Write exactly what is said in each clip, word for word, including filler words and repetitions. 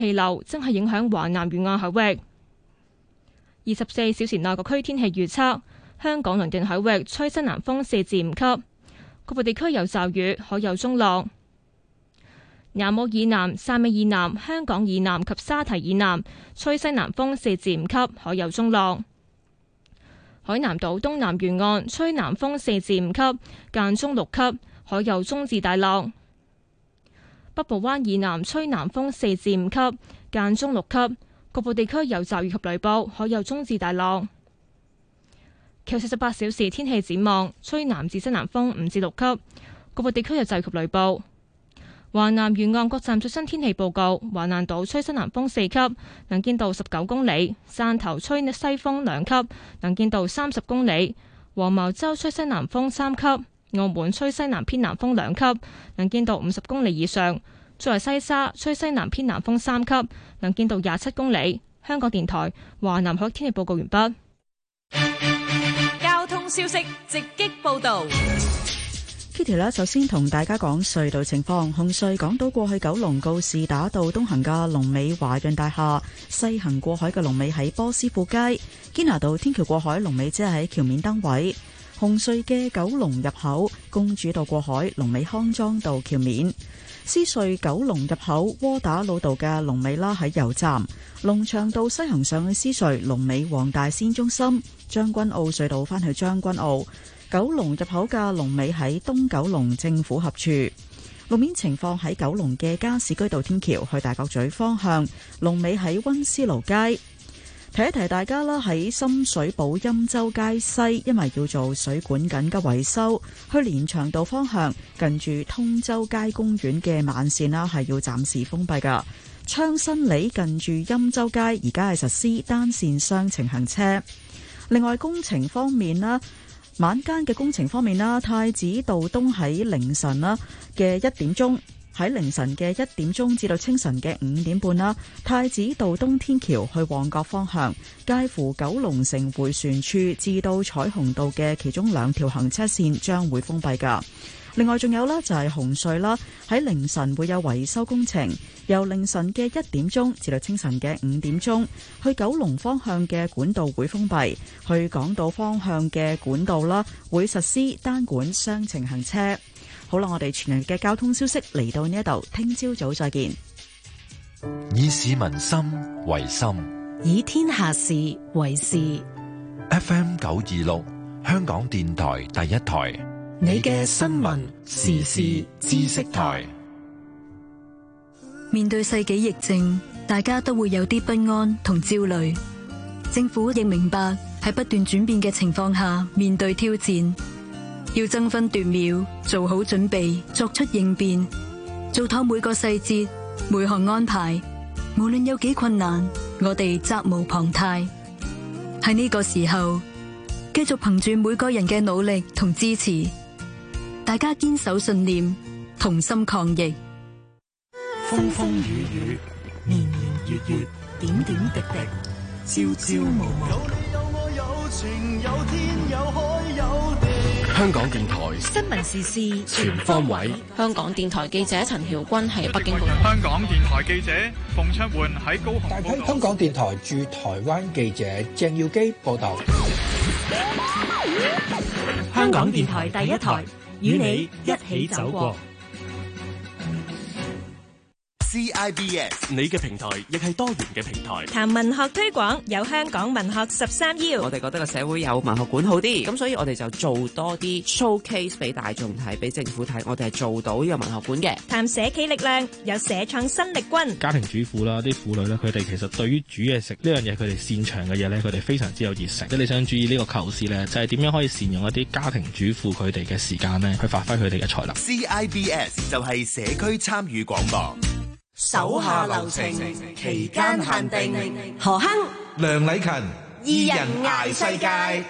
氣流正係影響華南沿岸海域。二十四小時內各區天氣預測：香港鄰近海域吹西南風四至五級，局部地區有驟雨，海有中浪。南澳以南、汕尾以南、香港以南及沙堤以南吹西南風四至五級，海有中浪。海南島東南沿岸吹南風四至五級，間中六級，海有中至大浪。北部灣以南吹南風四至五級，間中六級，局部地區有驟雨及雷暴，海有中至大浪。其後四十八小時天氣展望，吹南至西南風五至六級，局部地區有驟雨及雷暴。華南沿岸各站最新天氣報告：華南島吹西南風四級，能見度十九公里；汕頭吹西風兩級，能見度三十公里；黃茅洲吹西南風三級；澳門吹西南偏南風兩級，能見度五十公里以上；在西沙吹西南偏南風三級，能見度廿七公里。香港電台華南海天氣報告完畢。 交通消息直擊報道。 Kitty 咧，首先同大家講隧道情況。紅隧港島過去九龍告士打道東行嘅龍尾華潤大廈，西行過海嘅龍尾喺波斯富街。堅拿道天橋過海龍尾即係喺橋面燈位。紅隧嘅九龍入口公主道過海龍尾康莊道橋面。獅隧九龍入口窩打老道嘅龍尾啦喺油站。龍翔道西行上去獅隧龍尾黃大仙中心。將軍澳隧道返去將軍澳。九龍入口嘅龍尾喺東九龍政府合署。路面情況喺九龍嘅加士居道天橋去大角咀方向，龍尾喺溫思勞街。提一提大家啦，喺深水埗欽州街西，因為要做水管緊急維修，去連翔道方向近住通州街公園嘅慢線啦，係要暫時封閉噶。昌新里近住欽州街而家係實施單線雙程行車。另外工程方面啦。晚間嘅工程方面啦，太子道東喺凌晨啦嘅一點鐘，喺凌晨嘅一點鐘至到清晨嘅五點半啦，太子道東天橋去旺角方向，介乎九龍城迴旋處至到彩虹道嘅其中兩條行車線將會封閉噶。另外仲有啦，就係紅隧啦，喺凌晨會有維修工程，由凌晨嘅一點鐘至到清晨嘅五點鐘，去九龍方向嘅管道會封閉，去港島方向嘅管道啦會實施單管雙程行車。好啦，我哋全日嘅交通消息嚟到呢一度，聽朝早再見。 以市民心為心， 以天下事為事。 F M 九二六，香港電台第一台。 你嘅新聞時事知識台。 面對世紀疫症，大家都會有啲不安同焦慮。政府亦明白喺不斷轉變嘅情況下面對挑戰，要爭分奪秒做好準備，作出應變，做妥每個細節每項安排。無論有幾困難，我哋責無旁貸。喺呢個時候，繼續憑住每個人嘅努力同支持，大家堅守信念，同心抗疫。 風風雨雨，年年月月，點點滴滴，朝朝暮暮。有你有我有情有天有海有地。香港電台新聞時事全方位。 香港電台記者陳曉君喺北京報道。 香港電台記者馮卓煥喺高雄。 大批香港電台駐台灣記者鄭耀基報道。 香港電台第一台，與你一起走過。 C I B S 你嘅平台亦係多元嘅平台， 談文學推廣有香港文學十三邀。 我哋覺得個社會有文學館好啲，咁所以我哋就做多啲 showcase 俾大眾睇，俾政府睇，我哋係做到呢個文學館嘅。 談社企力量有社創新力軍。 家庭主婦啦，啲婦女咧，佢哋其實對於煮嘢食呢樣嘢，佢哋擅長嘅嘢咧，佢哋非常之有熱誠。即係你想注意呢個構思咧，就係點樣可以善用一啲家庭主婦佢哋嘅時間咧，去發揮佢哋嘅才能。 C I B S 就係社區參與廣播。 手下留情，期間限定。 何亨、 梁禮勤， 二人捱世界。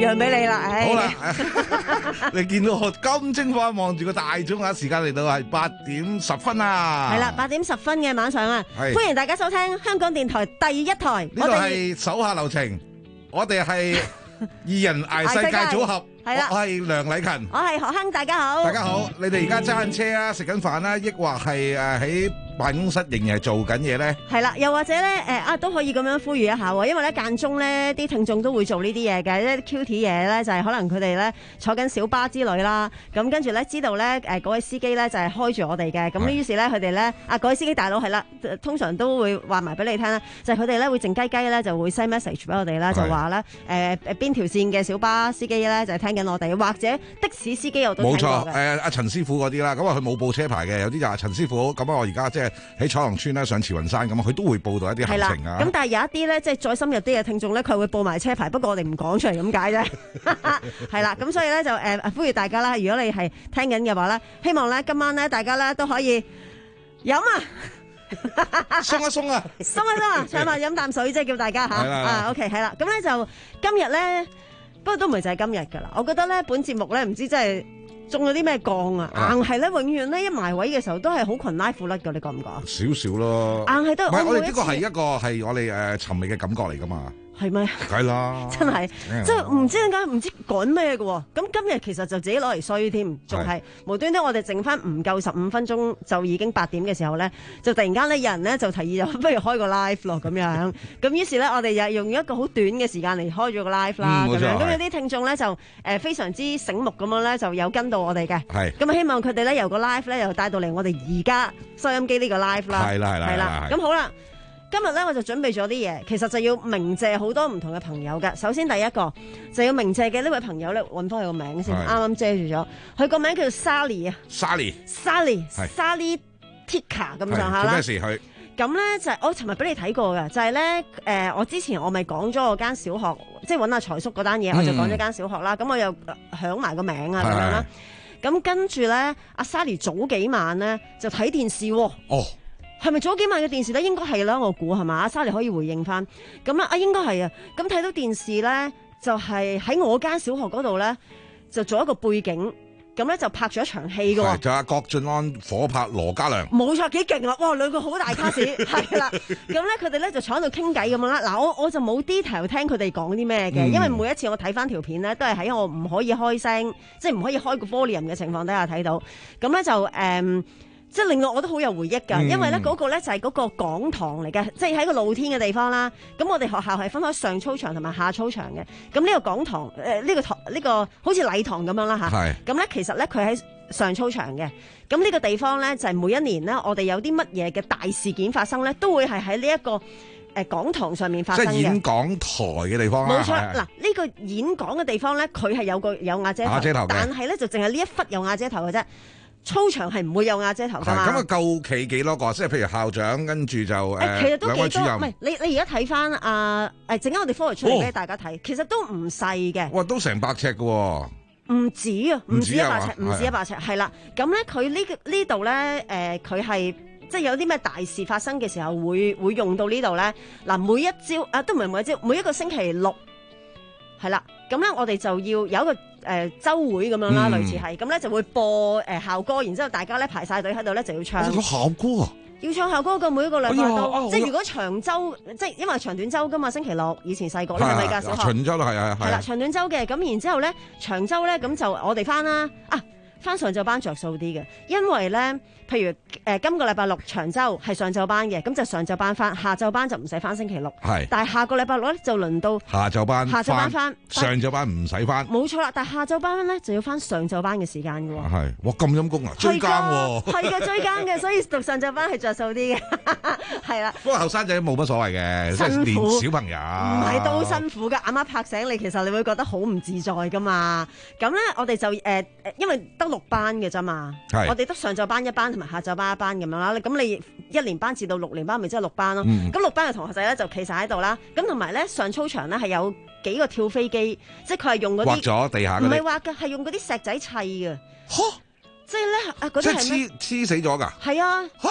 讓俾你啦。 好啦，你見到我金睛火望住個大鐘啊，時間嚟到係八點十分啊。 係啦，八點十分嘅晚上啊，歡迎大家收聽香港電台第一台。 呢度係手下留情，我哋係二人捱世界組合。係啦，我係梁禮勤， 我係何亨，大家好。 大家好，你哋而家揸緊車啊，食緊飯啦，抑或係誒喺辦公室仍然係做緊嘢咧？ 係啦，又或者咧誒啊都可以咁樣呼籲一下，因為咧間中咧啲聽眾都會做呢啲嘢嘅，一啲 Q T 嘢咧就係可能佢哋咧坐緊小巴之類啦，咁跟住咧知道咧誒嗰位司機咧就係開住我哋嘅，咁於是咧佢哋咧啊嗰位司機大佬係啦，通常都會話埋俾你聽啦，就係佢哋咧會靜雞雞咧就會 send message 俾我哋啦，就話咧誒誒邊條線嘅小巴司機咧就係聽緊我哋，或者的士司機又都聽過嘅。冇錯，誒阿陳師傅嗰啲啦，咁啊佢冇報車牌嘅，有啲就係陳師傅，咁啊我而家即係喺彩虹村咧上慈雲山咁啊，佢都會報道一啲行程啊。咁但係有一啲咧，即係再深入啲嘅聽眾咧，佢會報埋車牌，不過我哋唔講出嚟咁解啫。係啦，咁所以咧就誒呼籲大家啦，如果你係聽緊嘅話咧，希望咧今晚咧大家咧都可以飲啊！ 鬆一鬆啊！ 鬆一鬆啊！上埋飲啖水，即係叫大家嚇啊 ！OK， 係啦，咁咧就今日咧，不過都唔係就係今日㗎啦。我覺得咧，本節目咧唔知真係中咗啲咩降啊，硬係咧永遠咧一埋位嘅時候都係好裙拉褲甩㗎，你覺唔覺？少少咯，硬係都唔係我哋呢個係一個係我哋誒尋味嘅感覺嚟㗎嘛。係咪？梗係啦，真係，即係唔知點解唔知趕咩嘅喎。咁今日其實就自己攞嚟衰添，仲係無端端我哋剩翻唔夠十五分鐘就已經八點嘅時候咧，就突然間咧有人咧就提議就不如開個 live 咯咁樣。咁於是咧我哋又用一個好短嘅時間嚟開咗個 live 啦。咁樣咁有啲聽眾咧就誒非常之醒目咁樣咧就有跟到我哋嘅。係。咁啊希望佢哋咧由個 live 咧又帶到嚟我哋而家收音機呢個 live 啦。係啦係啦係啦。咁好啦。今日咧我就準備咗啲嘢，其實就要鳴謝好多唔同嘅朋友㗎。首先第一個就要鳴謝嘅呢位朋友咧，揾翻佢個名先，啱啱遮住咗。佢個名叫做 Sally 啊 ，Sally，Sally，Sally Tika 咁上下啦。咩事佢？咁咧就係、我尋日俾你睇過嘅，就係咧誒，我之前我咪講咗我間小學，即係揾阿財叔嗰單嘢，嗯、我就講咗間小學啦。咁我又響埋個名啊咁樣啦。咁跟住咧，阿 Sally 早幾晚咧就睇電視喎。哦。係咪早幾晚嘅電視咧？應該係啦，我估係嘛？阿莎莉可以回應翻。咁啊，啊應該係啊。咁睇到電視咧，就係、是、喺我間小學嗰度咧，就做一個背景。咁咧就拍咗一場戲嘅喎。就阿郭晉安火拍羅嘉良。冇錯，幾勁啊！哇，兩個好大卡士，係啦。咁咧佢哋咧就坐喺度傾偈咁樣啦。嗱，我我就冇 detail 聽佢哋講啲咩嘅，嗯、因為每一次我睇翻條片咧，都係喺我唔可以開聲，即係唔可以開個 volume 嘅情況底下睇到。咁咧就誒。嗯即係令到我都好有回憶㗎，因為咧嗰個咧就係嗰個講堂嚟嘅，即係喺個露天嘅地方啦。咁我哋學校係分開上操場同埋下操場嘅。咁呢個講堂誒呢個堂呢個好似禮堂咁樣啦吓，咁咧其實咧佢喺上操場嘅。咁呢個地方咧就係每一年咧我哋有啲乜嘢嘅大事件發生咧，都會係喺呢一個誒講堂上面發生嘅。即係演講台嘅地方啦。冇錯，嗱呢個演講嘅地方咧，佢係有個有瓦遮頭，但係咧就淨係呢一忽有瓦遮頭嘅啫。操場係唔會有瓦遮頭㗎嘛？咁啊，夠企幾多個？即係譬如校長，跟住就誒、呃、其實都幾多。唔係你你而家睇翻啊誒，陣間我哋 follow 出嚟俾大家睇，哦、其實都唔細嘅。哇，都成百尺㗎喎！唔止啊，唔止一百尺，唔止一百尺，係啦。咁咧，佢呢呢度咧誒，佢係即係有啲咩大事發生嘅時候會，會會用到呢度咧。嗱，每一朝啊，都唔係每一朝，每一個星期六係啦。咁咧，我哋就要有一個。誒、呃、週會咁樣啦，類似係咁咧，就會播誒、呃、校歌，然之後大家咧排晒隊喺度咧就要唱。哦、校歌啊！要唱校歌嘅每一個禮拜都，哎、即係如果長週，即係因為長短週噶嘛，星期六以前細個咧係咪㗎？小學長週啦，係啊係。係啦，長短週嘅咁，然之後咧長週咧咁就我哋翻啦啊，翻上晝班着數啲嘅，因為咧。譬如誒、呃，今個禮拜六長週係上晝班嘅，咁就上晝班翻，下晝班就唔使翻星期六。係，但係下個禮拜六咧就輪到下晝班，下晝班翻，上晝班唔使翻。冇錯啦，但係下晝班咧就要翻上晝班嘅時間嘅喎。係，哇咁陰功啊，追更喎。係嘅，追更嘅，所以讀上晝班係着數啲嘅。係啦。不過後生仔冇乜所謂嘅，即係練小朋友。唔係都辛苦㗎，阿媽拍醒你，其實你會覺得好唔自在㗎嘛。咁咧，我哋就誒誒、呃，因為得六班嘅啫嘛。係。我哋得上晝班一班。同埋下晝班一班咁樣啦，咁你一年班至到六年班，咪即係六班咯。咁、嗯、六班嘅同學仔咧就企晒喺度啦。咁同埋咧上操場咧係有幾個跳飛機，即係佢係用嗰啲畫咗地下，唔係畫㗎，係用嗰啲石仔砌嘅。嚇！即係咧啊嗰啲係咩？黐黐死咗㗎。係啊。嚇！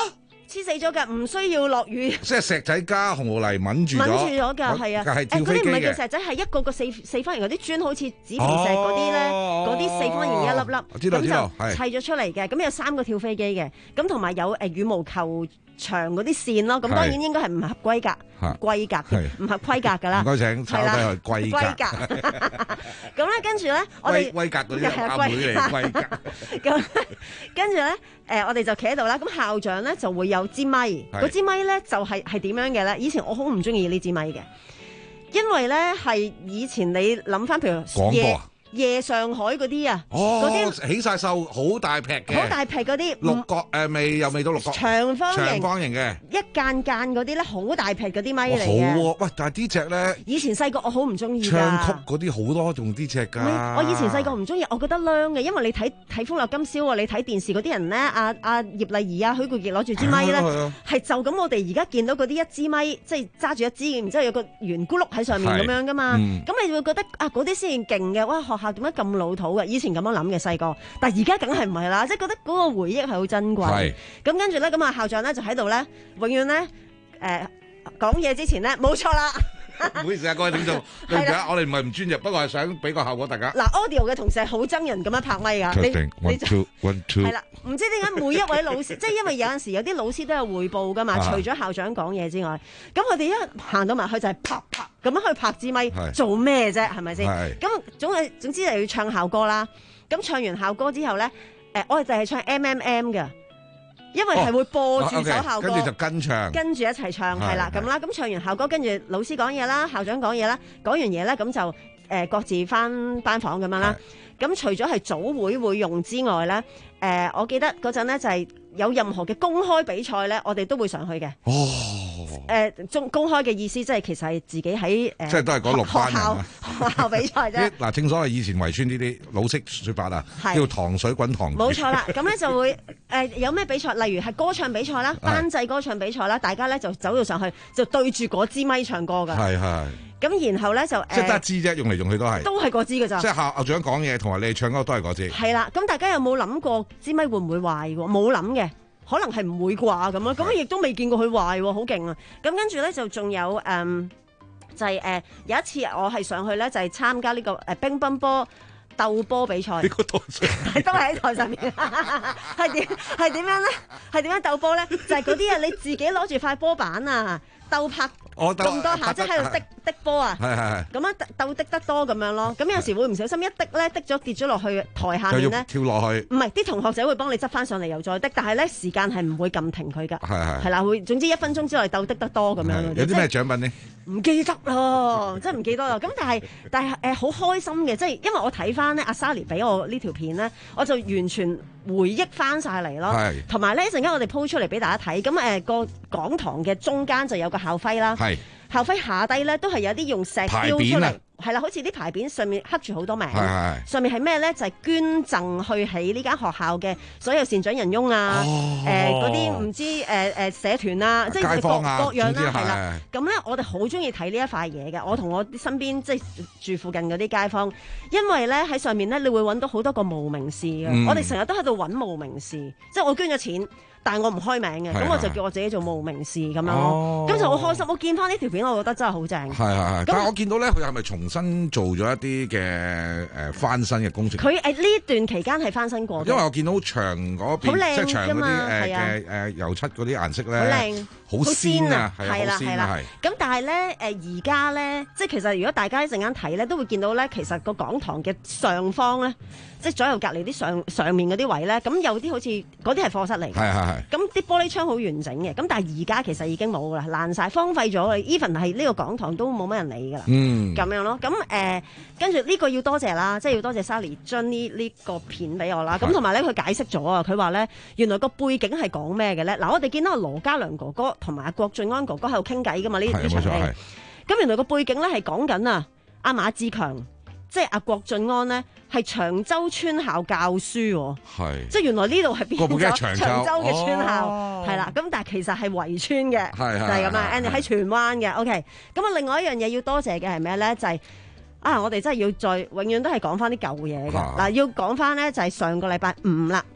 黐死咗㗎，唔需要落雨。 即係石仔加紅泥抿住咗。 抿住咗㗎，係啊。 係跳嗰飛機嘅。 啲唔係叫石仔，係一個個四四方形嗰啲磚，好似紙皮石嗰啲咧，嗰啲四方形一粒粒，咁就砌咗出嚟嘅。咁有三個跳飛機嘅，咁同埋有誒羽毛球場嗰啲線咯。咁當然應該係唔合規格。規格唔合規格噶啦， 唔該請抄低佢規格。 咁咧，跟住咧，我哋規格嗰啲係阿妹嚟規格。 咁跟住咧，誒，我哋就企喺度啦。咁校長咧就會有支咪，嗰支咪咧就係係點樣嘅咧？以前我好唔中意呢支咪嘅，因為咧係以前你諗翻，譬如廣播啊。 夜上海嗰啲啊， 嗰啲起曬秀，好大劈嘅， 好大劈嗰啲六角誒未又未到六角， 長方形， 長方形嘅一間間嗰啲咧，好大劈嗰啲咪嚟嘅。 好喎，喂！但係呢隻咧， 以前細個我好唔中意㗎。 唱曲嗰啲好多用呢隻㗎。 我以前細個唔中意，我覺得靚嘅，因為你睇睇《歡樂今宵》啊，你睇電視嗰啲人咧，阿阿葉麗儀啊、許冠傑攞住支咪咧，係就咁我哋而家見到嗰啲一支咪，即係揸住一支，然之後有個圓咕碌喺上面咁樣㗎嘛。咁你會覺得啊，嗰啲先勁嘅。哇！學校點解咁老土？好嘅，以前咁樣諗嘅細個，但係而家梗係唔係啦，即係覺得嗰個回憶係好珍貴。係咁跟住咧，咁啊校長咧就喺度咧，永遠咧誒講嘢之前咧，冇錯啦。 唔好意思啊，各位聽眾，對唔住啊，我哋唔係唔專業，不過係想俾個效果大家。 嗱 ，audio 嘅同事係好憎人咁樣拍咪㗎。 你你就係啦，唔知點解每一位老師，即係因為有陣時有啲老師都有彙報㗎嘛，除咗校長講嘢之外，咁我哋一行到埋去就係啪啪咁樣去拍支咪，做咩啫？係咪先？咁總係總之就要唱校歌啦。咁唱完校歌之後咧，誒我哋就係唱 M M M 嘅。因為係會播住首校歌， 跟住就跟唱， 跟住一齊唱，係啦咁啦。咁唱完校歌，跟住老師講嘢啦，校長講嘢啦，講完嘢咧，咁就誒各自翻班房咁樣啦。咁除咗係組會會用之外咧，誒我記得嗰陣咧就係有任何嘅公開比賽咧，我哋都會上去嘅。哦，誒中公開嘅意思即係其實係自己喺誒， 即係都係嗰六班人啊，學校比賽啫。 嗱，正所謂以前圍村呢啲老式說法啊，叫糖水滾糖。 冇錯啦，咁咧就會誒有咩比賽，例如係歌唱比賽啦、班際歌唱比賽啦，大家咧就走到上去就對住嗰支咪唱歌噶。係係。咁然後咧就即係得支啫，用嚟用去都係。 都係嗰支㗎咋。即係校長講嘢同埋你哋唱歌都係嗰支。 係啦，咁大家有冇諗過支咪會唔會壞喎？冇諗嘅。可能係唔會啩咁咯，咁亦都未見過佢壞喎，好勁啊！咁跟住咧就仲有誒、嗯，就係、是、誒、呃、有一次我係上去咧就係、是、參加呢、這個誒、呃、乒乓波鬥波比賽。 你個台上都係喺台上面，係點係點樣咧？係點樣鬥波咧？就係嗰啲啊，你自己攞住塊波板啊，鬥拍。咁多下，即係喺度滴滴波啊！係係係。咁樣鬥滴得多咁樣咯。咁有時會唔小心一滴咧，滴咗跌咗落去台下面咧， 跳落去。唔係，啲同學仔會幫你執翻上嚟，又再滴。但係咧時間係唔會撳停佢㗎。係係。係啦，會總之一分鐘之內鬥滴得多咁樣。 有啲咩獎品呢？ 唔記得咯，真係唔記得啦。咁但係但係誒好開心嘅，即係因為我睇翻咧阿 Sally 俾我呢條片咧，我就完全回憶翻晒嚟咯。係。同埋咧一陣間我哋 po 出嚟俾大家睇，咁誒個講堂嘅中間就有個校徽啦。係。校徽下低咧都係有啲用石雕出嚟，係啦，好似啲牌匾上面刻住好多名，上面係咩咧？就係、是、捐贈去起呢間學校嘅所有善長仁翁啊，誒嗰啲唔知誒誒、呃、社團啊，即係各各樣啦，係啦。咁咧我哋好中意睇呢一塊嘢嘅，我同我啲身邊即係住附近嗰啲街坊，因為咧喺上面咧你會揾到好多個無名氏嘅，嗯、我哋成日都喺度揾無名氏，即係我捐咗錢。但係我唔開名嘅，咁我就叫我自己做無名氏咁樣咯，咁就好開心。我見翻呢條片，我覺得真係好正。係係係。 但係我見到咧，佢係咪重新做咗一啲嘅誒翻新嘅工程？ 佢誒呢段期間係翻新過嘅。 因為我見到牆嗰邊，即係牆嗰啲誒嘅誒油漆嗰啲顏色咧，好靚，好鮮啊，係啦係啦。咁但係咧誒而家咧，即係其實如果大家一陣間睇咧，都會見到咧，其實個講堂嘅上方咧，即係左右隔離啲上上面嗰啲位咧，咁有啲好似嗰啲係課室嚟嘅。係係係。咁啲玻璃窗好完整嘅，咁但係而家其實已經冇噶啦，爛晒荒廢咗。even 係呢個講堂都冇乜人理噶啦，咁、嗯、樣咯。咁誒，跟住呢個要多謝啦，即係要多謝 Sally 將呢呢個片俾我啦。咁同埋咧，佢解釋咗啊，佢話咧原來個背景係講咩嘅咧？嗱，我哋見到阿羅嘉良哥哥同埋阿郭晉安哥哥喺度傾偈噶嘛？呢呢場戲，咁原來個背景咧係講緊啊阿馬志強。即係阿郭晉安呢，係長洲村校教書，係即係原來呢度係變咗長洲嘅村校，係啦、哦。咁但係其實係圍村嘅，就係咁啊。Andy 喺荃灣嘅 ，OK。咁啊，另外一樣嘢要多謝嘅係咩咧？就係、是、啊，我哋真係要再永遠都係講翻啲舊嘢嘅嗱，要講翻咧就係上個禮拜五啦。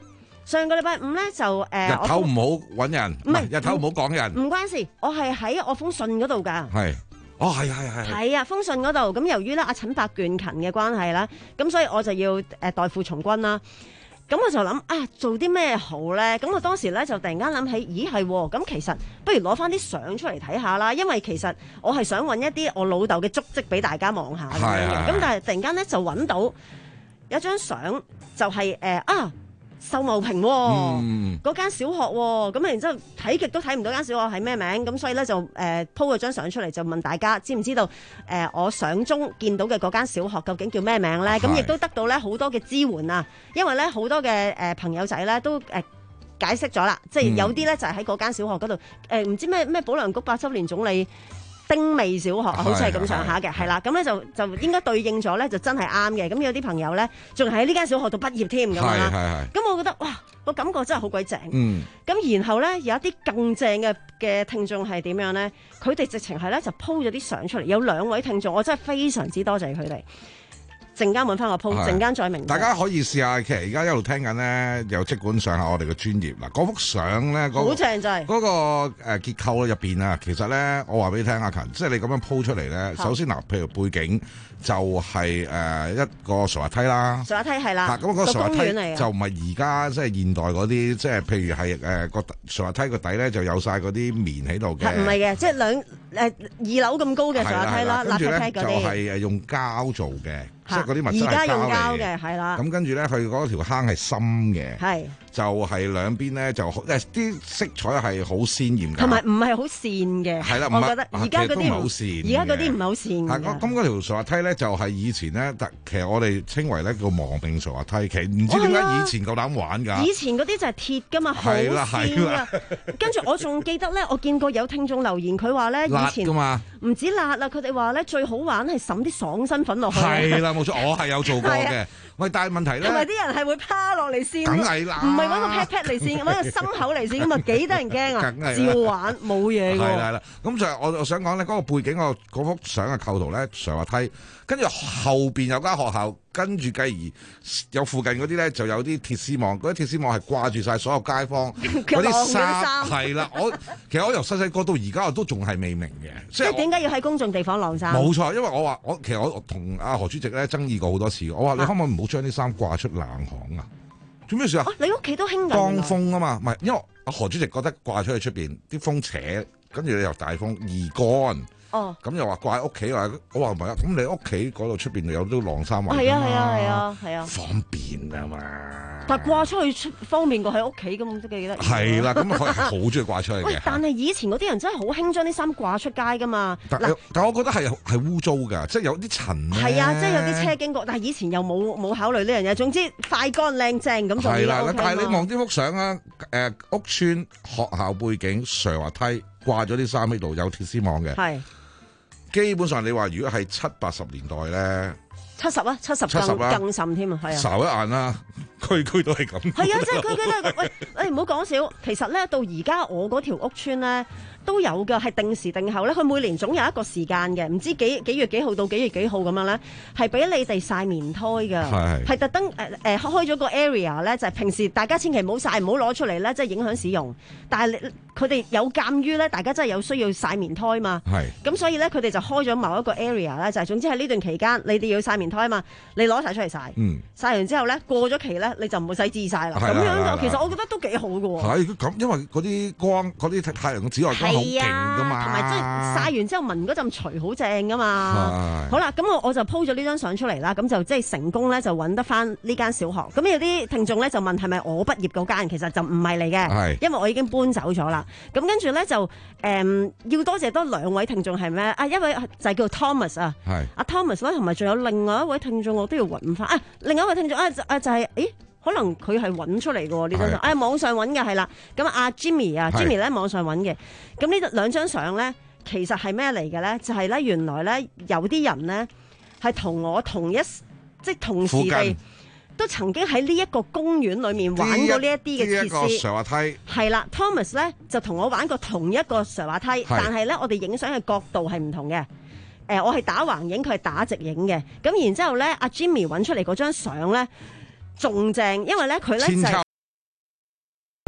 上個禮拜五咧就誒、呃、 日頭唔好揾人，唔係日頭唔好講人， 唔關事。我係喺我封信嗰度㗎。 係，哦係係係。 係啊，封信嗰度咁，由於咧阿陳伯倦勤嘅關係啦，咁所以我就要誒代父從軍啦。咁我就諗啊，做啲咩好咧？咁我當時咧就突然間諗起，咦係喎，咁其實不如攞翻啲相出嚟睇下啦。因為其實我係想揾一啲我老豆嘅足跡俾大家望下咁樣嘅。咁但係突然間咧就揾到有張相，就係誒啊秀茂坪喎，嗰間小學喎。咁然之後睇極都睇唔到間小學係咩名，咁所以咧就誒 po 咗張相出嚟，就問大家知唔知道誒我相中見到嘅嗰間小學究竟叫咩名咧？咁亦都得到咧好多嘅支援啊！因為咧好多嘅誒朋友仔咧都誒解釋咗啦，即係有啲咧就係喺嗰間小學嗰度誒唔知咩咩保良局八周年總理丁未小學，好似係咁上下嘅，係啦，咁咧就就應該對應咗咧，就真係啱嘅。咁有啲朋友咧，仲喺呢間小學度畢業添咁樣啦。咁我覺得哇，個感覺真係好鬼正。嗯。咁然後咧有一啲更正嘅嘅聽眾係點樣咧？佢哋直情係咧就 po 咗啲相出嚟，有兩位聽眾，我真係非常之多謝佢哋。陣間揾翻個 po，陣間再明。 大家可以試下，其實而家一路聽緊咧，又即管上下我哋嘅專頁嗱，嗰幅相咧，嗰、 好正就係嗰個誒結構入邊啊，其實咧，我話俾你聽，阿勤，即係你咁樣 po 出嚟咧，首先嗱，譬如背景就係誒一個瀡滑梯啦， 瀡滑梯係啦， 咁嗰個瀡滑梯就唔係而家即係現代嗰啲，即係譬如係誒個瀡滑梯個底咧就有晒嗰啲棉喺度嘅， 唔係嘅，即係兩誒二樓咁高嘅瀡滑梯啦， 跟住咧就係誒用膠做嘅。即係嗰啲物質而家用膠嘅， 係啦。 咁跟住咧，佢嗰條坑係深嘅，係就係兩邊咧就誒啲色彩係好鮮豔㗎，同埋唔係好跣嘅。係啦，我覺得而家嗰啲唔好跣，而家嗰啲唔係好跣嘅。 咁咁嗰條瀡滑梯咧就係以前咧，其實我哋稱為咧叫亡命瀡滑梯。其實唔知點解以前夠膽玩㗎。 以前嗰啲就係鐵㗎嘛，好跣㗎。跟住我仲記得咧，我見過有聽眾留言，佢話咧以前唔止辣啦，佢哋話咧最好玩係揼啲爽身粉落去。 係啦。冇錯，我係有做過嘅。喂，但係問題咧， 同埋啲人係會趴落嚟先， 梗係啦， 唔係揾個 pat pat 嚟先，揾個心口嚟先，咁啊幾得人驚啊！照玩冇嘢㗎。係啦係啦，咁就我我想講咧，嗰個背景個嗰幅相嘅構圖咧，瀡滑梯，跟住後邊有間學校，跟住繼而有附近嗰啲咧就有啲鐵絲網，嗰啲鐵絲網係掛住晒所有街坊嗰啲衫，係啦。我其實我由細細個到而家我都仲係未明嘅，即係點解要喺公眾地方晾衫？ 冇錯，因為我話我其實我同阿何主席咧爭議過好多次，我話你可唔可以唔好將啲衫掛出冷巷啊？做咩事啊？ 你屋企都興㗎？ 當風啊嘛，唔係因為阿何主席覺得掛出去出邊啲風扯，跟住你又大風易乾。哦，咁又話掛喺屋企話，我話唔係啊，咁你屋企嗰度出邊有啲晾衫位㗎嘛？係啊係啊係啊係啊，方便啊嘛。 但係掛出去出方便過喺屋企咁，都記得。 係啦，咁佢係好中意掛出去嘅。 喂，但係以前嗰啲人真係好興將啲衫掛出街㗎嘛。 但係，但我覺得係係污糟㗎，即係有啲塵。係啊，即係有啲車經過，但係以前又冇冇考慮呢樣嘢。總之快乾靚正咁就係啦。 但係你望呢幅相啊，誒屋邨學校背景瀡滑梯掛咗啲衫喺度，有鐵絲網嘅。係。基本上你話如果係七八十年代咧， 七十啊，七十更更甚添啊，係啊， 睄一眼啦，區區都係咁。 係啊，即係區區都係咁。喂，誒唔好講笑，其實咧到而家我嗰條屋邨咧都有㗎，係定時定候咧，佢每年總有一個時間嘅，唔知幾幾月幾號到幾月幾號咁樣咧，係俾你哋曬棉胎㗎，係係特登誒誒開咗個 area 咧，就係平時大家千祈唔好曬，唔好攞出嚟咧，即係影響使用。但係你佢哋有鑑於咧，大家真係有需要曬棉胎嘛，係咁所以咧，佢哋就開咗某一個 area 咧，就係總之喺呢段期間，你哋要曬棉胎嘛，你攞晒出嚟曬，嗯，曬完之後咧，過咗期咧，你就唔會使自曬啦。咁樣就其實我覺得都幾好㗎喎。 係咁，因為嗰啲光嗰啲太陽嘅紫外光好勁㗎嘛， 同埋即係曬完之後聞嗰陣除好正㗎嘛。好啦，咁我我就 po 咗呢張相出嚟啦，咁就即係成功咧，就揾得翻呢間小學。咁有啲聽眾咧就問係咪我畢業嗰間，其實就唔係嚟嘅，因為我已經搬走咗啦。咁跟住咧就誒、嗯、要多謝多兩位聽眾係咩啊？一位就係叫 Thomas 啊，阿 Thomas 咧，同埋仲有另外一位聽眾我都要揾翻啊。另外一位聽眾啊啊就係、是、誒可能佢係揾出嚟嘅呢張相，誒網上揾嘅係啦。咁阿 Jimmy 啊 Jimmy 咧網上揾嘅。咁呢兩張相咧其實係咩嚟嘅咧？就係、是、咧原來咧有啲人咧係同我同一即係同時地。都曾經喺呢一個公園裏面玩過呢一啲嘅設施。呢一個瀡滑梯係啦 ，Thomas 咧就同我玩過同一個瀡滑梯，但係咧我哋影相嘅角度係唔同嘅。誒、呃，我係打橫影，佢係打直影嘅。咁然之後咧，阿 Jimmy 揾出嚟嗰張相咧仲正，因為咧佢咧就係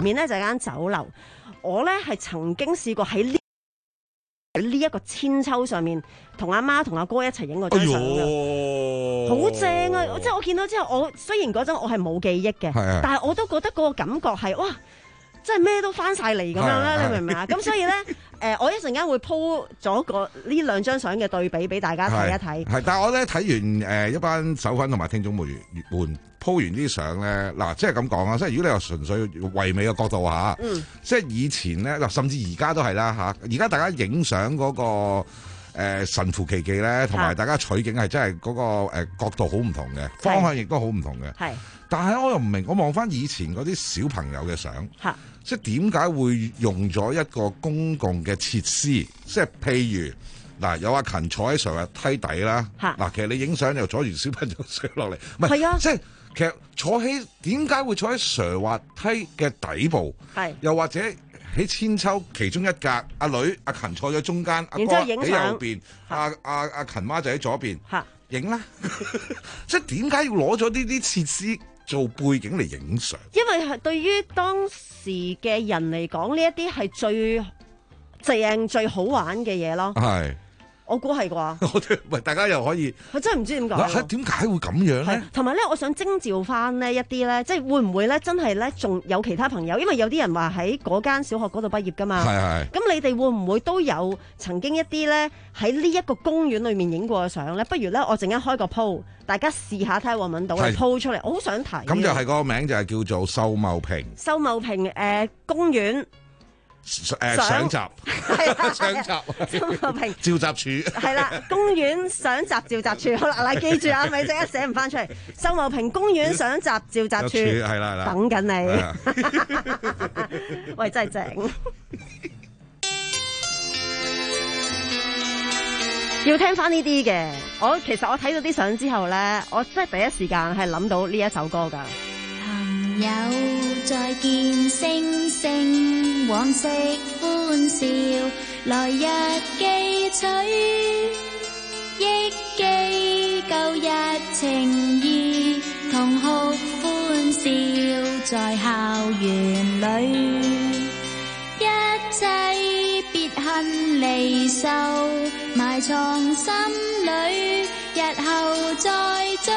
面咧就係間酒樓，我咧係曾經試過喺呢喺呢一個千秋上面，同阿媽同阿哥一齊影過張相嘅，好正啊！即係我見到之後，我雖然嗰陣我係冇記憶嘅， 係但係我都覺得嗰個感覺係哇，即係咩都翻晒嚟咁樣啦，你明唔明啊？咁所以咧，誒，我一陣間會 po 咗個呢兩張相嘅對比俾大家睇一睇。 係，但係我咧睇完誒一班手粉同埋聽眾們們 po 完啲相咧，嗱，即係咁講啊，即係如果你話純粹唯美嘅角度嚇，嗯、即係以前咧，嗱，甚至而家都係啦嚇，而家大家影相嗰個。誒、呃、神乎其技咧，同埋大家取景係真係嗰、那個、呃、角度好唔同嘅，方向亦都好唔同嘅。係，但係我又唔明，我望翻以前嗰啲小朋友嘅相，即係點解會用咗一個公共嘅設施？即係譬如嗱，有阿勤坐喺上日梯底啦，嗱，其實你影相又阻住小朋友上落嚟，唔係啊，即係其實坐喺點解會坐喺上滑梯嘅底部？係，又或者？喺千秋其中一格，阿女阿勤坐咗中間，阿哥喺右邊，阿阿阿勤媽就喺左邊，影啦。即係點解要攞咗呢啲設施做背景嚟影相？因為係對於當時嘅人嚟講，呢一啲係最正、最好玩嘅嘢咯。係。我估係啩，喂，大家又可以，我真係唔知點講。點解會咁樣咧？同埋咧，我想徵召翻呢一啲咧，即係會唔會咧，真係咧，仲有其他朋友？因為有啲人話喺嗰間小學嗰度畢業噶嘛。係係。咁你哋會唔會都有曾經一啲咧喺呢一個公園裏面影過嘅相咧？不如咧，我陣間開個 po，大家試下睇下揾唔揾到嚟 po 出嚟。我好想睇。咁就係個名就係叫做秀茂坪。秀茂坪誒公園。誒、呃、相集係啦，相集秀茂坪召集處係啦，公園相集召集處。好啦，嗱，記住啊，咪即刻寫唔翻出嚟。秀茂坪公園相集召集處係啦係啦，等緊你。喂，真係正。要聽翻呢啲嘅，我其實我睇到啲相之後咧，我真係第一時間係諗到呢一首歌噶。朋友再見星星，往昔歡笑，來日記取，憶記舊日情誼，同哭歡笑在校園裏，一切別恨離愁，埋藏心裏，日後再追，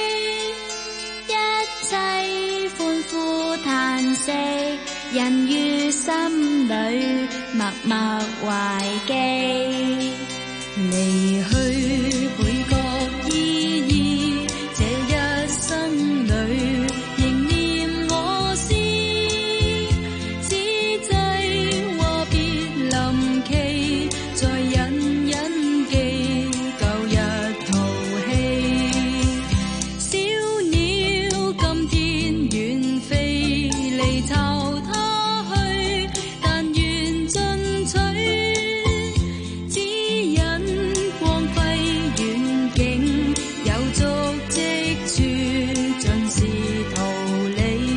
一切歡呼嘆息，人於心裏默默懷記，離去倍覺意義，這一生裏仍念我師，此際話別臨期，再隱隱記舊日淘氣，小鳥今天遠飛離巢他去，但願進取，指引光輝遠景，有足跡處盡是桃李。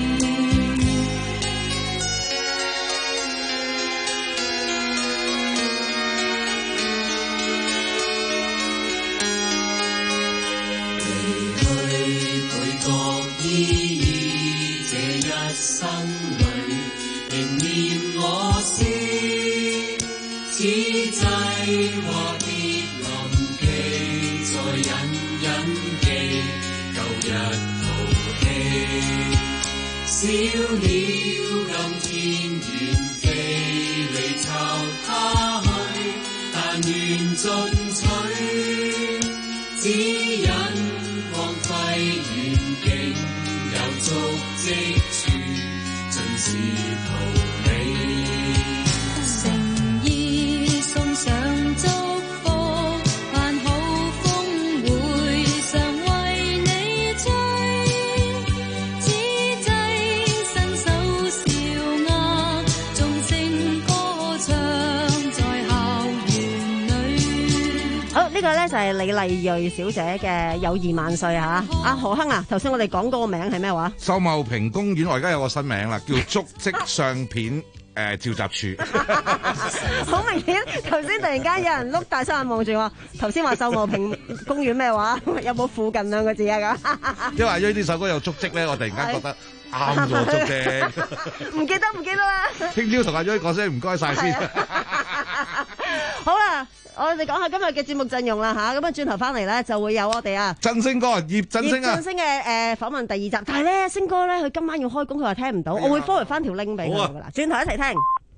離去倍覺意義，這一生裏仍念我師，此際話別臨期，再隱隱記舊日淘氣，小鳥今天遠飛離巢他去，但願進取，指引光輝遠景，有足跡處盡是桃李。誠意送上祝福，盼好風會常為你吹，此際伸手笑額，眾聲歌唱在校園裏。好，呢個咧就係李麗蕊小姐嘅友誼萬歲嚇。阿何亨啊，頭先我哋講嗰個名係咩話？秀茂坪公園，我而家有個新名啦，叫足跡相片誒召集處。好明顯，頭先突然間有人碌大雙眼望住我，頭先話秀茂坪公園咩話？有冇附近兩個字啊？咁因為呢啲首歌有足跡咧，我突然間覺得啱咗足啫。 唔記得唔記得啦。 聽朝同阿 Joy 講聲唔該晒先。 好啦，我哋講下今日嘅節目陣容啦吓，咁啊轉頭翻嚟咧就會有我哋啊振聲哥葉振聲啊， 葉振聲嘅誒訪問第二集，但係咧星哥咧佢今晚要開工，佢話聽唔到，我會 forward 翻條 link 俾佢噶啦，轉頭一齊聽。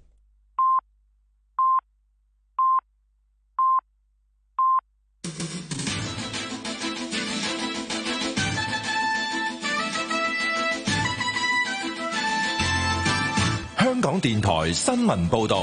香港電台新聞報道。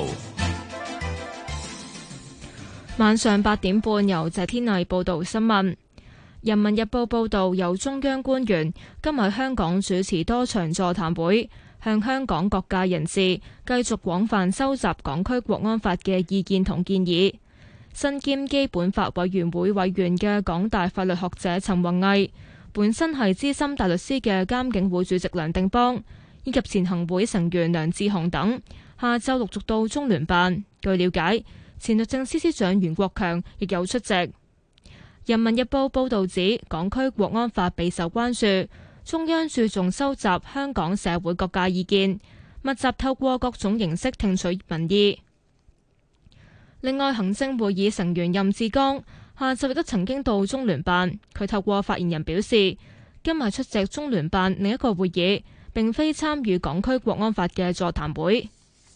晚上八點半，由謝天麗報道新聞。人民日報報道，有中央官員今日喺香港主持多場座談會，向香港各界人士繼續廣泛收集港區國安法嘅意見同建議。身兼基本法委員會委員嘅港大法律學者陳弘毅，本身係資深大律師嘅監警會主席梁定邦，以及前行會成員梁智鴻等，下晝陸續到中聯辦。據了解，前律政司司長袁國強亦有出席。人民日報報導指，港區國安法備受關注，中央注重收集香港社會各界意見，密集透過各種形式聽取民意。另外，行政會議成員任志剛下晝亦都曾經到中聯辦，佢透過發言人表示，今日出席中聯辦另一個會議，並非參與港區國安法嘅座談會。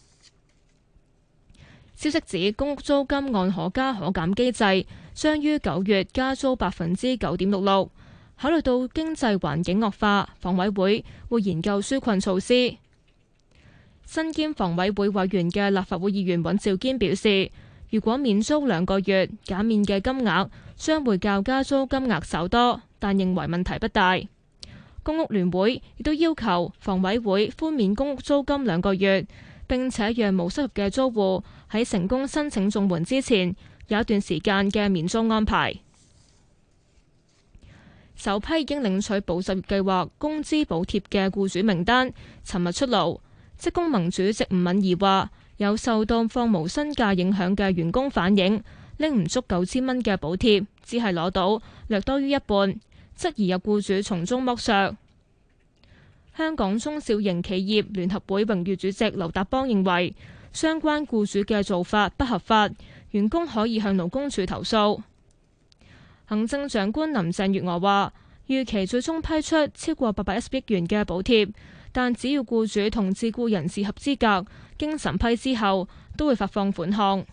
消息指，公屋租金按可加可減機制將於九月加租百分之九點六六。考慮到經濟環境惡化，房委會會研究紓困措施。身兼房委會委員嘅立法會議員尹兆堅表示，如果免租兩個月，減免嘅金額將會較加租金額稍多，但認為問題不大。公屋聯會亦都要求房委會寬免公屋租金兩個月，並且讓冇收入嘅租戶喺成功申請綜援之前有一段時間嘅免租安排。首批已經領取保就業計劃工資補貼嘅僱主名單尋日出爐。職工盟主席吳敏儀話，有受到放無薪假影響嘅員工反映拎唔足九千蚊嘅補貼，只係攞到略多於一半，質疑有僱主從中剝削。香港中小型企業聯合會榮譽主席劉達邦認為，相關僱主嘅做法不合法，員工可以向勞工處投訴。行政長官林鄭月娥話，預期最終批出超過八百一十億元嘅補貼，但只要僱主同自僱人士合資格，經審批之後都會發放款項。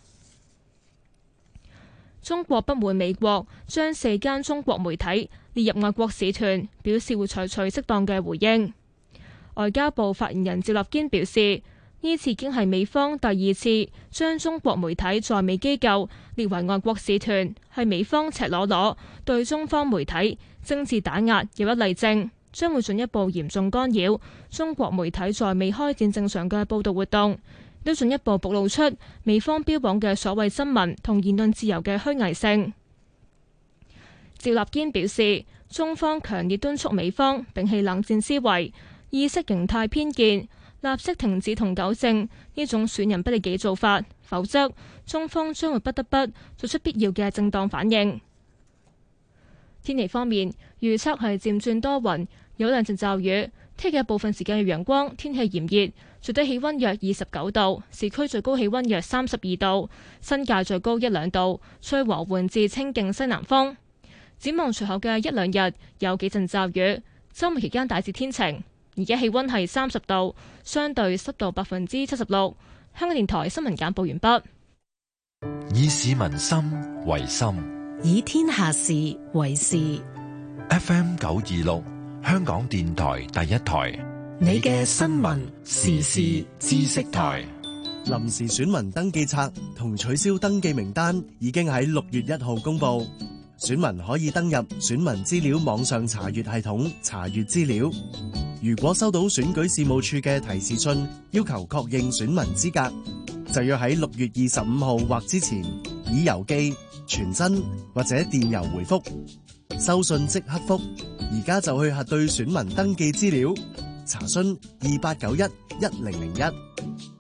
中國不滿美國將四間中國媒體列入外國使團，表示會採取適當嘅回應。外交部發言人趙立堅表示，呢次已經係美方第二次將中國媒體在美機構列為外國使團，係美方赤裸裸對中方媒體政治打壓有一例證，將會進一步嚴重干擾中國媒體在美開展正常嘅報導活動，都進一步暴露出美方標榜嘅所謂新聞同言論自由嘅虛偽性。趙立堅表示，中方強烈敦促美方摒棄冷戰思維、意識形態偏見，立即停止同糾正呢種損人不利己做法，否則中方將會不得不做出必要嘅正當反應。天氣方面，預測係漸轉多雲，有兩陣驟雨，聽日部分時間有陽光，天氣炎熱，最低氣溫約二十九度，市區最高氣溫約三十二度，新界最高一兩度，吹和緩至清勁西南風。展望隨後嘅一兩日有幾陣驟雨，週末期間大致天晴。而家氣溫係三十度，相對濕度百分之七十六。香港電台新聞簡報完畢。 以市民心為心， 以天下事為事。 F M 九二六，香港電台第一台， 你嘅新聞時事知識台。 臨時選民登記冊同取消登記名單已經喺六月一號公布，選民可以登入選民資料網上查閱系統查閱資料。如果收到選舉事務處嘅提示信，要求確認選民資格，就要喺六月二十五號或之前以郵寄、傳真或者電郵回覆。收信即刻覆，而家就去核對選民登記資料。查詢二八九一一零零一。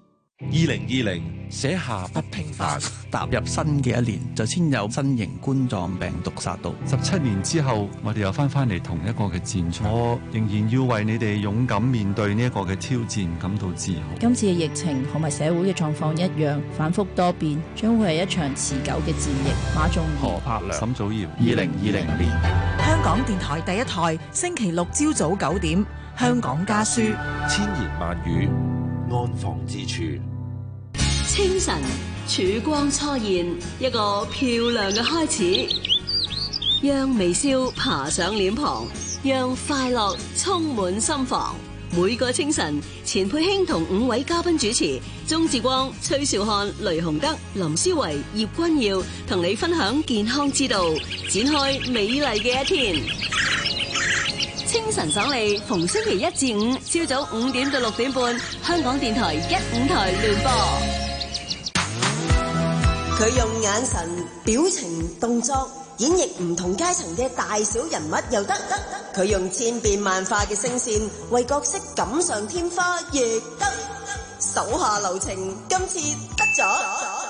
二零二零寫下不平凡。 踏入新嘅一年，就先有新型冠狀病毒殺到。 十七年之後，我哋又翻翻嚟同一個嘅戰場，我仍然要為你哋勇敢面對呢一個嘅挑戰感到自豪。 今次嘅疫情同埋社會嘅狀況一樣，反覆多變，將會係一場持久嘅戰役。馬仲儀、 何柏良、沈祖堯。 二零二零年， 香港電台第一台，星期六朝早九點，香港家書， 千言萬語，安放之處。 清晨，曙光初現，一個漂亮嘅開始。讓微笑爬上臉龐，讓快樂充滿心房。每個清晨，錢佩卿同五位嘉賓主持，鍾志光、崔兆漢、雷洪德、林思維、葉君耀，同你分享健康之道，展開美麗嘅一天。清晨爽利，逢星期一至五朝早五點到六點半，香港電台一五台聯播。 佢用眼神、表情、動作演繹唔同階層嘅大小人物又得，佢用千變萬化嘅聲線為角色錦上添花亦得，手下留情，今次得咗。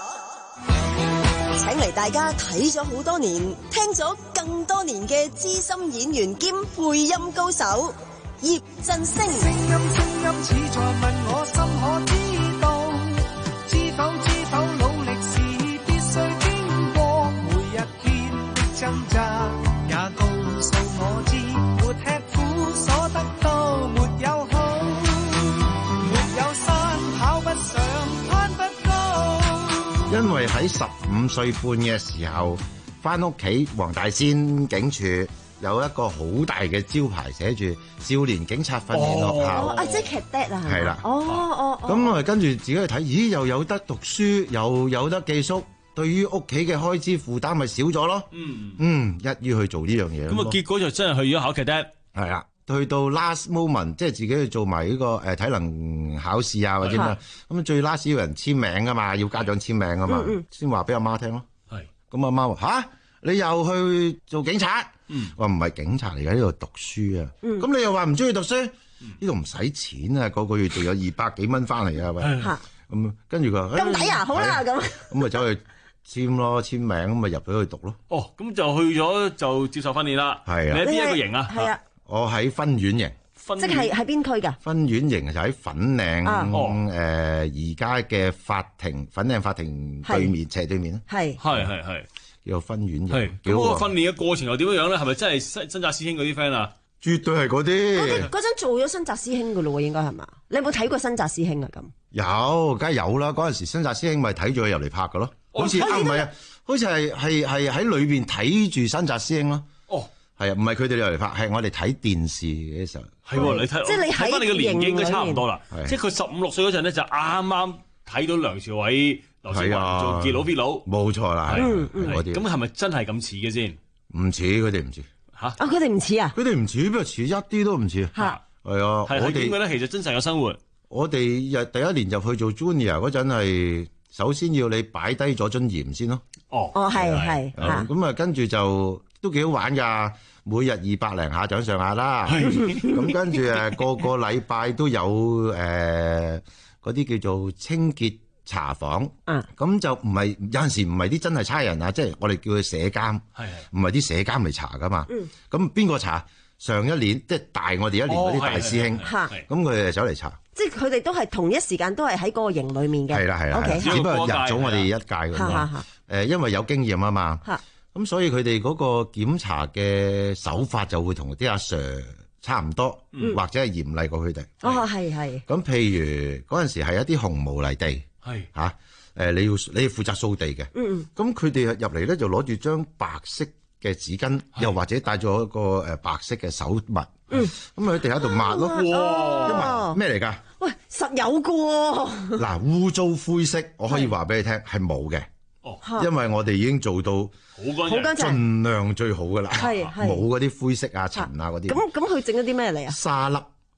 請嚟大家睇咗好多年，聽咗更多年嘅資深演員兼配音高手葉振聲。聲音聲音似在問我心可知道，知否知否努力是必須經過，每一天的掙扎也告訴我知，沒吃苦所得到沒有好，沒有山跑不上攀不高。 因為喺十五歲半嘅時候，翻屋企黃大仙警署有一個好大嘅招牌，寫住少年警察訓練學校。 哦，啊，即係 cadet 啊， 係啦。 哦哦哦。 咁我哋跟住自己去睇，咦，又有得讀書，又有得寄宿，對於屋企嘅開支負擔咪少咗咯。嗯嗯，一於去做呢樣嘢。 咁啊，結果就真係去咗考 cadet。 係啦。去到 last moment， 即係自己去做埋呢個誒體能考試啊，或者咩咁最 last 要人簽名噶嘛，要家長簽名噶嘛，先話俾阿媽聽咯。係咁阿媽話吓，你又去做警察？嗯，話唔係警察嚟㗎，呢度讀書啊。咁、嗯、你又話唔中意讀書？呢度唔使錢啊，個個月仲有二百幾蚊翻嚟啊，係咪？咁跟住佢話咁抵啊，好啦咁。 咁咪走去簽咯，簽名咁咪入咗去讀咯。 哦，咁就去咗就接受訓練啦。係啊，你喺邊一個營啊？ 係啊。 我喺分院營， 即係喺邊區㗎？ 分院營就喺粉嶺， 啊誒而家嘅法庭，粉嶺法庭對面斜對面啦。 係係係係， 叫做分院營。 係咁嗰個訓練嘅過程又點樣樣咧？係咪真係新新澤師兄嗰啲 friend 啊？ 絕對係嗰啲。 嗰陣做咗新澤師兄㗎咯喎，應該係嘛？你有冇睇過新澤師兄啊？咁有，梗係有啦。嗰陣時新澤師兄咪睇住佢入嚟拍㗎咯。好似啊唔係啊，好似係係係喺裏邊睇住新澤師兄咯。哦。係啊，唔係佢哋入嚟拍，係我哋睇電視嘅時候。 係喎，你睇， 即係你睇翻你嘅年紀應該差唔多啦。即係佢十五六歲嗰陣咧，就啱啱睇到梁朝偉、劉青雲做傑佬 fit 佬。冇錯啦， 係嗰啲。咁係咪真係咁似嘅先？ 唔似，佢哋唔似。 嚇！ 啊，佢哋唔似啊？ 佢哋唔似，邊度似？一啲都唔似。 嚇！ 係啊， 我哋點嘅咧？其實真實嘅生活。 我哋日第一年入去做 junior 嗰陣係，首先要你擺低咗樽鹽先咯。 哦。 哦，係係。 咁啊，跟住就都幾好玩㗎。每日二百零下掌上下啦，咁跟住誒個個禮拜都有誒嗰啲叫做清潔查房，咁、嗯、就唔係有陣時唔係啲真係差人啊，即係我哋叫佢社監，唔係啲社監嚟查噶嘛。咁邊個查？上一年即係大我哋一年嗰啲大師兄，咁佢哋走嚟查。即係佢哋都係同一時間都係喺嗰個營裏面嘅。係啦係啦， okay，只不過入咗我哋一屆咁樣。誒，因為有經驗啊嘛。咁所以佢哋嗰個檢查嘅手法就會同啲阿 Sir 差唔多，嗯、或者係嚴厲過佢哋。哦，係係。咁譬如嗰陣時係一啲紅毛泥地，係嚇，誒、啊、你要你要負責掃地嘅。嗯咁佢哋入嚟咧就攞住張白色嘅紙巾，又或者帶咗一個誒白色嘅手襪。嗯。咁喺地下度抹咯。哇！咩嚟㗎？喂，實有㗎喎。嗱，污糟灰色，我可以話俾你聽係冇嘅。哦。因為我哋已經做到。好乾淨，盡量最好噶啦，冇嗰啲灰色啊、塵啊嗰啲。咁咁佢整咗啲咩嚟啊？沙粒，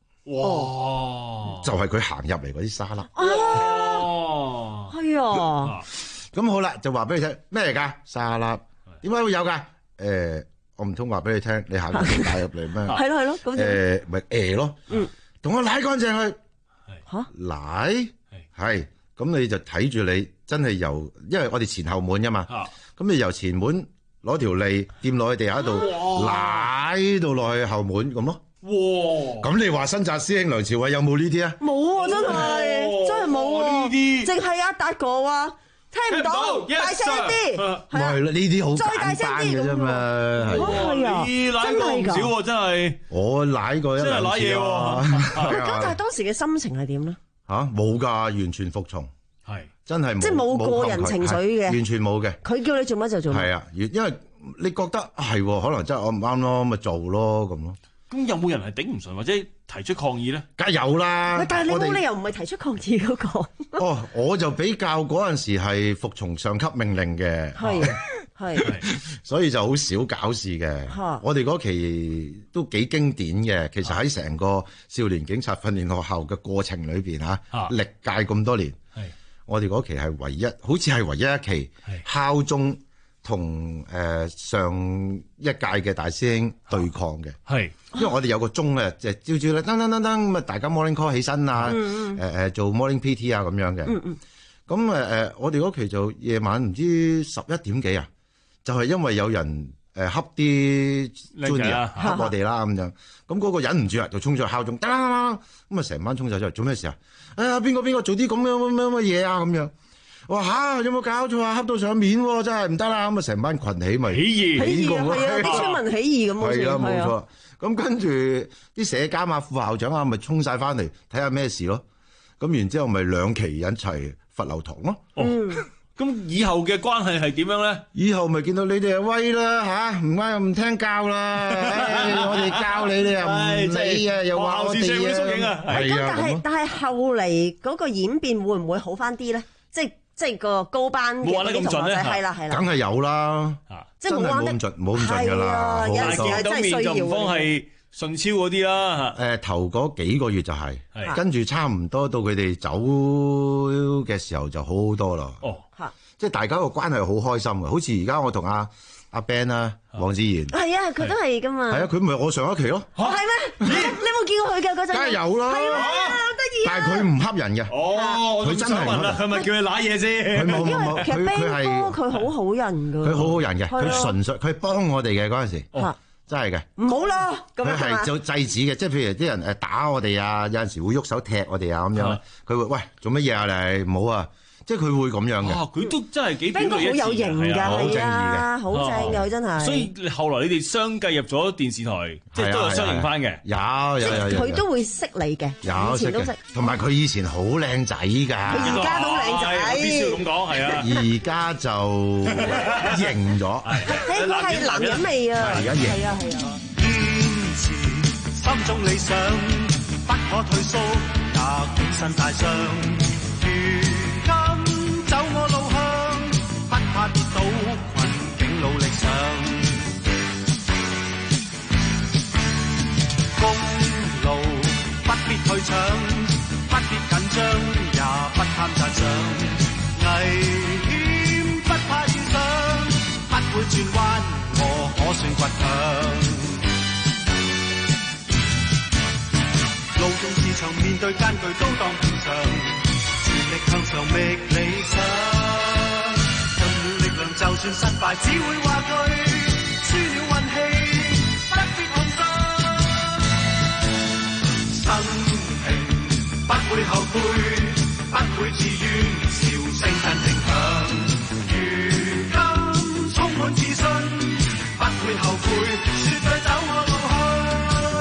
哇！就係佢行入嚟嗰啲沙粒。哦，係啊。咁好啦，就話俾你聽咩嚟㗎？沙粒點解會有㗎？誒，我唔通話俾你聽，你行入嚟帶入嚟咩？係咯係咯，咁誒咪誒咯。嗯，同我舐乾淨佢。嚇？舐係。 咁你就睇住你真係由，因為我哋前後門噶嘛，咁、啊、你由前門攞條脷掂落去地下度，舐到落去後門咁咯。哇！咁你話新紮師兄梁朝偉有冇呢啲啊？ 冇啊，真係真係冇啊！呢啲淨係阿達哥話聽唔到，大聲啲。 係啦，呢啲好簡單嘅啫嘛。 係啊， 真係唔少喎，真係。 我舐過一兩次。真係舐嘢喎。 咁但係當時嘅心情係點咧？ 吓，冇㗎，完全服從。係真係冇。 即係冇個人情緒嘅。 完全冇嘅。 佢叫你做乜就做乜。 係啊，因為你覺得係可能真係我唔啱咯，咪做咯咁咯。 咁有冇人係頂唔順或者提出抗議咧？ 梗係有啦。 但係你冇理由唔係提出抗議嗰個。 哦，我就比較嗰陣時係服從上級命令嘅。係係，所以就好少搞事嘅。我哋嗰期都幾經典嘅。其實喺成個少年警察訓練學校嘅過程裏邊嚇，歷屆咁多年，我哋嗰期係唯一，好似係唯一一期敲鐘同誒上一屆嘅大師兄對抗嘅。係。因為我哋有個鐘咧，就朝朝咧，噔噔噔噔咁啊，大家 morning call 起身啊，誒誒、嗯呃、做 morning P T 啊咁樣嘅。咁誒誒，我哋嗰期就夜晚唔知十一點幾啊，就係、是、因為有人誒恰啲 junior 恰我哋啦咁樣。咁嗰個忍唔住啊，就衝咗去敲鐘，噔噔咁啊，成班衝晒出嚟做咩事啊？哎呀，邊個邊個做啲咁樣乜乜嘢啊咁樣？哇嚇！有冇搞錯啊？恰到上面喎，真係唔得啦！咁啊，成班群起咪起義， 起義係啊！啲村民起義咁好似係啊，冇錯。咁跟住啲社監啊、副校長啊，咪衝晒翻嚟睇下咩事咯。咁然之後咪兩期一齊罰留堂咯。 嗯。咁以後嘅關係係點樣咧？ 以後咪見到你哋係威啦嚇，唔啱又唔聽教啦。我哋教你你又唔理啊，又話我哋啊。 係啊。咁但係但係後嚟嗰個演變會唔會好翻啲咧？即係。即係個高班嘅啲同學仔，係啦係啦， 梗係有啦， 即係冇玩得冇咁盡，冇咁盡㗎啦。 有陣時係真係需要。 就唔方係順超嗰啲啦。 誒頭嗰幾個月就係，跟住差唔多到佢哋走嘅時候就好好多啦。哦，即係大家個關係好開心嘅，好似而家我同阿阿 Ben 啦、黃子賢。係啊，佢都係㗎嘛。 係啊，佢唔係我上一期咯。 係咩？你你有冇見過佢㗎嗰陣？ 梗係有啦。但係佢唔恰人嘅， 哦， 佢真係唔恰人。 佢咪叫你揦嘢先？ 佢冇冇冇，佢佢係佢好好人㗎。 佢好好人嘅，佢純粹佢幫我哋嘅嗰陣時，真係嘅。 唔好啦， 佢係做制止嘅，即係譬如啲人誒打我哋啊，有陣時會喐手踢我哋啊咁樣，佢會喂做乜嘢啊你唔好啊！即係佢會咁樣嘅。 哇！佢都真係幾表裏一致， 好有型㗎， 好正義嘅， 好正㗎，佢真係。 所以後來你哋相繼入咗電視台，即係都有相認翻嘅。 有有有。 佢都會識你嘅，以前都識。 同埋佢以前好靚仔㗎。佢而家都靚仔。 必須咁講係啊。 而家就型咗。 係佢係男人味啊。 而家型。 係啊係啊。 堅持心中理想，不可退縮，也滿身大傷。走我路向，不怕跌倒，困境努力上。公路不必退搶，不必緊張，也不貪讚賞。危險不怕遇上，不會轉彎，我可算倔強。路縱是長，面對艱巨都當平常。力向上覓理想，盡了力量，就算失敗，只會話句輸了運氣，不必痛心。生平不會後悔，不會自怨，笑聲真正響。如今充滿自信，不會後悔，絕對走我路向。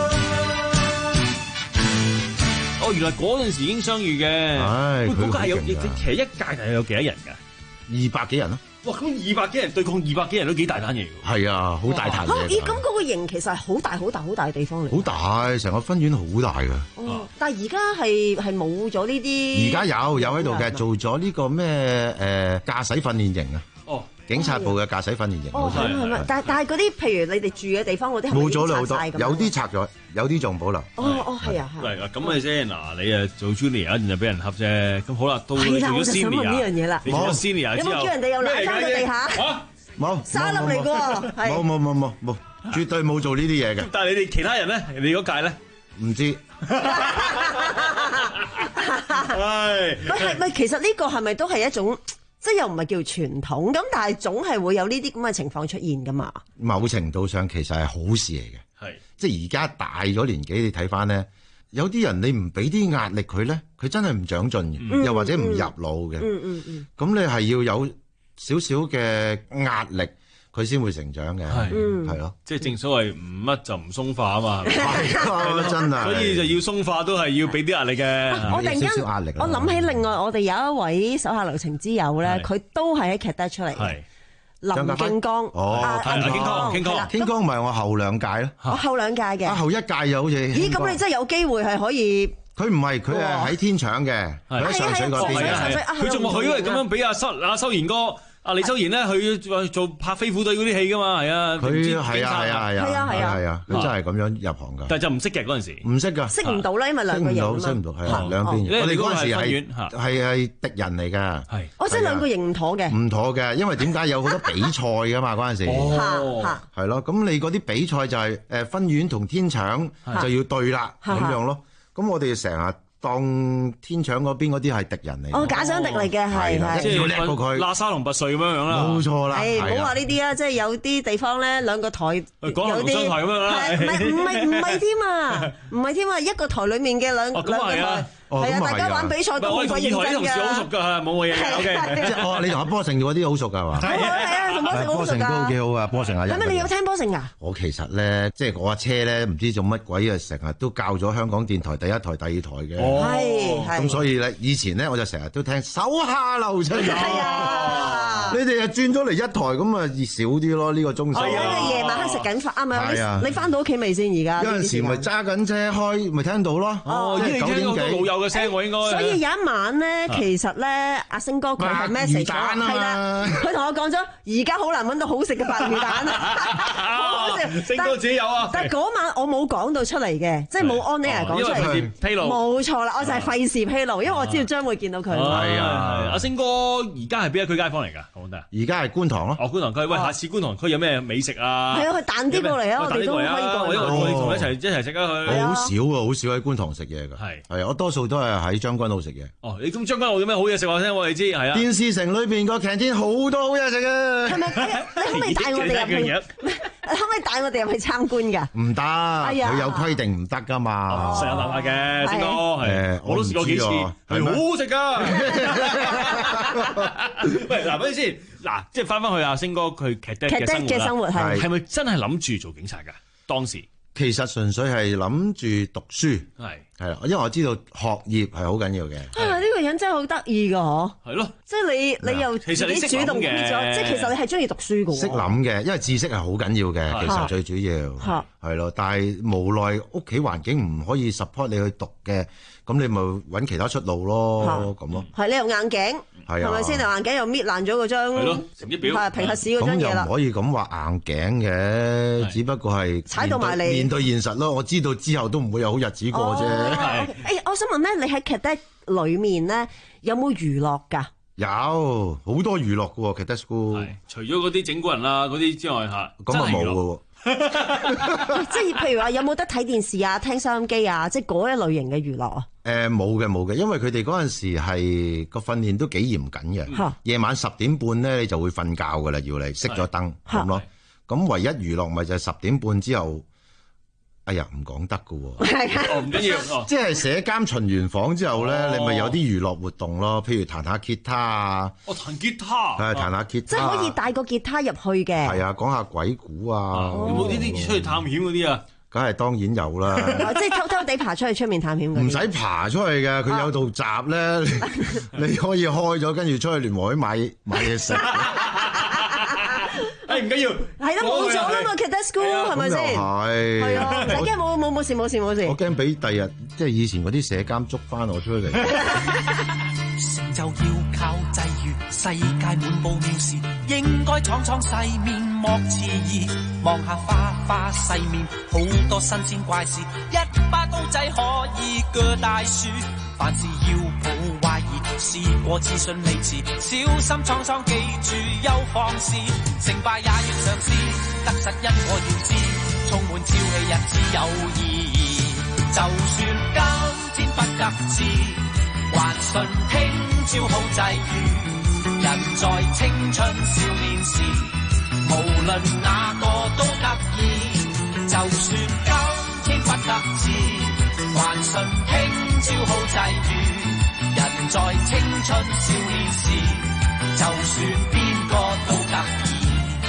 哦，原來嗰陣時已經相遇嘅。 唉， 佢係有，其實一屆係有幾多人㗎？ 二百幾人咯。 哇！咁二百幾人對抗二百幾人都幾大單嘢㗎。 係啊，好大壇嘢。 咦？咁嗰個營其實係好大、好大、好大嘅地方嚟。 好大，成個分院好大㗎。 哦，但係而家係係冇咗呢啲。 而家有有喺度嘅，做咗呢個咩誒駕駛訓練營啊。哦。警察部嘅駕駛訓練營。 哦，係咪？但但係嗰啲，譬如你哋住嘅地方嗰啲， 冇咗啦好多，有啲拆咗，有啲仲保留。 哦哦，係啊， 係啊，咁咪先嗱，你啊做 junior 然後俾人恰啫，咁好啦，到你做咗 senior 呢樣嘢啦， 你做咗 senior 之後， 有冇叫人哋又賴翻個地下？ 冇， 沙粒嚟㗎喎， 冇冇冇冇冇，絕對冇做呢啲嘢嘅。 但係你哋其他人咧，你嗰屆咧？ 唔知， 係， 唔係唔係，其實呢個係咪都係一種，即係又唔係叫傳統咁，但係總係會有呢啲咁嘅情況出現噶嘛？ 某程度上其實係好事嚟嘅， 係即係而家大咗年紀，你睇翻咧，有啲人你唔俾啲壓力佢咧，佢真係唔長進嘅， 嗯、 又或者唔入腦嘅。 嗯嗯嗯。 咁你係要有少少嘅壓力。佢先會成長嘅，係係咯， 即係正所謂唔乜就唔鬆化啊嘛， 係真係， 所以就要鬆化都係要俾啲壓力嘅。 我突然間我諗起另外我哋有一位手下留情之友咧，佢都係喺劇得出嚟嘅。林敬剛， 哦， 林敬剛，敬剛， 敬剛唔係我後兩屆咯， 我後兩屆嘅， 啊後一屆又好似， 咦咁你真係有機會係可以。 佢唔係，佢係喺天搶嘅，佢喺上水嗰邊， 佢仲話佢因為咁樣俾阿修阿修賢哥。阿李修賢咧，佢做拍飛虎隊嗰啲戲噶嘛，係啊， 佢係啊係啊係啊係啊係啊，佢真係咁樣入行噶。 但係就唔識嘅嗰陣時， 唔識噶， 識唔到啦，因為兩個人啊嘛， 識唔到，係啊，兩邊。我哋嗰陣時係係係敵人嚟噶， 係。 哦，即係兩個型唔妥嘅。 唔妥嘅，因為點解有好多比賽噶嘛嗰陣時，係咯。咁你嗰啲比賽就係誒分院同天搶就要對啦，咁樣咯。咁我哋成日。當天搶嗰邊嗰啲係敵人嚟， 哦假想敵嚟嘅係係， 即係要叻過佢， 喇沙同拔萃咁樣樣啦， 冇錯啦。 係唔好話呢啲啊，即係有啲地方咧兩個台有啲，有啲台咁樣啦， 唔係唔係唔係添啊，唔係添啊，一個台裡面嘅兩兩個台。係啊，大家玩比賽都好鬼認真㗎。我哋同二台啲同事好熟㗎，冇乜嘢。O K， 即係哦，你同阿波成嗰啲好熟㗎嘛？ 係啊，同波成好熟㗎。 波成都幾好啊，波成啊。 係咪你有聽波成㗎？ 我其實咧，即係我阿車咧，唔知做乜鬼啊，成日都教咗香港電台第一台、第二台嘅。 係係。 咁所以咧，以前咧我就成日都聽手下留情。係啊。你哋又轉咗嚟一台，咁啊熱少啲咯，呢個鐘數。 係啊，你夜晚黑食緊飯啊嘛？係啊。你翻到屋企未先？而家有陣時咪揸緊車開，咪聽到咯。 哦，即係九點幾。老友嘅聲我應該。 所以有一晚咧，其實咧，阿星哥佢係 message 咗，係啦，佢同我講咗，而家好難揾到好食嘅白魚蛋啊！好好笑， 星哥自己有啊。 但係嗰晚我冇講到出嚟嘅，即係冇 on air 講出嚟。 披露。 冇錯啦，我就係費事披露，因為我知道將會見到佢。 係啊， 阿星哥而家係邊一區街坊嚟㗎？講得。 而家係觀塘咯。 哦，觀塘區，喂，下次觀塘區有咩美食啊？ 係啊，佢彈啲過嚟啊，我哋都可以過嚟。 我哋同一齊一齊食啊佢。 好少啊，好少喺觀塘食嘢㗎。係係，我多數都係喺將軍澳食嘢。 哦，你咁將軍澳有咩好嘢食我聽？我哋知係啊。 電視城裏邊個 canteen 好多好嘢食啊！ 係咪？你可唔可以帶我哋入去？可唔可以帶我哋入去參觀㗎？ 唔得，佢有規定唔得㗎嘛。 實有辦法嘅，星哥係，我都試過幾次，係好好食㗎。喂，嗱，等陣先，嗱，即係翻返去阿星哥佢劇的嘅生活啦，係咪真係諗住做警察㗎？當時？ 其實純粹係諗住讀書， 係係啦，因為我知道學業係好緊要嘅。 啊，呢個人真係好得意㗎，嗬！ 係咯， 即係你你又自己主動變咗，即係其實你係中意讀書㗎。 識諗嘅，因為知識係好緊要嘅，其實最主要係咯。但係無奈屋企環境唔可以 support 你去讀嘅，咁你咪揾其他出路咯，咁咯。 係你又硬頸，係咪先？你硬頸又搣爛咗嗰張成績表， 係評核試嗰張嘢啦。 咁又唔可以咁話硬頸嘅，只不過係踩到埋嚟面對現實咯。我知道之後都唔會有好日子過啫。 誒，我想問咧，你喺劇的裏面咧有冇娛樂㗎？ 有好多娛樂㗎喎，劇的 school。 除咗嗰啲整蠱人啦嗰啲之外嚇， 咁啊冇㗎喎。 即係譬如話有冇得睇電視啊、聽收音機啊，即係嗰一類型嘅娛樂啊？ 誒冇嘅冇嘅，因為佢哋嗰陣時係個訓練都幾嚴謹嘅。夜晚十點半咧，你就會瞓覺㗎啦，要你熄咗燈咁咯。咁唯一娛樂咪就係十點半之後。哎呀，唔講得㗎喎， 哦唔緊要， 即係社監巡完房之後咧，你咪有啲娛樂活動咯，譬如彈下吉他啊， 哦彈吉他， 係彈下吉他， 即係可以帶個吉他入去嘅， 係啊，講下鬼故啊， 有冇呢啲出去探險嗰啲啊？ 梗係當然有啦， 即係偷偷地爬出去出面探險嗰啲， 唔使爬出去嘅，佢有道閘咧，你可以開咗，跟住出去聯和去買買嘢食。 誒唔緊要， 係咯冇咗啦嘛，劇的 school 係咪先？ 係係啊，唔使驚，冇冇冇事冇事冇事。 我驚俾第日即係以前嗰啲社監捉翻我出嚟。 成就要靠際遇，世界滿布妙事，應該闖闖世面莫遲疑。望下花花世面，好多新鮮怪事，一把刀仔可以鋸大樹。凡事要抱懷疑，試過自信離詞，小心闖闖記住有放肆，成敗也要嘗試，得失因我要知，充滿朝氣日子有意義。 就算今天不得志，還信聽朝好際遇。人在青春少年時，無論哪個都得意。就算今天不得志，還信聽朝好際遇。人在青春少年時，就算邊個都得意。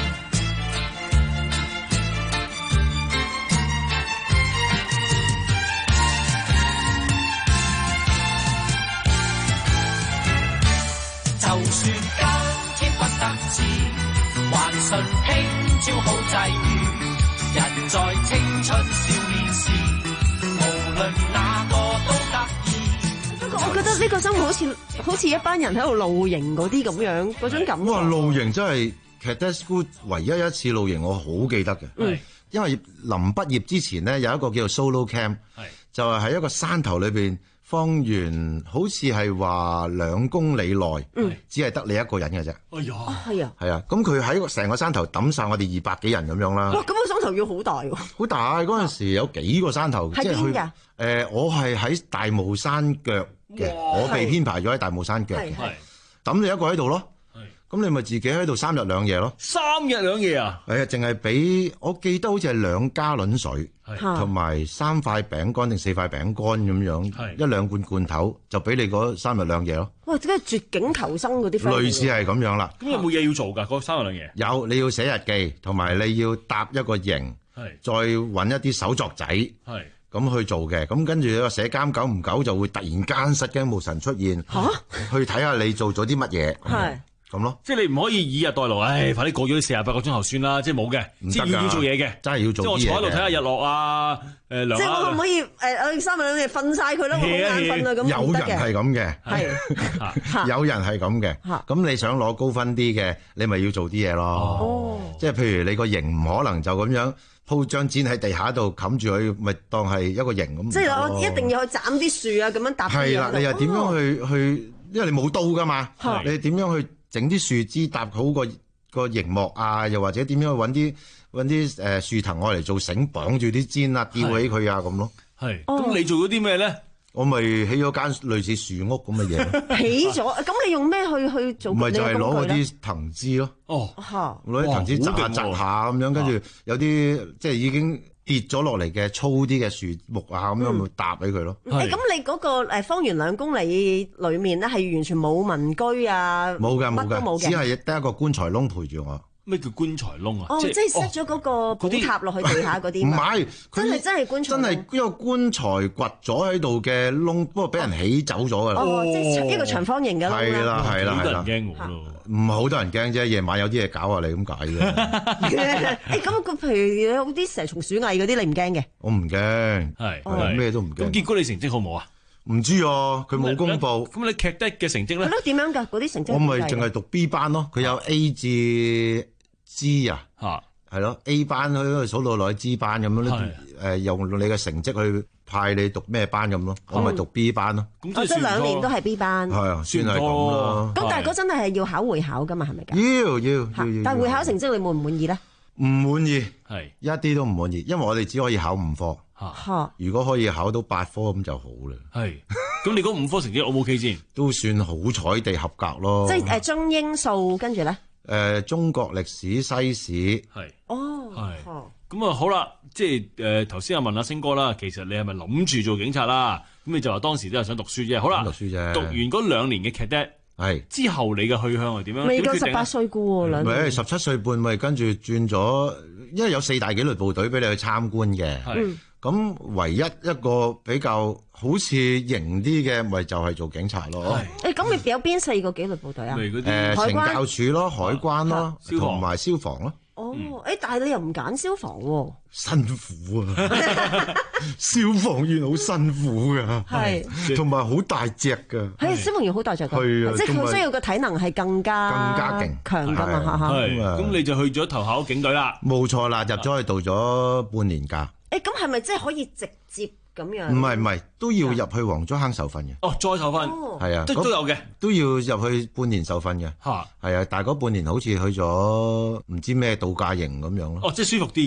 就算今天不得志，還信聽朝好際遇。人在青春少年時，無論哪個都得意。 不過我覺得呢個生活好似好似一班人喺度露營嗰啲咁樣嗰種感覺。 哇！露營真係 Cadet School 唯一一次露營，我好記得嘅。 嗯， 因為臨畢業之前咧有一個叫做 Solo Camp， 就係喺一個山頭裏邊。方圓好似係話兩公里內，嗯、只係得你一個人嘅啫。 哎呀， 係啊， 係啊，咁佢喺成個山頭抌晒我哋二百幾人咁樣啦。 哇，咁個山頭要好大喎。好大，嗰陣時有幾個山頭， 即係邊㗎？誒、 呃，我係喺大霧山腳嘅，我被編排咗喺大霧山腳嘅，抌你一個喺度咯。咁你咪自己喺度三日兩夜咯。 三日兩夜啊？ 係啊，淨係俾我記得好似係兩加侖水，同埋三塊餅乾定四塊餅乾咁樣，一兩罐罐頭就俾你嗰三日兩夜咯。 哇！即係絕境求生嗰啲。 類似係咁樣啦。 咁有冇嘢要做㗎？嗰三日兩夜。 有，你要寫日記，同埋你要搭一個營，再揾一啲手作仔，咁去做嘅。咁跟住個社監久唔久就會突然間失驚無神出現，去睇下你做咗啲乜嘢。係。咁咯， 即係你唔可以以逸待勞，唉，快啲過咗啲四十八個鐘頭算啦，即係冇嘅，即係要要做嘢嘅， 真係要做嘢。 即係我坐喺度睇下日落啊，誒涼啊。 即係我可唔可以誒誒三日兩夜瞓晒佢咯？好眼瞓啊咁。 有人係咁嘅，係有人係咁嘅。咁你想攞高分啲嘅，你咪要做啲嘢咯。哦，即係譬如你個營唔可能就咁樣鋪張氈喺地下度冚住佢，咪當係一個營咁。 即係我一定要去斬啲樹啊，咁樣搭。 係啦，你又點樣去去？因為你冇刀㗎嘛，你點樣去？整啲樹枝搭好個個營幕啊，又或者點樣去揾啲揾啲誒樹藤愛嚟做繩綁住啲氈啊，吊起佢啊咁咯。 係，咁你做咗啲咩咧？ 我咪起咗間類似樹屋咁嘅嘢。 起咗，咁你用咩去去做？ 咪就係攞嗰啲藤枝咯。 哦， 攞啲藤枝紮下紮下咁樣，跟住有啲即係已經跌咗落嚟嘅粗啲嘅樹木啊，咁樣咪搭俾佢咯。 誒，咁你嗰個誒方圓兩公里裏面咧，係完全冇民居啊？ 冇㗎，冇㗎，只係得一個棺材窿陪住我。 咩叫棺材窿啊？ 哦，即係塞咗嗰個寶塔落去地下嗰啲。唔係，真係真係棺材。 真係一個棺材掘咗喺度嘅窿，不過俾人起走咗㗎啦。 哦，即係一個長方形嘅窿啦。 係啦，係啦，係啦。 好多人驚我咯。 唔係好多人驚啫，夜晚有啲嘢搞下你咁解嘅。 誒，咁個譬如有啲蛇蟲鼠蟻嗰啲，你唔驚嘅？ 我唔驚， 係咩都唔驚。 咁結果你成績好冇啊？ 唔知啊，佢冇公佈。 咁你劇得嘅成績咧？ 係咯，點樣㗎？嗰啲成績？ 我咪淨係讀 B 班咯，佢有 A 至 G 啊，嚇係咯 A 班去數到落去 G 班咁樣咧，誒用你嘅成績去派你讀咩班咁咯，我咪讀 B 班咯。 咁即係兩年都係 B 班。 係啊，算係咁咯。 咁但係嗰陣係要考會考㗎嘛，係咪㗎？ 要要要。 但係會考成績你滿唔滿意咧？ 唔滿意， 係一啲都唔滿意，因為我哋只可以考五科。 嚇！ 如果可以考到八科咁就好啦。 係。咁你嗰五科成績 O 唔 OK 先？ 都算好彩地合格咯。 即係誒中英數跟住咧？ 誒中國歷史西史係。 哦。 係。咁啊好啦，即係誒頭先啊問阿星哥啦，其實你係咪諗住做警察啦？咁你就話當時都係想讀書啫。好啦， 讀書啫。 讀完嗰兩年嘅 cadet。係之後你嘅去向係點樣？ 未夠十八歲嘅喎，兩年。 咪十七歲半咪跟住轉咗，因為有四大紀律部隊俾你去參觀嘅。係。咁唯一一個比較好似型啲嘅，咪就係做警察咯。 誒，咁你有邊四個紀律部隊啊？ 誒，懲教署咯，海關咯，同埋消防咯。 哦，誒，但係你又唔揀消防喎？ 辛苦啊！消防員好辛苦噶，係，同埋好大隻噶。 係消防員好大隻噶，係啊，即係佢需要嘅體能係更加更加勁強噶嘛，嚇嚇。 係，咁你就去咗投考警隊啦。 冇錯啦，入咗去度咗半年假。 誒，咁係咪即係可以直接咁樣？ 唔係唔係，都要入去黃竹坑受訓嘅。 哦，再受訓， 係啊， 都都有嘅， 都要入去半年受訓嘅。嚇，係啊，但係嗰半年好似去咗唔知咩度假營咁樣咯。 哦，即係舒服啲嘅。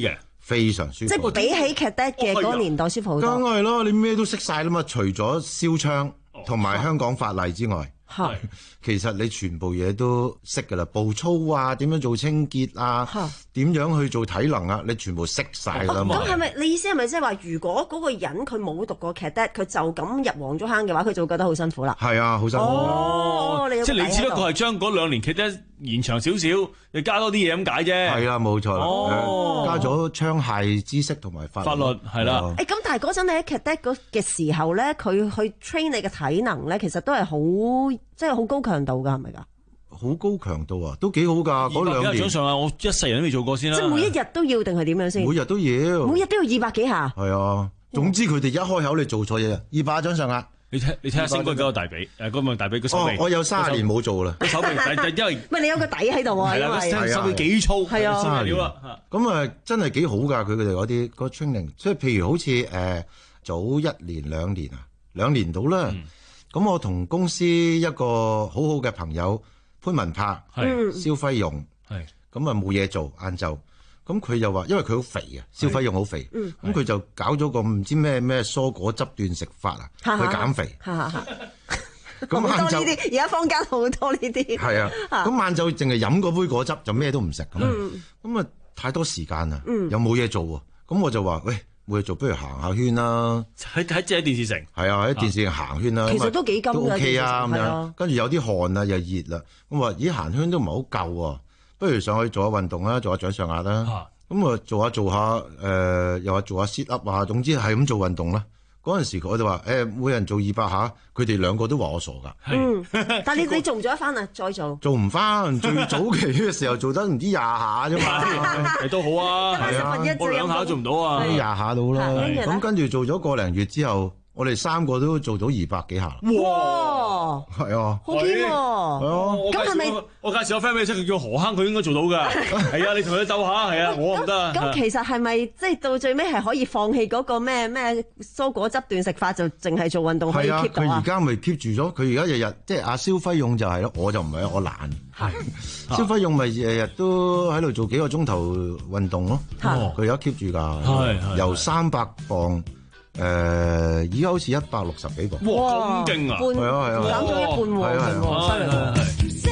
非常舒服。 即係比起 cadet 嘅嗰個年代舒服好多。 梗係咯，你咩都識晒啦嘛，除咗燒槍同埋香港法例之外。 係， 其實你全部嘢都識㗎啦，步操啊，點樣做清潔啊，點樣去做體能啊，你全部識晒㗎啦嘛。 咁係咪你意思係咪即係話，如果嗰個人佢冇讀過 cadet，佢就咁入黃竹坑嘅話，佢就會覺得好辛苦啦？ 係啊，好辛苦。 哦，你即係你只不過係將嗰兩年 cadet延長少少，你加多啲嘢咁解啫。 係啦，冇錯。哦，加咗槍械知識同埋法律。 法律係啦。 誒咁，但係嗰陣你喺 cadet 嘅時候咧，佢去 train 你嘅體能咧，其實都係好。即係好高強度㗎，係咪㗎？ 好高強度啊，都幾好㗎。嗰兩年， 早上啊，我一世人都未做過先啦。 即係每一日都要定係點樣先？ 每日都要， 每日都要二百幾下。 係啊，總之佢哋一開口你做錯嘢，二百掌上壓。 你睇你睇下星哥嗰個大髀，誒嗰個大髀個手臂。 我有三十年冇做啦。 個手臂，但因為唔係你有個底喺度喎，因為手臂幾粗， 係啊， 三十年啦。咁啊，真係幾好㗎，佢哋嗰啲嗰 training，即係譬如好似誒早一年兩年啊，兩年到啦。咁我同公司一個好好嘅朋友潘文柏、蕭輝勇，咁啊冇嘢做晏晝，咁佢又話，因為佢好肥嘅，蕭輝勇好肥，咁佢就搞咗個唔知咩咩蔬果汁斷食法啊，去減肥。 咁晏晝呢啲，而家坊間好多呢啲。 係啊，咁晏晝淨係飲嗰杯果汁就咩都唔食咁，咁啊太多時間啦，又冇嘢做喎，咁我就話喂。冇嘢做，不如行下圈啦。 喺喺即係電視城， 係啊，喺電視城行圈啦。 其實都幾金㗎， 都 OK 啊咁樣。跟住有啲汗啊，又熱啦。咁話咦，行圈都唔係好夠喎，不如上去做下運動啦，做下掌上壓啦。咁啊，做下做下，誒又話做下 sit up 啊，總之係咁做運動啦。嗰陣時我就話誒，每人做二百下，佢哋兩個都話我傻㗎。 嗯，但係你你做唔做得翻啊？再做做唔翻，最早期嘅時候做得唔知廿下啫嘛。 誒都好啊，係啊，我兩下做唔到啊， 廿下到啦。咁跟住做咗個零月之後，我哋三個都做到二百幾下。 哇！ 係啊， 好堅喎。 係啊。 咁係咪？ 我介紹個 friend 俾你識，佢叫何坑，佢應該做到㗎。係啊，你同佢鬥下，係啊，我唔得啊。 咁其實係咪即係到最尾係可以放棄嗰個咩咩蔬果汁斷食法，就淨係做運動可以 keep 到啊？ 佢而家咪 keep 住咗，佢而家日日即係阿蕭輝勇就係咯，我就唔係，我懶。係。蕭輝勇咪日日都喺度做幾個鐘頭運動咯。佢而家 keep 住㗎。係。由三百磅。誒，而家好似一百六十幾磅。 哇，咁勁啊！ 係啊係啊， 減咗一半喎，係喎，犀利喎。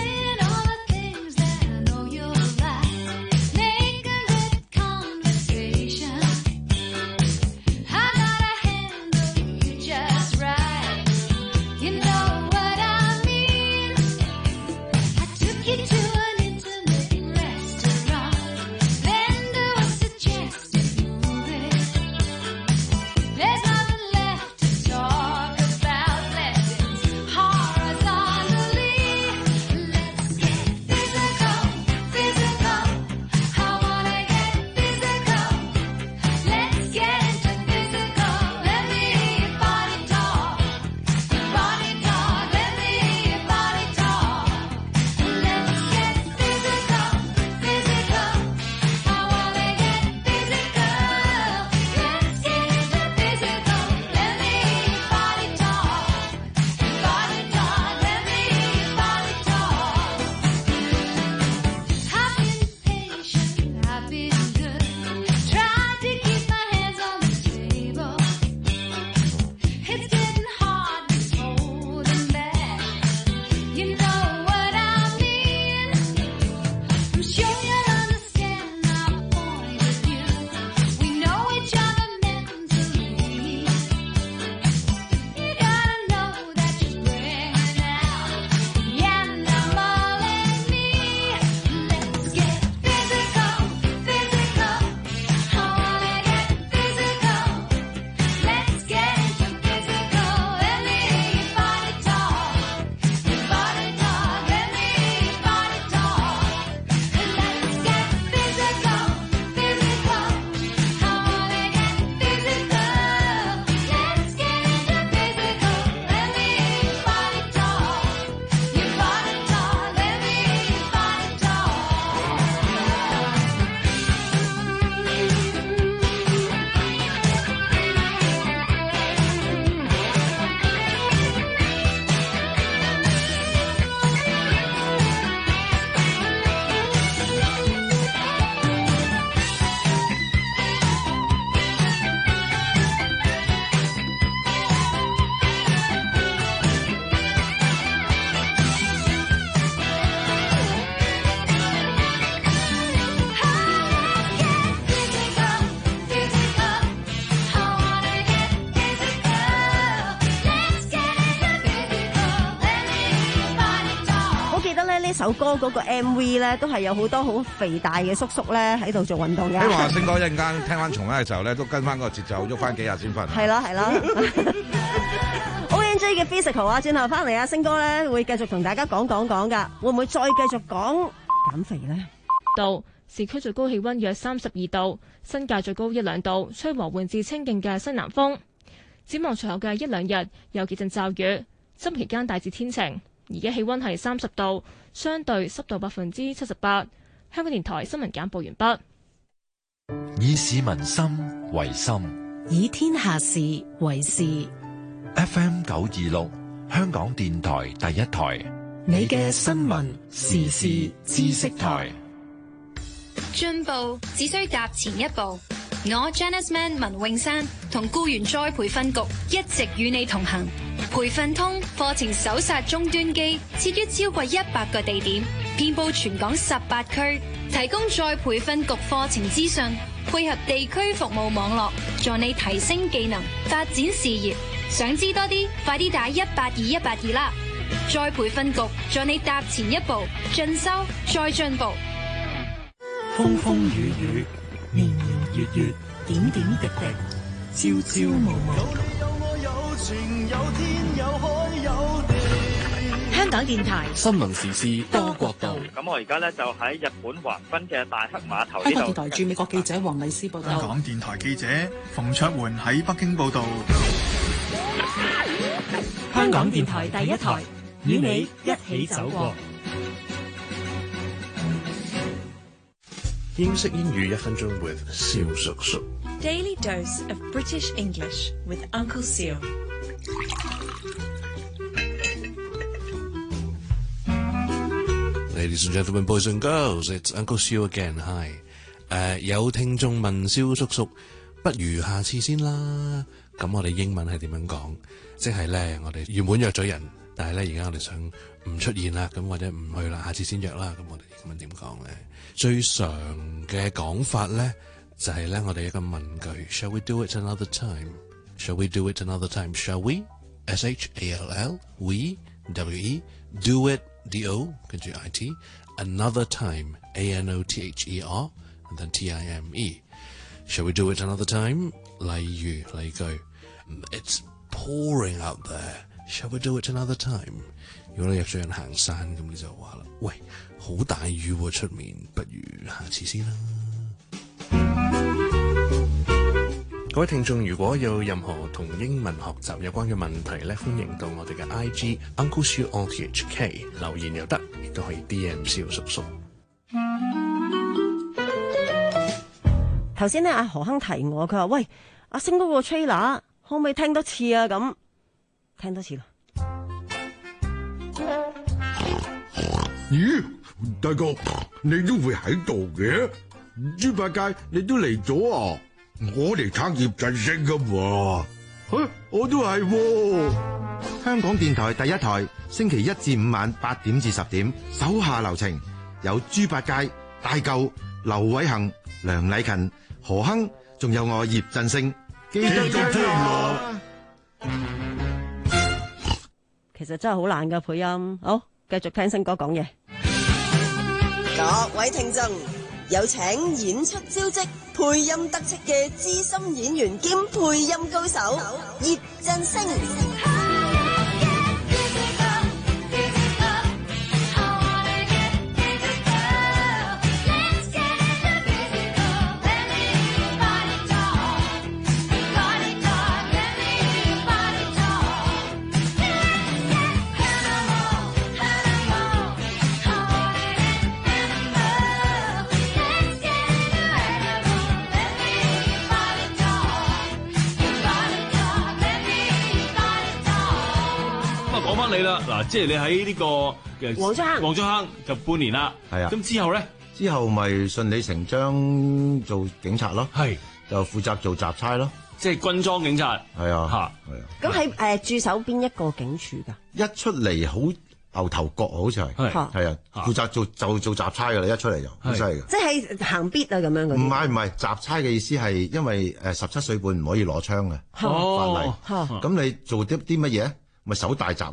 一首歌嗰個 M V 咧，都係有好多好肥大嘅叔叔咧喺度做運動嘅。 希望星哥一陣間聽翻重溫嘅時候咧，都跟翻個節奏，喐翻幾日先瞓。 係啦係啦。O N J 嘅 physical 啊，轉頭翻嚟啊，星哥咧會繼續同大家講講講㗎，會唔會再繼續講減肥咧？ 到市區最高氣溫約三十二度，新界最高一兩度，吹和緩至清勁嘅西南風。展望隨後嘅一兩日有幾陣驟雨，周期間大致天晴。而家氣溫係三十度，相對濕度百分之七十八。香港電台新聞簡報完畢。 以市民心為心， 以天下事為事。 F M 九二六，香港電台第一台， 你嘅新聞時事知識台。 進步只需踏前一步。我 Janice Man 文詠珊同僱員再培訓局一直與你同行。培訓通課程搜索終端機設於超過一百個地點，遍佈全港十八區，提供再培訓局課程資訊，配合地區服務網絡，助你提升技能，發展事業。想知多啲，快啲打一八二一八二啦！再培訓局助你踏前一步，進修再進步。 風風雨雨，年年月月，點點滴滴，朝朝暮暮。 香港電台新聞時事多角度。 咁我而家咧就喺日本橫濱嘅大黑碼頭呢度。 香港電台駐美國記者黃麗斯報道。 香港電台記者馮卓媛喺北京報道。 香港電台第一台，與你一起走過。 英式英語一分鐘 with 蕭叔叔。 Daily dose of British English with Uncle Seal。 Ladies and gentlemen, boys and girls, it's Uncle Seal again. Hi， 誒、uh, 有聽眾問蕭叔叔，不如下次先啦。咁我哋英文係點樣講？即係咧，我哋原本約咗人，但係咧而家我哋想唔出現啦，咁或者唔去啦，下次先約啦。咁我哋咁樣點講咧？最常嘅講法咧，就係、是、咧我哋一個問句 ，Shall we do it another time? Shall we do it another time? Shall we? S H A L L we W E do it D O 跟住 I T another time A N O T H E R and then T I M E. Shall we do it another time? 例如例句 It's pouring out there. Shall we do it another time? 如果你約咗人行山，咁你就話啦，喂，好大雨喎出面，不如下次先啦。各位聽眾，如果有任何同英文學習有關嘅問題咧，歡迎到我哋嘅 I G Uncle Siu O T H K 留言又得，亦都可以 D M 蕭叔叔。 頭先咧，阿何亨提我，佢話：喂，阿星嗰個 trailer 可唔可以聽多次啊？咁聽多次啦。 咦，大哥，你都會喺度嘅？豬八戒，你都嚟咗啊？我嚟撐葉振聲噶喎，吓，我都係喎。 香港電台第一台，星期一至五晚八點至十點，手下留情，有豬八戒、大舊、劉偉恒、梁禮勤、何亨，仲有我葉振聲。記得聽我。 其實真係好難噶配音，好，繼續聽星哥講嘢。 各位聽眾，有請演出招積、配音得戚嘅資深演員兼配音高手葉振聲。 講翻你啦，嗱，即係你喺呢個嘅黃竹坑， 黃竹坑就半年啦， 係啊。 咁之後咧， 之後咪順理成章做警察咯， 係就負責做雜差咯， 即係軍裝警察， 係啊， 嚇， 係啊。 咁喺誒駐守邊一個警署㗎？ 一出嚟好牛頭角啊，好似係，係係啊，負責做就做雜差㗎啦，一出嚟就好犀利㗎。 即係行必啊咁樣嗰啲。 唔係唔係，雜差嘅意思係因為誒十七歲半唔可以攞槍嘅法例，咁你做啲啲乜嘢？咪守大閘咯，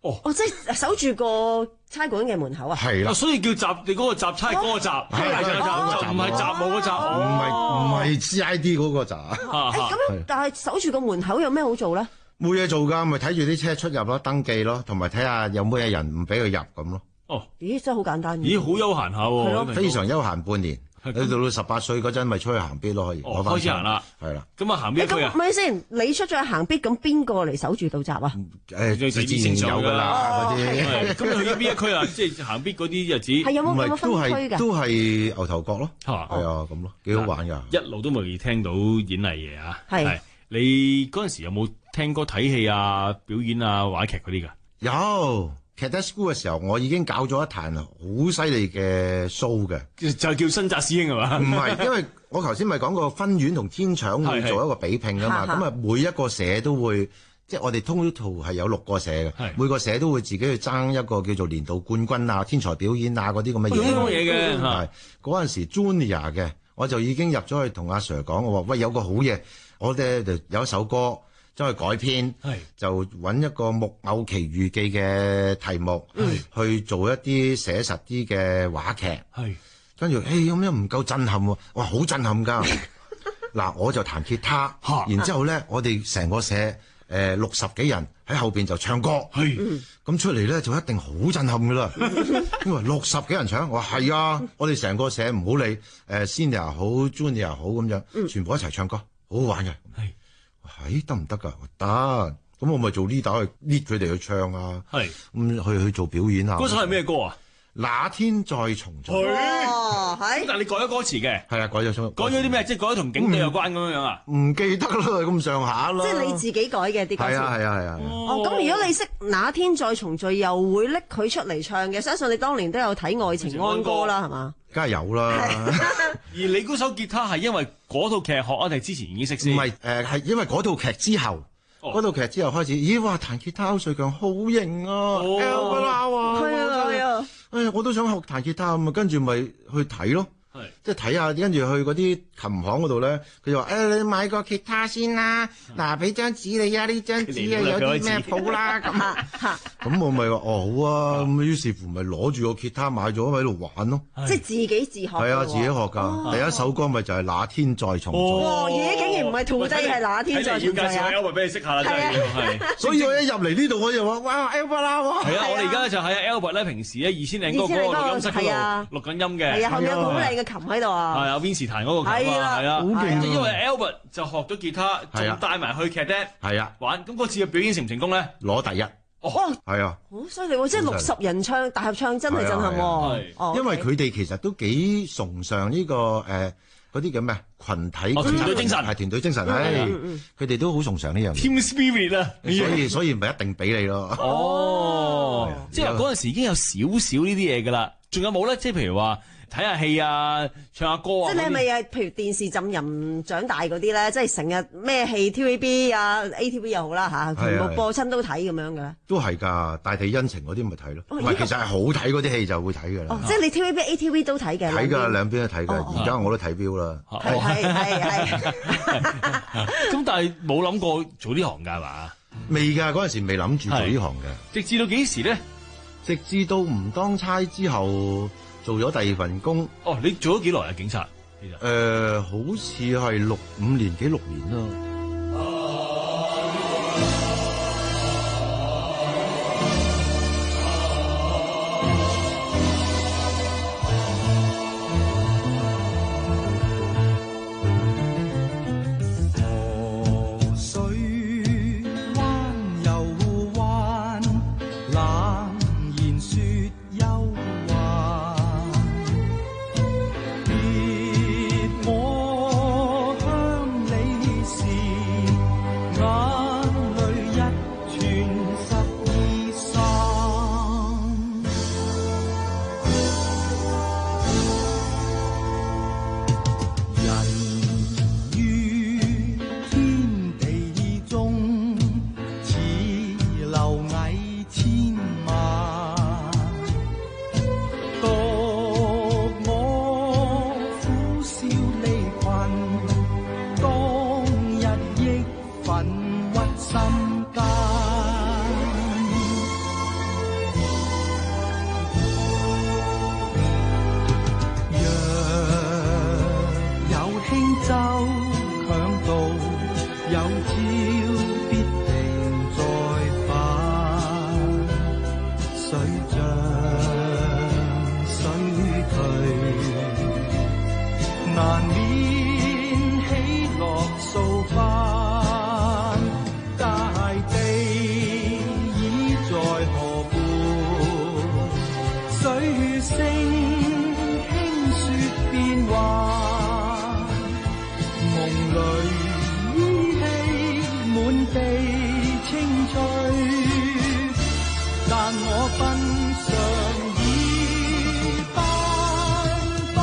哦， 哦，即係守住個差館嘅門口啊。 係啦， 所以叫閘，你嗰個閘差嗰個閘，係係就唔係閘務嗰閘， 唔係唔係 C I D 嗰個閘。 咁但係守住個門口有咩好做咧？ 冇嘢做㗎，咪睇住啲車出入咯，登記咯，同埋睇下有冇嘢人唔俾佢入咁咯。 哦， 咦，真係好簡單。 咦，好悠閒下喎。係咯， 非常悠閒半年。你到到十八歲嗰陣，咪出去行必咯，可以。 哦，開始行啦。 係啦。 咁啊，行邊區啊？ 咪先，你出咗去行必，咁邊個嚟守住道閘啊？ 誒，自然有㗎啦，嗰啲。 咁你去邊一區啊？即係行必嗰啲日子。 係有冇咁嘅分區㗎？ 都係牛頭角咯。 係啊，咁咯，幾好玩㗎。 一路都未聽到演藝嘢啊。 係。 你嗰陣時有冇聽歌睇戲啊、表演啊、話劇嗰啲㗎？ 有。Cadet School 嘅時候，我已經搞咗一壇好犀利嘅 show 嘅， 就叫新紮師兄係嘛？ 唔係，因為我頭先咪講過分院同天搶會做一個比拼㗎嘛，咁啊每一個社都會，即係我哋 total 係有六個社嘅，每個社都會自己去爭一個叫做年度冠軍啊、天才表演啊嗰啲咁嘅嘢。 咁嘢嘅， 係嗰陣時 Junior 嘅，我就已經入咗去同阿 Sir 講，我話喂，有個好嘢，我哋就有一首歌。將佢改編，就揾一個《木偶奇遇記》嘅題目，去做一啲寫實啲嘅話劇。跟住，誒有咩唔夠震撼喎？哇，好震撼㗎！嗱，我就彈吉他，然之後咧，我哋成個社誒六十幾人喺後邊就唱歌，咁出嚟咧就一定好震撼㗎啦。因為六十幾人唱，我話係啊，我哋成個社唔好理誒 senior 好 junior 好咁樣，全部一齊唱歌，好好玩嘅。係得唔得㗎？得，咁我咪做 leader 去 lead 佢哋去唱啊，係咁去去做表演啊。 嗰首係咩歌啊？ 那天再重聚。 哦，係。 但係你改咗歌詞嘅。 係啊，改咗歌。 改咗啲咩？即係改咗同警隊有關咁樣樣啊？ 唔記得啦，咁上下啦。 即係你自己改嘅啲歌詞。 係啊係啊係啊。 哦，咁如果你識那天再重聚，又會拎佢出嚟唱嘅，相信你當年都有睇《愛情安歌》啦，係嘛？ 梗係有啦。 而你嗰首吉他係因為嗰套劇學啊，定係之前已經識先？ 唔係誒，係因為嗰套劇之後，嗰套劇之後開始，咦哇彈吉他瑞強好型啊 Albert 啊， 係啊係啊， 哎呀我都想學彈吉他咁啊，跟住咪去睇咯。即係睇下，跟住去嗰啲琴行嗰度咧，佢就話：誒，你買個吉他先啦，嗱，俾張紙你啊，呢張紙啊有啲咩譜啦咁。咁我咪話：哦好啊，咁於是乎咪攞住個吉他買咗喺度玩咯。 即係自己自學。係啊，自己學㗎。第一首歌咪就係那天再重聚。 哇！咦，竟然唔係徒弟，係那天再重聚啊！ 要介紹 Albert 俾你識下啦，真係要係。 所以我一入嚟呢度我就話：哇 Albert 啦！ 係啊，我哋而家就喺 Albert 咧，平時咧二千零嗰個錄音室嗰度錄緊音嘅。 係啊，後面有個好靚嘅琴喺度啊。 係啊 Vince 彈嗰個琴啊，係啊， 好勁。 因為 Albert 就學咗吉他，仲帶埋去劇廳係啊玩。咁嗰次嘅表演成唔成功咧？ 攞第一。 哦， 係啊， 好犀利喎！即係六十人唱大合唱，真係震撼喎。 因為佢哋其實都幾崇尚呢個誒嗰啲叫咩群體團隊精神， 係團隊精神，係佢哋都好崇尚呢樣嘢。 Team spirit 啊， 所以所以唔係一定俾你咯。 哦，即係嗰陣時已經有少少呢啲嘢㗎啦。仲有冇咧？即係譬如話。睇下戲啊，唱下歌啊！ 即係你係咪啊？譬如電視浸淫長大嗰啲咧，即係成日咩戲 T V B 啊 A T V 又好啦嚇，全部播親都睇咁樣嘅咧。 都係㗎，大地恩情嗰啲咪睇咯。唔係，其實係好睇嗰啲戲就會睇㗎啦。 哦，即係你 T V B A T V 都睇嘅。 睇㗎，兩邊都睇㗎。而家我都睇錶啦。 係係係。 咁但係冇諗過做呢行㗎嘛？ 未㗎，嗰陣時未諗住做呢行嘅。 直至到幾時咧？ 直至到唔當差之後。做咗第二份工。 哦，你做咗幾耐啊？警察其實誒、 呃，好似係六五年幾六年啦。 難免喜樂掃翻，大地已在河畔，水聲輕說變幻，夢裏依稀滿地青翠，但我奔上已斑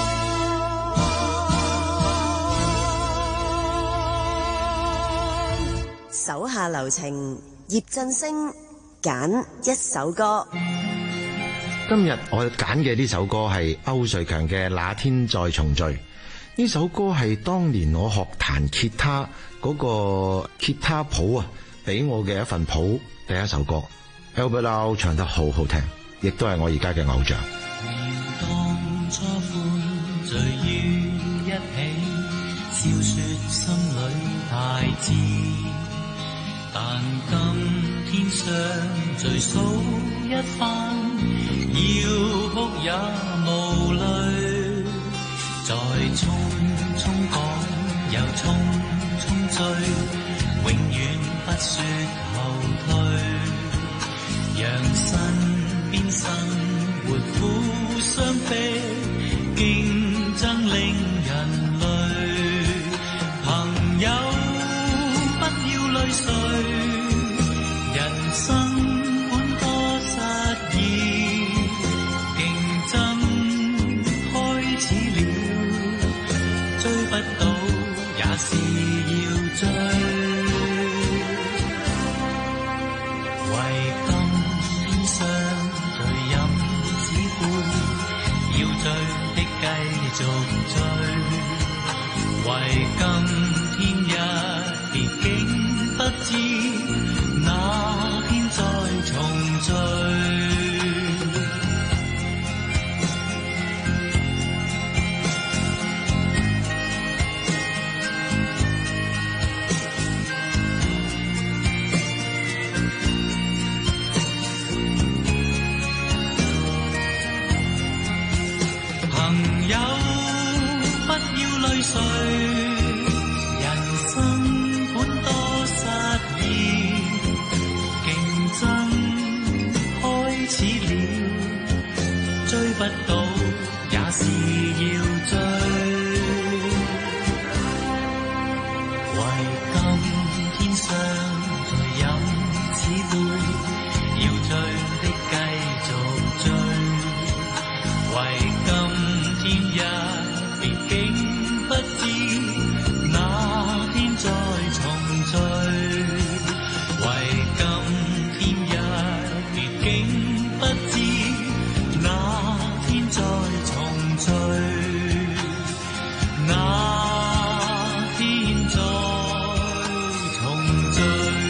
斑。 手下留情，葉振聲揀一首歌。 今日我揀嘅呢首歌係歐瑞強嘅《那天再重聚》。呢首歌係當年我學彈吉他嗰個吉他譜啊，俾我嘅一份譜，第一首歌。Albert Lau 唱得好好聽，亦都係我而家嘅偶像。 當初歡聚於一起，笑說心裏大志，但今天相聚數一番，要哭也無慮，再匆匆講又匆匆追，永遠不說後退，讓身邊生活苦相逼，競爭令人累，朋友不要淚水，人生本多失意，競爭開始了，追不到也是要追，為今天相聚飲此杯，要追的繼續追，為今天一別竟不知哪天再重聚。朋友不要淚水，人生本多失意，競爭開始了，追不到也是要追，為今天相聚飲此杯，要追的繼續追，為今天一別竟不知哪天再重聚，為今天一別竟不知哪天再重聚，哪天再重聚。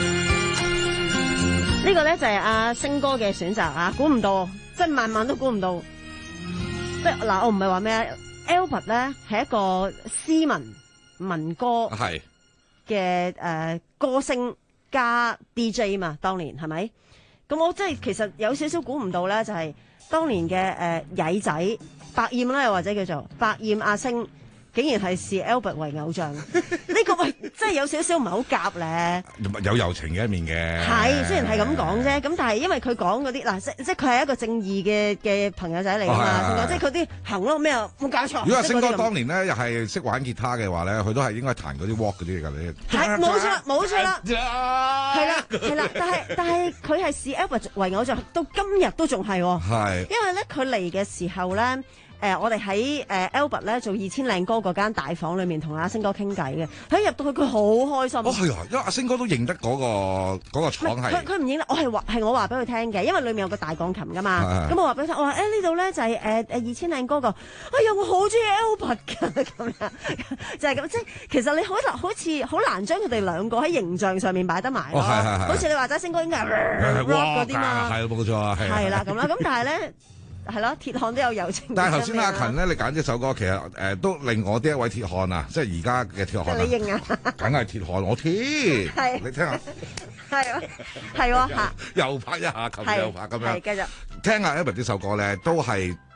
呢個咧就係阿星哥嘅選擇啊，估唔到，真係萬萬都估唔到。即係嗱，我唔係話咩 Albert 咧係一個斯文民歌係嘅誒歌星加 D J 嘛，當年係咪？咁我真係其實有少少估唔到咧，就係當年嘅誒曳仔百厭啦，又或者叫做百厭阿星，竟然係視 Albert 為偶像，呢個喂真係有少少唔係好夾咧。 有柔情嘅一面嘅， 係雖然係咁講啫，咁但係因為佢講嗰啲嗱，即即佢係一個正義嘅嘅朋友仔嚟㗎嘛，即係佢啲行咯咩啊冇搞錯。 如果阿星哥當年咧又係識玩吉他嘅話咧，佢都係應該彈嗰啲 walk 嗰啲㗎，你係冇錯冇錯啦，係啦係啦，但係但係佢係視 Albert 為偶像，到今日都仲係喎， 係因為咧佢嚟嘅時候咧。誒、呃，我哋喺誒 Albert 咧做二千靚歌嗰間大房裏面同阿星哥傾偈嘅，佢入到去佢好開心。 哦，係啊，因為阿星哥都認得嗰、那個嗰、那個廠係。 佢佢唔認得，我係話係我話俾佢聽嘅，因為裏面有個大鋼琴噶嘛。咁我話俾佢聽，我話誒呢度咧就係誒誒二千靚歌個，哎呀我好中意 Albert 㗎咁樣，就係、是、咁，即係其實你好難好似好難將佢哋兩個喺形象上面擺得埋咯。 哦、 好似你話齋星哥應該係 rock 嗰啲嘛。 係冇錯啊，係。係啦咁啦，咁但係咧。係咯，鐵漢都有柔情。 但係頭先阿勤咧，你揀呢首歌，其實誒、呃、都令我啲一位鐵漢啊，即係而家嘅鐵漢啊， 你認啊？ 梗係鐵漢，我鐵。係。你聽下。 係啊，係喎嚇。 又拍一下，琴又拍咁樣。 係繼續。 聽下 Albert 呢首歌咧，都係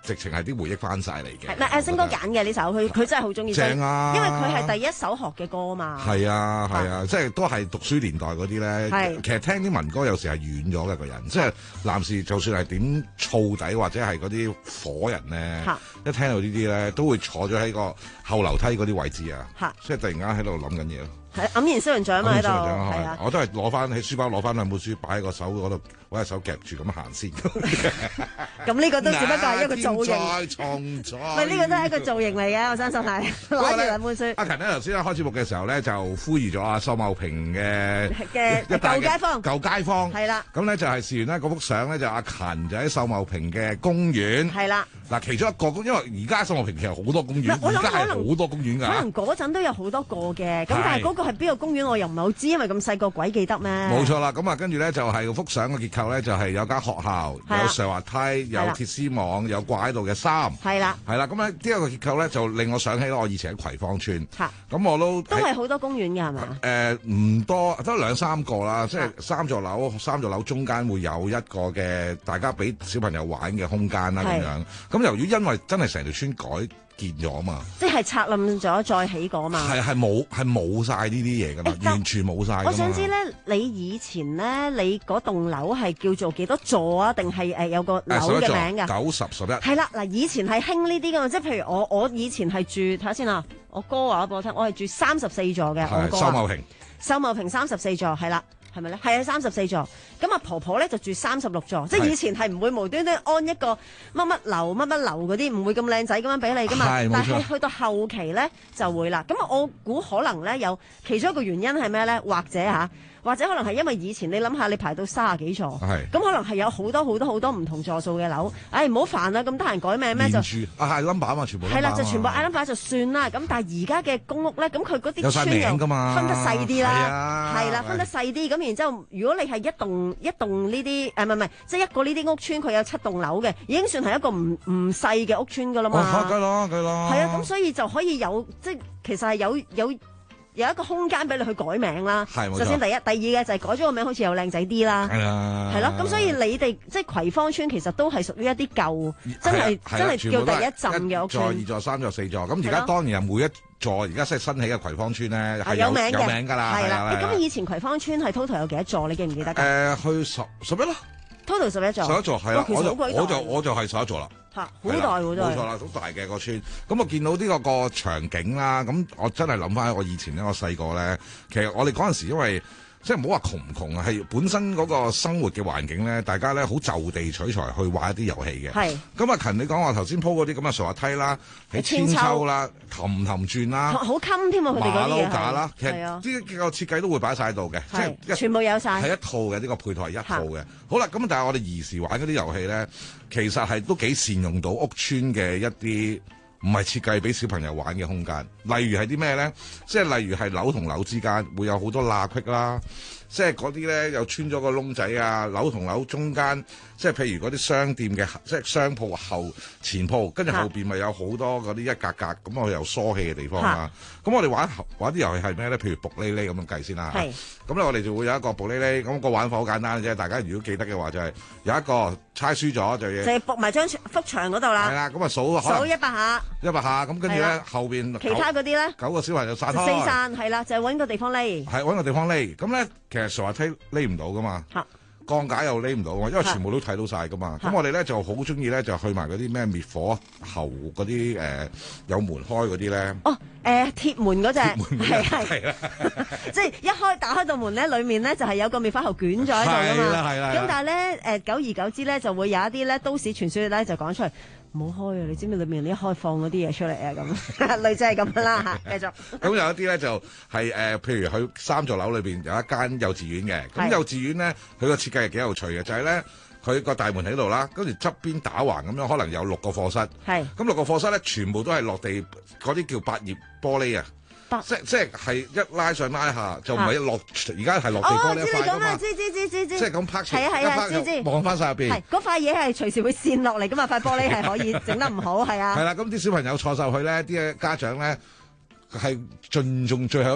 直情係啲回憶翻晒嚟嘅。 唔係阿星哥揀嘅呢首，佢佢真係好中意。 正啊！ 因為佢係第一首學嘅歌嘛。 係啊係啊，即係都係讀書年代嗰啲咧。 係其實聽啲民歌有時係軟咗嘅個人，即係男士就算係點燥底或者係嗰啲火人咧，一聽到呢啲咧都會坐咗喺個後樓梯嗰啲位置啊，即係突然間喺度諗緊嘢咯。 係黯然銷魂掌嘛喺度，係啊！ 我都係攞翻喺書包攞翻兩本書擺喺個手嗰度，揾隻手夾住咁行先。 咁呢個都只不過係一個造型， 創作。 唔係呢個都係一個造型嚟嘅，我相信係攞住兩本書。 阿勤咧頭先開節目嘅時候咧，就呼籲咗阿秀茂坪嘅嘅舊街坊， 舊街坊係啦。 咁咧就係事緣咧，嗰幅相咧就阿勤就喺秀茂坪嘅公園。 係啦。 嗱，其中一個因為而家秀茂坪其實好多公園，而家係好多公園㗎。 可能嗰陣都有好多個嘅，咁但係嗰個係邊個公園我又唔係好知，因為咁細個鬼記得咩？ 冇錯啦，咁啊跟住咧就係幅相嘅結構咧，就係有間學校，有上滑梯，有鐵絲網，有掛喺度嘅衫。係啦，係啦，咁咧呢一個結構咧就令我想起我以前喺葵芳村。嚇，咁我都都係好多公園嘅係嘛？ 誒唔多，得兩三個啦，即係三座樓，三座樓中間會有一個嘅大家俾小朋友玩嘅空間啦咁樣。咁由於因為真係成條村改建咗嘛， 即係拆冧咗再起過嘛， 係係冇係冇曬呢啲嘢㗎嘛，完全冇曬。 我想知咧，你以前咧，你嗰棟樓係叫做幾多座啊？定係誒有個樓嘅名㗎？ 九十十一。係啦，嗱，以前係興呢啲㗎嘛，即係譬如我我以前係住睇下先啊，我哥話俾我聽，我係住三十四座嘅，我哥秀茂坪。 秀茂坪三十四座係啦。係咪咧？係啊，三十四座。咁啊，婆婆咧就住三十六座，即係以前係唔會無端端安一個乜乜樓乜乜樓嗰啲，唔會咁靚仔咁樣俾你噶嘛。但係去到後期咧就會啦。咁我估可能咧有其中一個原因係咩咧？或者嚇。或者可能係因為以前你諗下，你排到三十幾座，咁可能係有好多好多好多唔同座數嘅樓。唉，唔好煩啦，咁得閒改名咩就啊係 number 啊嘛，全部係啦，就全部嗌 number 就算啦。咁但係而家嘅公屋咧，咁佢嗰啲村又分得細啲啦，係啦，分得細啲。咁然之後，如果你係一棟一棟呢啲誒唔係唔係，即係一個呢啲屋村，佢有七棟樓嘅，已經算係一個唔唔細嘅屋村噶啦嘛。 哦，梗咯，梗咯。 係啊，咁所以就可以有即係其實係有有。有一個空間俾你去改名啦，首先第一，第二嘅就係改咗個名好似又靚仔啲啦，係啦，係咯，咁所以你哋即係葵芳村其實都係屬於一啲舊，真係真係叫第一陣嘅屋村， 一座、二座、三座、四座，咁而家當然係每一座而家即係新起嘅葵芳村咧係有名嘅， 有名㗎啦， 係啦。咁以前葵芳村係 total 有幾多座？你記唔記得㗎？誒，去十十一咯 ，total 十一座， 十一座係啦，我就我就我就係十一座啦。 嚇，好大喎，真係冇錯啦，好大嘅個村。咁我見到呢個個場景啦，咁我真係諗翻我以前咧，我細個咧，其實我哋嗰陣時因為即係唔好話窮唔窮啊，係本身嗰個生活嘅環境咧，大家咧好就地取材去玩一啲遊戲嘅。係。咁阿勤，你講話頭先鋪嗰啲咁嘅上滑梯啦，喺千秋啦、氹氹轉啦， 好襟添啊！佢哋嗰啲馬騮架啦，其實啲個設計都會擺晒喺度嘅，即係全部有晒。 係一套嘅，呢個配套係一套嘅。好啦，咁但係我哋兒時玩嗰啲遊戲咧，其實係都幾善用到屋村嘅一啲唔係設計俾小朋友玩嘅空間，例如係啲咩咧？即係例如係樓同樓之間會有好多罅隙啦，即係嗰啲咧又穿咗個窿仔啊，樓同樓中間，即係譬如嗰啲商店嘅即係商鋪後前鋪，跟住後邊咪有好多嗰啲一格格咁我又疏氣嘅地方啦。咁我哋玩玩啲遊戲係咩咧？譬如卜哩哩咁樣計先啦。係。咁咧我哋就會有一個卜哩哩，咁個玩法好簡單嘅啫。大家如果記得嘅話，就係有一個猜輸咗就要就係卜埋張幅牆嗰度啦。係啦，咁啊數數一百下。一百下，咁跟住咧後邊其他嗰啲咧九個小朋友散開。 四散係啦，就係揾個地方匿。 係揾個地方匿。咁咧其實上滑梯匿唔到噶嘛。嚇。鋼架又匿唔到啊，因為全部都睇到晒噶嘛。咁我哋咧就好中意咧，就去埋嗰啲咩滅火喉嗰啲誒有門開嗰啲咧。哦， 誒鐵門嗰隻係係，即係一開打開道門咧，裡面咧就係有個滅火喉捲咗喺度噶嘛。係啦係啦。咁但係咧誒久而久之咧，就會有一啲咧都市傳說咧就講出嚟。唔好開啊！你知唔知裏面一開放嗰啲嘢出嚟啊？咁類似係咁啦嚇，繼續。 咁有一啲咧就係、是、誒、呃，譬如佢三座樓裏邊有一間幼稚園嘅，咁幼稚園咧佢個設計係幾有趣嘅，就係咧佢個大門喺度啦，跟住側邊打橫咁樣，可能有六個課室。係。咁六個課室咧，全部都係落地嗰啲叫百葉玻璃啊。即即係一拉上拉下就唔係落，而家係落地玻璃一塊㗎嘛。知知知知知。即係咁拍出， 係啊係啊，知知。 望翻晒入邊。係嗰塊嘢係隨時會跣落嚟㗎嘛，塊玻璃係可以整得唔好，係啊。 係啦，咁啲小朋友坐上去咧，啲家長咧係盡用最後一秒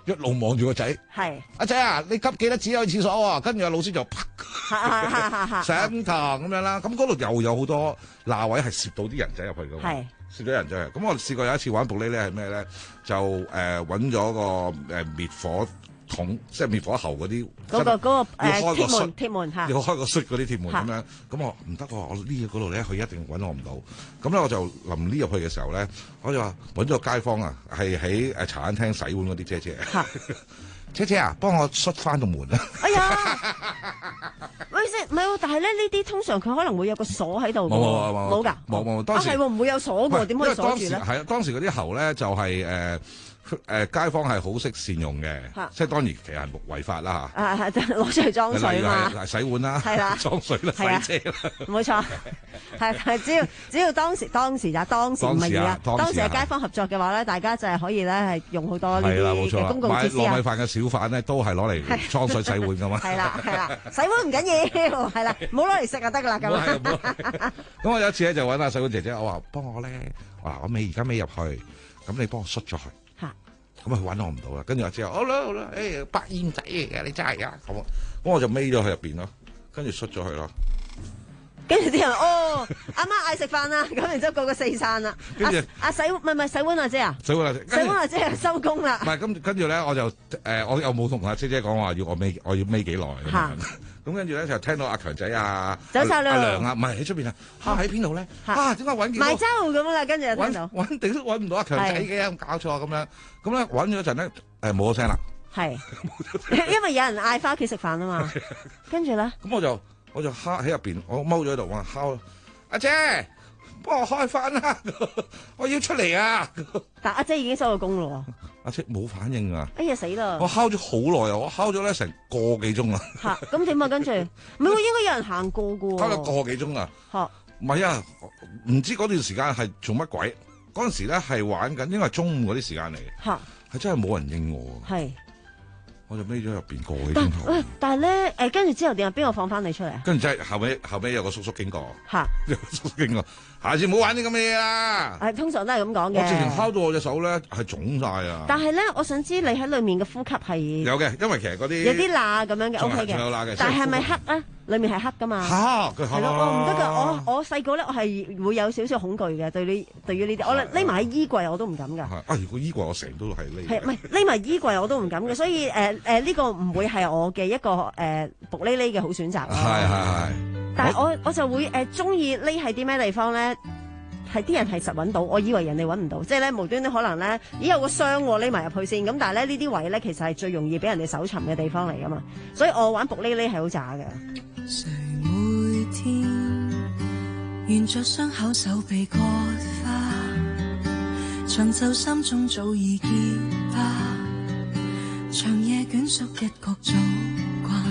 一路望住個仔。係阿仔啊，你急記得自己去廁所喎。跟住阿老師就啪上堂咁樣啦。咁嗰度又有好多罅位係攝到啲人仔入去㗎嘛。係攝咗人仔。咁我試過有一次玩布呢咧係咩咧？就誒揾咗個誒滅火桶，即係滅火喉嗰啲。嗰個嗰個誒鐵門鐵門嚇。要開個栓嗰啲鐵門咁樣。咁我唔得喎，我呢嗰度咧佢一定揾我唔到。咁咧我就臨呢入去嘅時候咧，我就話揾咗個街坊啊，係喺誒茶餐廳洗碗嗰啲姐姐。姐姐啊，幫我閂翻個門啊！哎呀，喂先，唔係喎，但係咧呢啲通常佢可能會有個鎖喺度嘅喎，冇冇冇㗎，冇冇。當時啊係喎，唔會有鎖嘅喎，點可以鎖住咧？係啊，當時嗰啲喉咧就係誒。誒街坊係好識善用嘅，即係當然其實係違法啦嚇。啊係，攞出嚟裝水嘛，洗碗啦，係啦，裝水啦，洗車啦，冇錯。係係，只要只要當時當時就當時唔係而家，當時係街坊合作嘅話咧，大家就係可以咧係用好多呢啲嘅公共設施啊。買糯米飯嘅小販咧都係攞嚟裝水洗碗噶嘛。係啦係啦，洗碗唔緊要，係啦，唔好攞嚟食就得噶啦咁。咁我有一次咧就揾阿洗碗姐姐，我話幫我咧，嗱我未而家未入去，咁你幫我捽咗佢。咁啊，佢揾我唔到啦，跟住我之後，好啦好啦，誒百厭仔嚟嘅，你真係啊，咁，咁我就孭咗佢入邊咯，跟住出咗去咯。跟住啲人哦，阿媽嗌食飯啦，咁然之後個個四散啦。跟住阿洗唔係唔係洗碗阿姐啊？洗碗阿姐，洗碗阿姐收工啦。唔係，咁跟住咧，我就誒，我又冇同阿姐姐講話要我孭，我要孭幾耐。咁跟住咧就聽到阿強仔啊，走晒啦，阿梁啊，唔係喺出邊啊，喺邊度咧？啊，點解揾埋周咁啦？跟住就聽到揾定都揾唔到阿強仔嘅，咁搞錯咁樣。咁咧揾咗一陣咧，誒冇咗聲啦。係，因為有人嗌翻屋企食飯啊嘛。跟住咧，咁我就我就敲喺入邊，我踎咗喺度，我敲阿姐，幫我開翻啦，我要出嚟啊！但阿姐已經收咗工咯。阿姐冇反應啊！哎呀死啦！我敲咗好耐啊！我敲咗咧成個幾鐘啊！嚇咁點啊？跟住唔係喎，應該有人行過噶喎。敲咗個幾鐘啊！嚇唔係啊！唔知嗰段時間係做乜鬼？嗰陣時咧係玩緊，應該係中午嗰啲時間嚟。嚇係真係冇人應我。係我就匿咗入邊個幾鐘頭。但係咧誒，跟住之後點啊？邊個放翻你出嚟啊？跟住即係後尾後尾有個叔叔經過。嚇有個叔叔經過。下次唔好玩啲咁嘅嘢啦！係通常都係咁講嘅。我直情敲到我隻手咧係腫晒啊！但係咧，我想知你喺裏面嘅呼吸係有嘅，因為其實嗰啲有啲罅咁樣嘅 O K 嘅。有罅嘅。但係係咪黑啊？裏面係黑噶嘛？嚇！係咯，我唔得㗎。我我細個咧，我係會有少少恐懼嘅對呢對於呢啲。我匿埋喺衣櫃我都唔敢㗎。啊！如果衣櫃我成日都係匿。係唔係匿埋衣櫃我都唔敢嘅？所以誒誒呢個唔會係我嘅一個誒伏匿匿嘅好選擇。係係係。但係我我就會誒中意匿喺啲咩地方咧？係啲人係實揾到，我以為人哋揾唔到，即係咧無端端可能咧，咦有個箱喎，匿埋入去先。咁但係咧呢啲位咧，其實係最容易俾人哋搜尋嘅地方嚟噶嘛。所以我玩伏匿匿係好渣嘅。誰每天沿着傷口手臂割花，長袖衫中早已結疤，長夜捲縮一角早慣。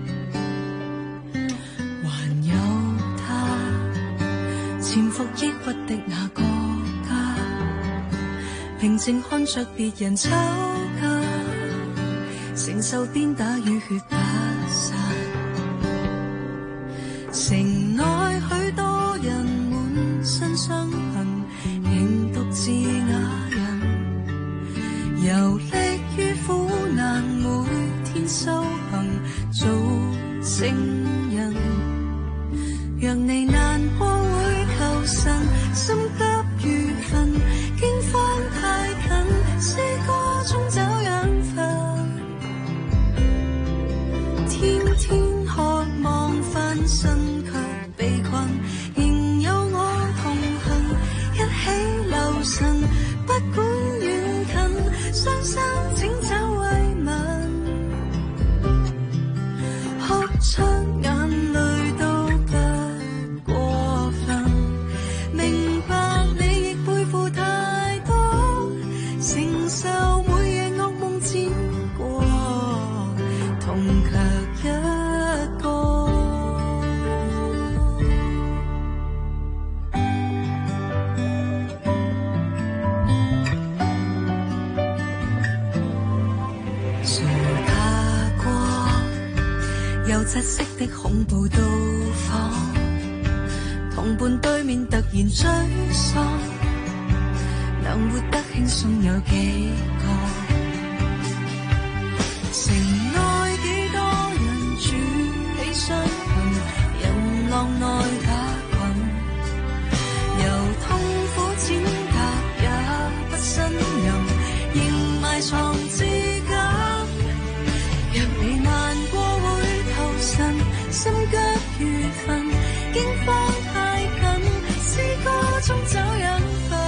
潛伏抑鬱的那個家，平靜看着別人吵架，承受鞭打與血不散。城內許多人滿身傷痕，仍獨自啞忍，遊歷於苦難，每天修行做聖人。若你難過會求神，心急如焚，經翻太近，詩歌中找養分，天天渴望翻身卻被困，仍有我同行，一起留神，不管遠近，雙手請找慰問，哭出眼淚都窒息的恐怖到訪，同伴對面突然沮喪，能活得輕鬆有幾個？ 埋藏至今。若你難過會投神，心急如焚，驚慌太緊，詩歌中找養分，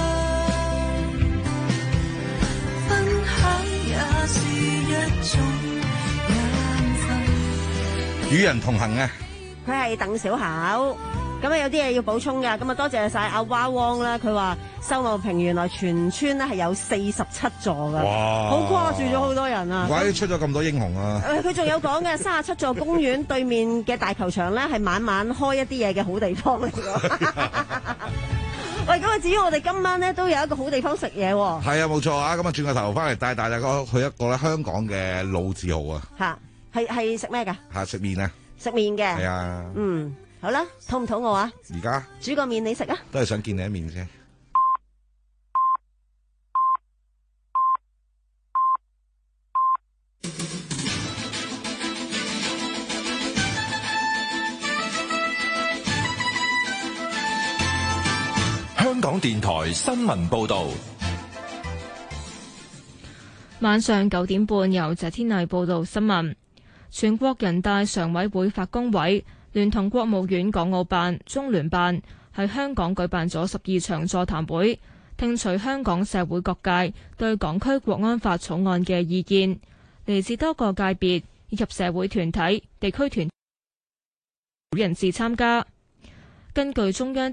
分享也是一種養分。 與人同行啊！ 佢係鄧小巧。咁啊有啲嘢要補充㗎，咁啊多謝晒阿蛙汪啦，佢話秀茂坪原來全村咧係有四十七座㗎， 哇！ 好掛住咗好多人啊！ 唔怪得出咗咁多英雄啊！ 誒，佢仲有講嘅三十七座公園對面嘅大球場咧係晚晚開一啲嘢嘅好地方嚟㗎。喂，咁啊至於我哋今晚咧都有一個好地方食嘢喎。 係啊，冇錯啊！咁啊轉個頭翻嚟帶大家去一個咧香港嘅老字號啊！ 嚇，係係食咩㗎？ 嚇，食麵啊！ 食麵嘅。 係啊。 嗯。好啦，肚唔肚餓啊？ 而家煮個麵你食啊？ 都係想見你一面啫。 香港電台新聞報道， 晚上九點半由謝天麗報道新聞。全國人大常委會法工委聯同國務院港澳辦、中聯辦喺香港舉辦咗十二場座談會，聽取香港社會各界對港區國安法草案嘅意見，嚟自多個界別以及社會團體、地區團體人士參加。根據中央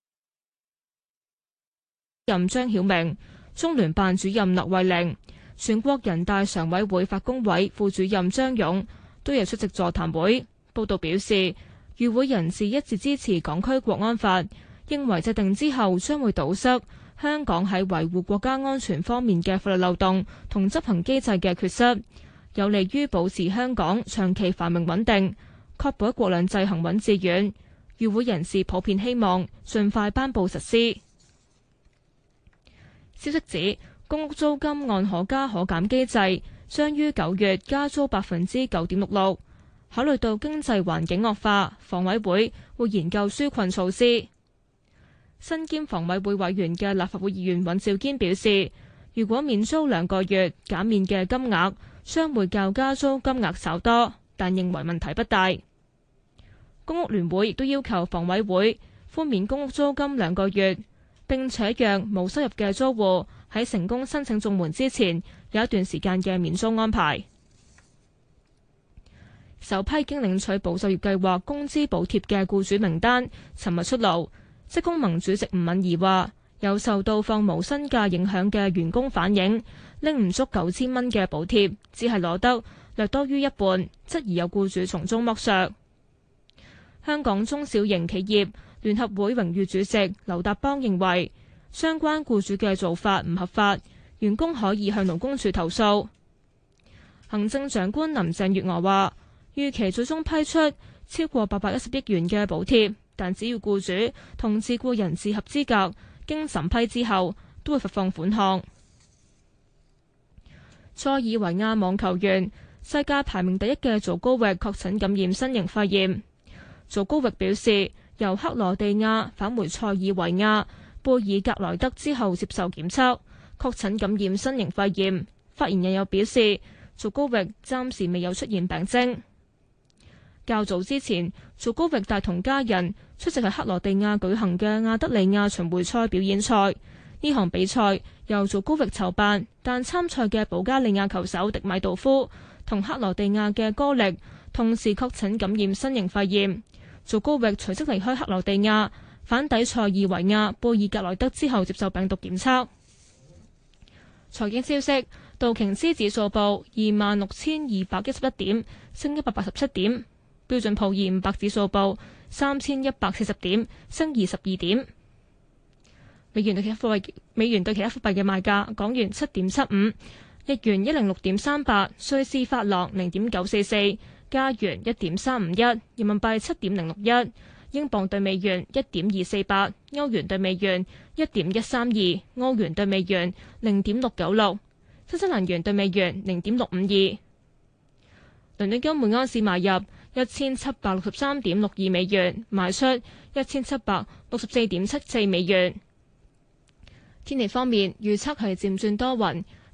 任張曉明、中聯辦主任駱惠寧、全國人大常委會法工委副主任張勇都有出席座談會。報道表示，與會人士一致支持港區國安法，認為制定之後將會堵塞香港喺維護國家安全方面嘅法律漏洞同執行機制嘅缺失，有利於保持香港長期繁榮穩定，確保一國兩制行穩致遠。與會人士普遍希望盡快頒布實施。消息指，公屋租金按可加可減機制將於九月加租百分之九點六六。考慮到經濟環境惡化，房委會會研究紓困措施。身兼房委會委員嘅立法會議員尹兆堅表示，如果免租兩個月，減免嘅金額將會較加租金額稍多，但認為問題不大。公屋聯會亦都要求房委會寬免公屋租金兩個月，並且讓冇收入嘅租戶喺成功申請綜援之前有一段時間嘅免租安排。首批經領取保就業計劃工資補貼嘅僱主名單尋日出爐，職工盟主席吳敏儀話，有受到放無薪假影響嘅員工反映，拎唔足九千蚊嘅補貼，只係攞得略多於一半，質疑有僱主從中剝削。香港中小型企業聯合會榮譽主席劉達邦認為，相關僱主嘅做法唔合法，員工可以向勞工處投訴。行政長官林鄭月娥話，預期最終批出超過八百一十億元嘅補貼，但只要僱主同自僱人士合資格，經審批之後都會發放款項。塞爾維亞網球員世界排名第一嘅祖高域確診感染新型肺炎。祖高域表示，由克羅地亞返回塞爾維亞貝爾格萊德之後接受檢測，確診感染新型肺炎。發言人又表示，祖高域暫時未有出現病徵。較早之前，祖高域帶同家人出席喺克羅地亞舉行嘅亞德里亞巡迴賽表演賽。呢項比賽由祖高域籌辦，但參賽嘅保加利亞球手迪米道夫同克羅地亞嘅哥力同時確診感染新型肺炎。祖高域隨即離開克羅地亞，返抵塞爾維亞貝爾格萊德之後接受病毒檢測。財經消息，道瓊斯指數報二萬六千二百一十一點，升一百八十七點。標準普爾五百指數報三千一百四十點，升二十二點。美元對其他貨幣，美元對其他貨幣嘅賣價：港元七點七五，日元一零六點三八，瑞士法郎零點九四四，加元一點三五一，人民幣七點零六一，英鎊對美元一點二四八，歐元對美元一點一三二，澳元對美元零點六九六，新西蘭元對美元零點六五二。倫敦金每安士買入一千七百六十三點六二美元，賣出一千七百六十四點七四美元。天氣方面，預測係漸轉多雲，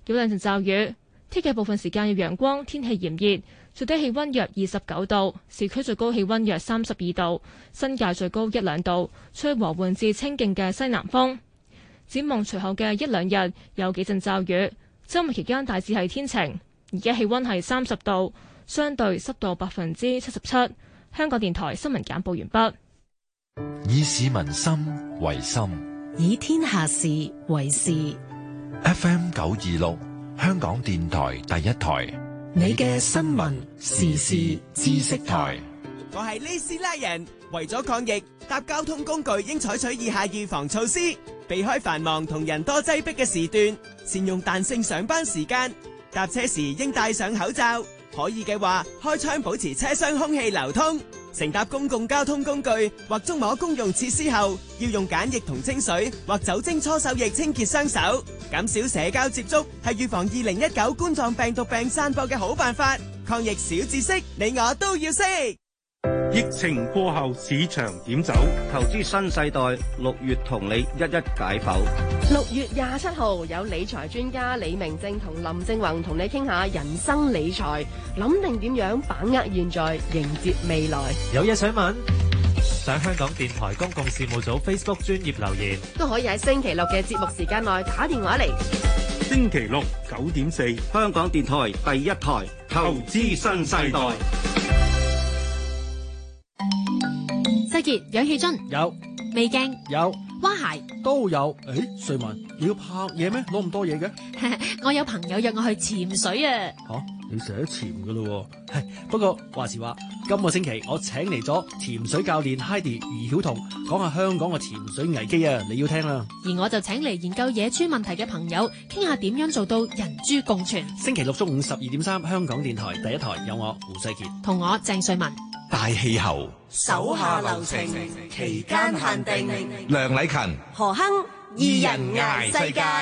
有兩陣驟雨。聽日部分時間有陽光，天氣炎熱，最低氣温約二十九度，市區最高氣温約三十二度，新界最高一兩度，吹和緩至清勁嘅西南風。展望隨後嘅一兩日有幾陣驟雨，週末期間大致係天晴。而家氣温係三十度，相對濕度百分之七十七。香港電台新聞簡報完畢。 以市民心為心， 以天下事為事。 F M 九二六，香港電台第一台， 你嘅新聞時事知識台。 我係呢斯拉人，為咗抗疫，搭交通工具應採取以下預防措施：避開繁忙同人多擠迫嘅時段，善用彈性上班時間。搭車時應戴上口罩，可以嘅話開窗保持車廂空氣流通。乘搭公共交通工具或觸摸公用設施後，要用梘液同清水或酒精搓手液清潔雙手。減少社交接觸係預防二零一九冠狀病毒病散播嘅好辦法。抗疫小知識，你我都要識。 疫情過後，市場點走？投資新世代，六月同你一一解剖。 六月廿七號有理財專家李明正同林正宏同你傾下人生理財，諗定點樣把握現在，迎接未來。 有嘢想問？上香港電台公共事務組 Facebook 專頁留言， 都可以喺星期六嘅節目時間內打電話嚟。 星期六九點四，香港電台第一台投資新世代。 世傑氧氣樽有， 微鏡有， 蛙鞋都有。誒，瑞文，你要拍嘢咩？攞咁多嘢嘅？ 我有朋友約我去潛水啊！ 吓、啊，你成日都潛噶咯？係，不過話時話，今個星期我請嚟咗潛水教練 Heidi 余曉彤，講下香港嘅潛水危機啊！你要聽啦。 而我就請嚟研究野豬問題嘅朋友，傾下點樣做到人豬共存。 星期六中午十二點三，香港電台第一台有我胡世傑同我鄭瑞文。 大氣候， 手下留情，期間限定。 梁禮勤、 何亨，二人捱世界。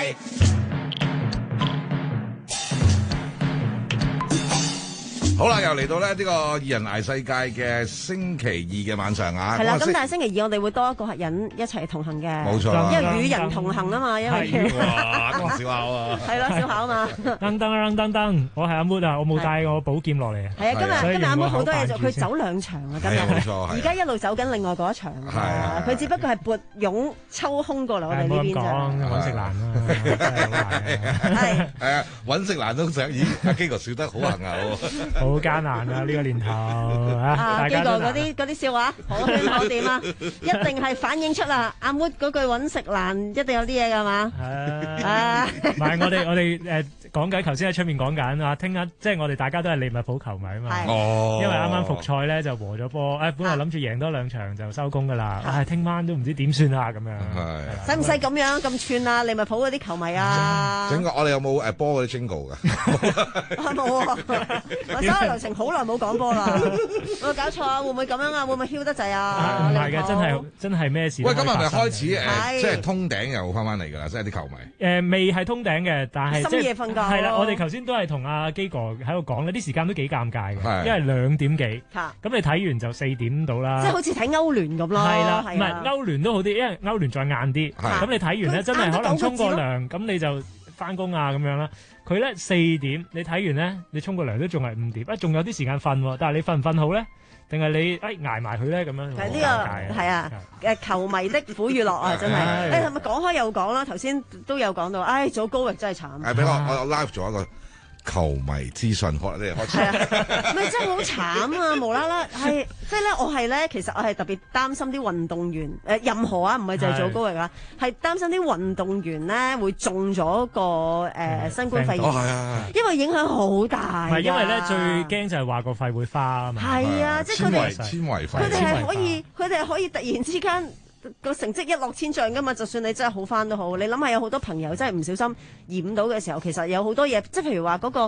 好啦，又嚟到咧呢個二人捱世界嘅星期二嘅晚上啊！ 係啦，咁但係星期二我哋會多一個人一齊同行嘅， 冇錯， 因為與人同行啊嘛，因為哇，講小考啊， 係咯，小考啊嘛。 噔噔噔噔噔，我係阿 Mood 啊，我冇帶我寶劍落嚟啊。 係啊，今日今日阿 Mood 好多嘢做，佢走兩場啊，今日。 冇錯， 而家一路走緊另外嗰一場啊，佢只不過係撥冗抽空過嚟我哋呢邊咋。揾食難啦， 係係啊，揾食難都想，咦？阿基哥笑得好行啊！ 好艱難啊！呢個年頭啊， 基哥嗰啲嗰啲笑話好圈好掂啊，一定係反映出啦。阿 Mood 嗰句揾食難，一定有啲嘢㗎嘛。 啊，唔係我哋我哋誒講緊，頭先喺出面講緊啊，聽日即係我哋大家都係利物浦球迷啊嘛。 哦， 因為啱啱復賽咧就和咗波，誒本來諗住贏多兩場就收工㗎啦。唉，聽晚都唔知點算啊咁樣。 係。 使唔使咁樣咁串啊？利物浦嗰啲球迷啊？ 整個我哋有冇誒波嗰啲 jingle 㗎？ 冇啊！我手下留情好耐冇講波啦，有冇搞錯啊？會唔會咁樣啊？會唔會囂得滯啊？ 唔係嘅，真係真係咩事？ 喂，今日咪開始誒，即係通頂又翻翻嚟㗎啦，即係啲球迷。 誒未係通頂嘅，但係深夜瞓覺。 係啦，我哋頭先都係同阿基哥喺度講呢啲時間都幾尷尬嘅，因為兩點幾，咁你睇完就四點到啦。 即係好似睇歐聯咁咯。係啦， 唔係歐聯都好啲，因為歐聯再晏啲。咁你睇完咧，真係可能沖個涼，咁你就翻工啊咁樣啦。佢咧四點，你睇完咧，你沖個涼都仲係五點，啊仲有啲時間瞓喎。但係你瞓唔瞓好咧？定係你誒捱埋佢咧咁樣？ 係呢個係啊誒球迷的苦與樂啊，真係誒係咪講開又講啦？頭先都有講到，唉早高域真係慘。 誒俾我我 live 咗一個球迷資訊，可能你開始係啊，咪真係好慘啊！無啦啦係即係咧，我係咧，其實我係特別擔心啲運動員誒任何啊，唔係就係早高域啊，係擔心啲運動員咧會中咗個誒新冠肺炎，因為影響好大。 唔係因為咧最驚就係話個肺會花啊嘛。 係啊，即係佢哋纖維肺， 佢哋係可以，佢哋係可以突然之間。個成績一落千丈噶嘛，就算你真係好翻都好，你諗下有好多朋友真係唔小心染到嘅時候，其實有好多嘢，即係譬如話嗰個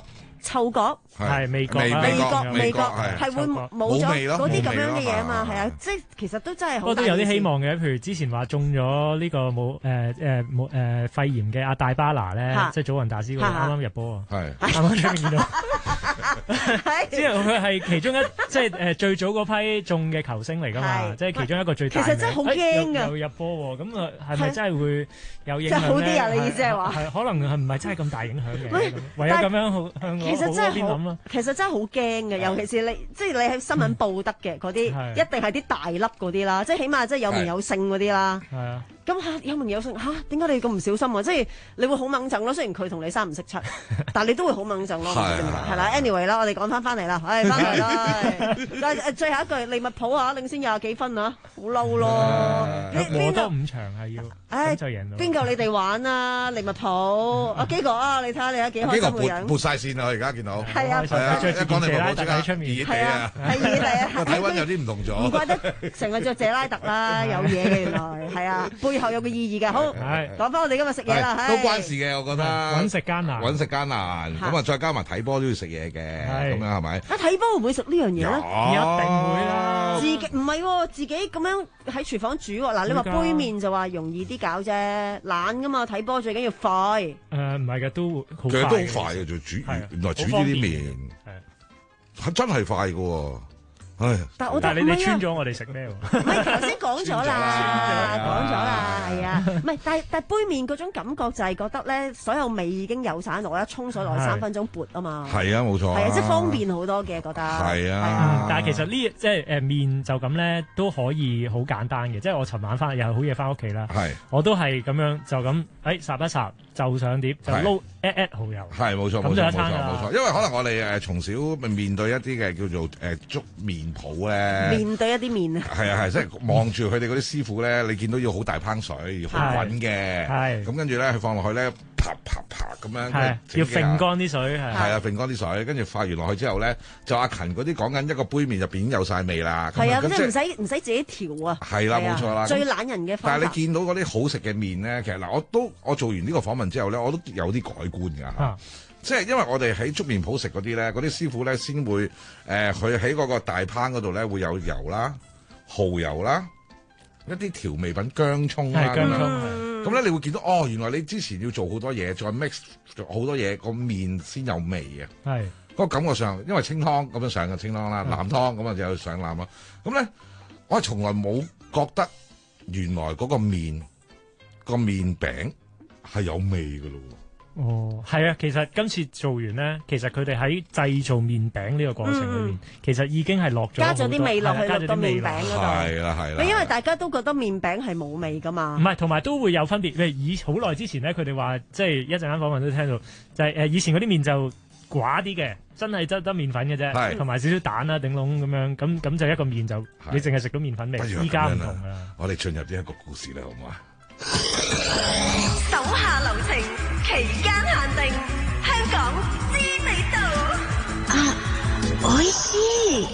嗅覺係味覺， 味味覺味覺係係會冇咗嗰啲咁樣嘅嘢啊嘛，係啊，即係其實都真係好。 不過都有啲希望嘅，譬如之前話中咗呢個冇誒誒冇誒肺炎嘅阿大巴拿咧，即係祖雲達斯嗰個啱啱入波啊，係啱啱出面見到。之後佢係其中一即係誒最早嗰批中嘅球星嚟㗎嘛，即係其中一個最大。 其實真係好驚㗎， 又入波喎，咁啊係咪真係會有影響咧？ 即係好啲啊！你意思係話？ 係可能係唔係真係咁大影響嘅？唯有咁樣好向我好嗰邊諗咯。 其實真係好驚嘅，尤其是你即係你喺新聞報得嘅嗰啲，一定係啲大粒嗰啲啦，即係起碼即係有名有姓嗰啲啦。係啊。咁嚇有名有姓嚇，點解你咁唔小心啊？即係你會好掹陣咯。雖然佢同你三唔識七，但係你都會好掹陣咯。係啦 ，anyway 啦，我哋講翻翻嚟啦，唉，翻嚟啦。但係最後一句，利物浦啊，領先廿幾分啊，好嬲咯。 攞多五場係要，咁就贏到。 邊夠你哋玩啊？利物浦啊，基哥啊，你睇下你而家幾開心嘅樣。 撥曬線啊！我而家見到。 係啊， 係啊，一講利物浦即刻喺出面。 係啊， 係熱地啊。 個體温有啲唔同咗。 唔怪得成日着謝拉特啦，有嘢嘅原來係啊。背後有個意義嘅，好講翻我哋今日食嘢啦， 都關事嘅，我覺得揾食艱難， 揾食艱難，咁啊再加埋睇波都要食嘢嘅，咁樣係咪？ 啊睇波會唔會食呢樣嘢咧？ 一定會啦。 自己唔係自己咁樣喺廚房煮喎。嗱，你話杯麵就話容易啲搞啫，懶噶嘛。睇波最緊要快。誒唔係嘅，都好快。 其實都好快嘅，就煮原來煮呢啲麵係真係快嘅喎。 但係但係你哋穿咗我哋食咩喎？ 唔係頭先講咗啦，講咗啦，係啊，唔係，但係但係杯麵嗰種感覺就係覺得咧，所有味已經有晒落啦，沖水落去三分鐘撥啊嘛。係啊，冇錯。 係啊，即係方便好多嘅覺得。 係啊， 但係其實呢即係誒麵就咁咧都可以好簡單嘅，即係我尋晚翻又係好夜翻屋企啦，我都係咁樣就咁誒烚一烚就上碟就撈 add add 蠔油。 係冇錯冇錯咁就一餐啦。 冇錯，因為可能我哋誒從小面對一啲嘅叫做誒粥麵鋪咧， 面對一啲麵啊， 係啊係，即係望住佢哋嗰啲師傅咧，你見到要好大烹水，要好滾嘅，係咁跟住咧，佢放落去咧，啪啪啪咁樣， 係要揈乾啲水，係係啊，揈乾啲水，跟住發完落去之後咧，就阿勤嗰啲講緊一個杯麵入邊已經有晒味啦， 係啊，即係唔使唔使自己調啊， 係啦，冇錯啦， 最懶人嘅方法。 但係你見到嗰啲好食嘅麵咧，其實嗱，我都我做完呢個訪問之後咧，我都有啲改觀㗎。即係因為我哋喺粥麵鋪食嗰啲咧，嗰啲師傅咧先會誒，佢喺嗰個大烹嗰度咧會有油啦、蠔油啦、一啲調味品薑葱啦咁樣。咁咧你會見到哦，原來你之前要做好多嘢，再 mix 好多嘢，個麵先有味嘅。係嗰個感覺上，因為清湯咁樣上嘅清湯啦，藍湯咁啊就上藍咯。咁咧我係從來冇覺得原來嗰個麵個麵餅係有味㗎咯。 哦，係啊，其實今次做完咧，其實佢哋喺製造麵餅呢個過程裏面，嗯、其實已經係落咗加咗啲味落去落個麵餅嗰度。 係啦係啦。 因為大家都覺得麵餅係冇味噶嘛。 唔係，同埋都會有分別。譬如以好耐之前咧，佢哋話即係一陣間訪問都聽到，就係、是、誒以前嗰啲麵就寡啲嘅，真係得得麵粉嘅啫，同埋少少蛋啦頂籠咁樣，咁咁就一個麵就你淨係食到麵粉味。依家唔同啦。 我哋進入呢一個故事啦，好唔好啊？ 手下留情，期間限定，香港知味道。啊，我知。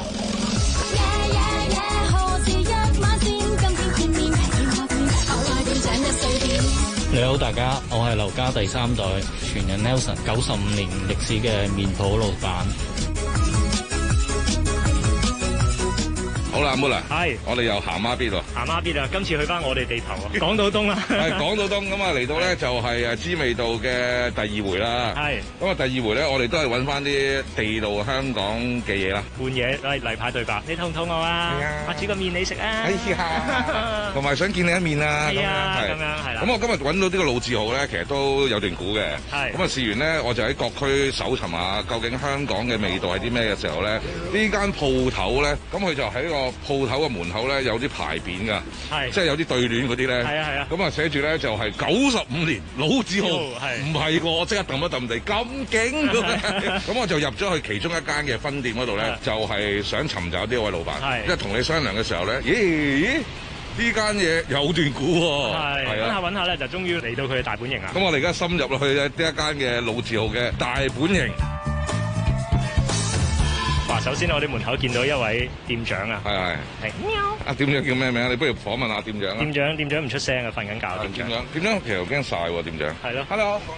你好，大家，我係劉家第三代傳人 Nelson， 九十五年歷史嘅麵鋪老闆。 好啦，阿 Moon 啊， 係， 我哋又行孖咇喎， 行孖咇啊！今次去翻我哋地頭啊，港島東啦， 係港島東咁啊，嚟到咧就係誒知味道嘅第二回啦，係，咁啊第二回咧，我哋都係揾翻啲地道香港嘅嘢啦， 換嘢嚟例牌對白，你肚唔肚餓啊？係啊，我煮個麵你食啊， 哎呀，同埋想見你一面啊， 係啊，咁樣係啦。 咁我今日揾到呢個老字號咧，其實都有段古嘅，係，咁啊試完咧，我就喺各區搜尋下究竟香港嘅味道係啲咩嘅時候咧，呢間鋪頭咧，咁佢就喺個鋪頭嘅門口咧有啲牌匾㗎，係即係有啲對聯嗰啲咧，係啊係啊，咁啊寫住咧就係九十五年老字號，係唔係個？我即刻揼一揼地咁勁，咁我就入咗去其中一間嘅分店嗰度咧，就係想尋找呢位老闆，即係同你商量嘅時候咧，咦？呢間嘢有段古喎，係揾下揾下咧，就終於嚟到佢嘅大本營啊！ 咁我哋而家深入落去呢一間嘅老字號嘅大本營。 哇！首先我哋門口見到一位店長啊， 係係係。喵！啊店長叫咩名啊？你不如訪問下店長啊。 店長店長唔出聲啊，瞓緊覺。店長店長店長其實驚曬喎，店長。 係咯。 Hello。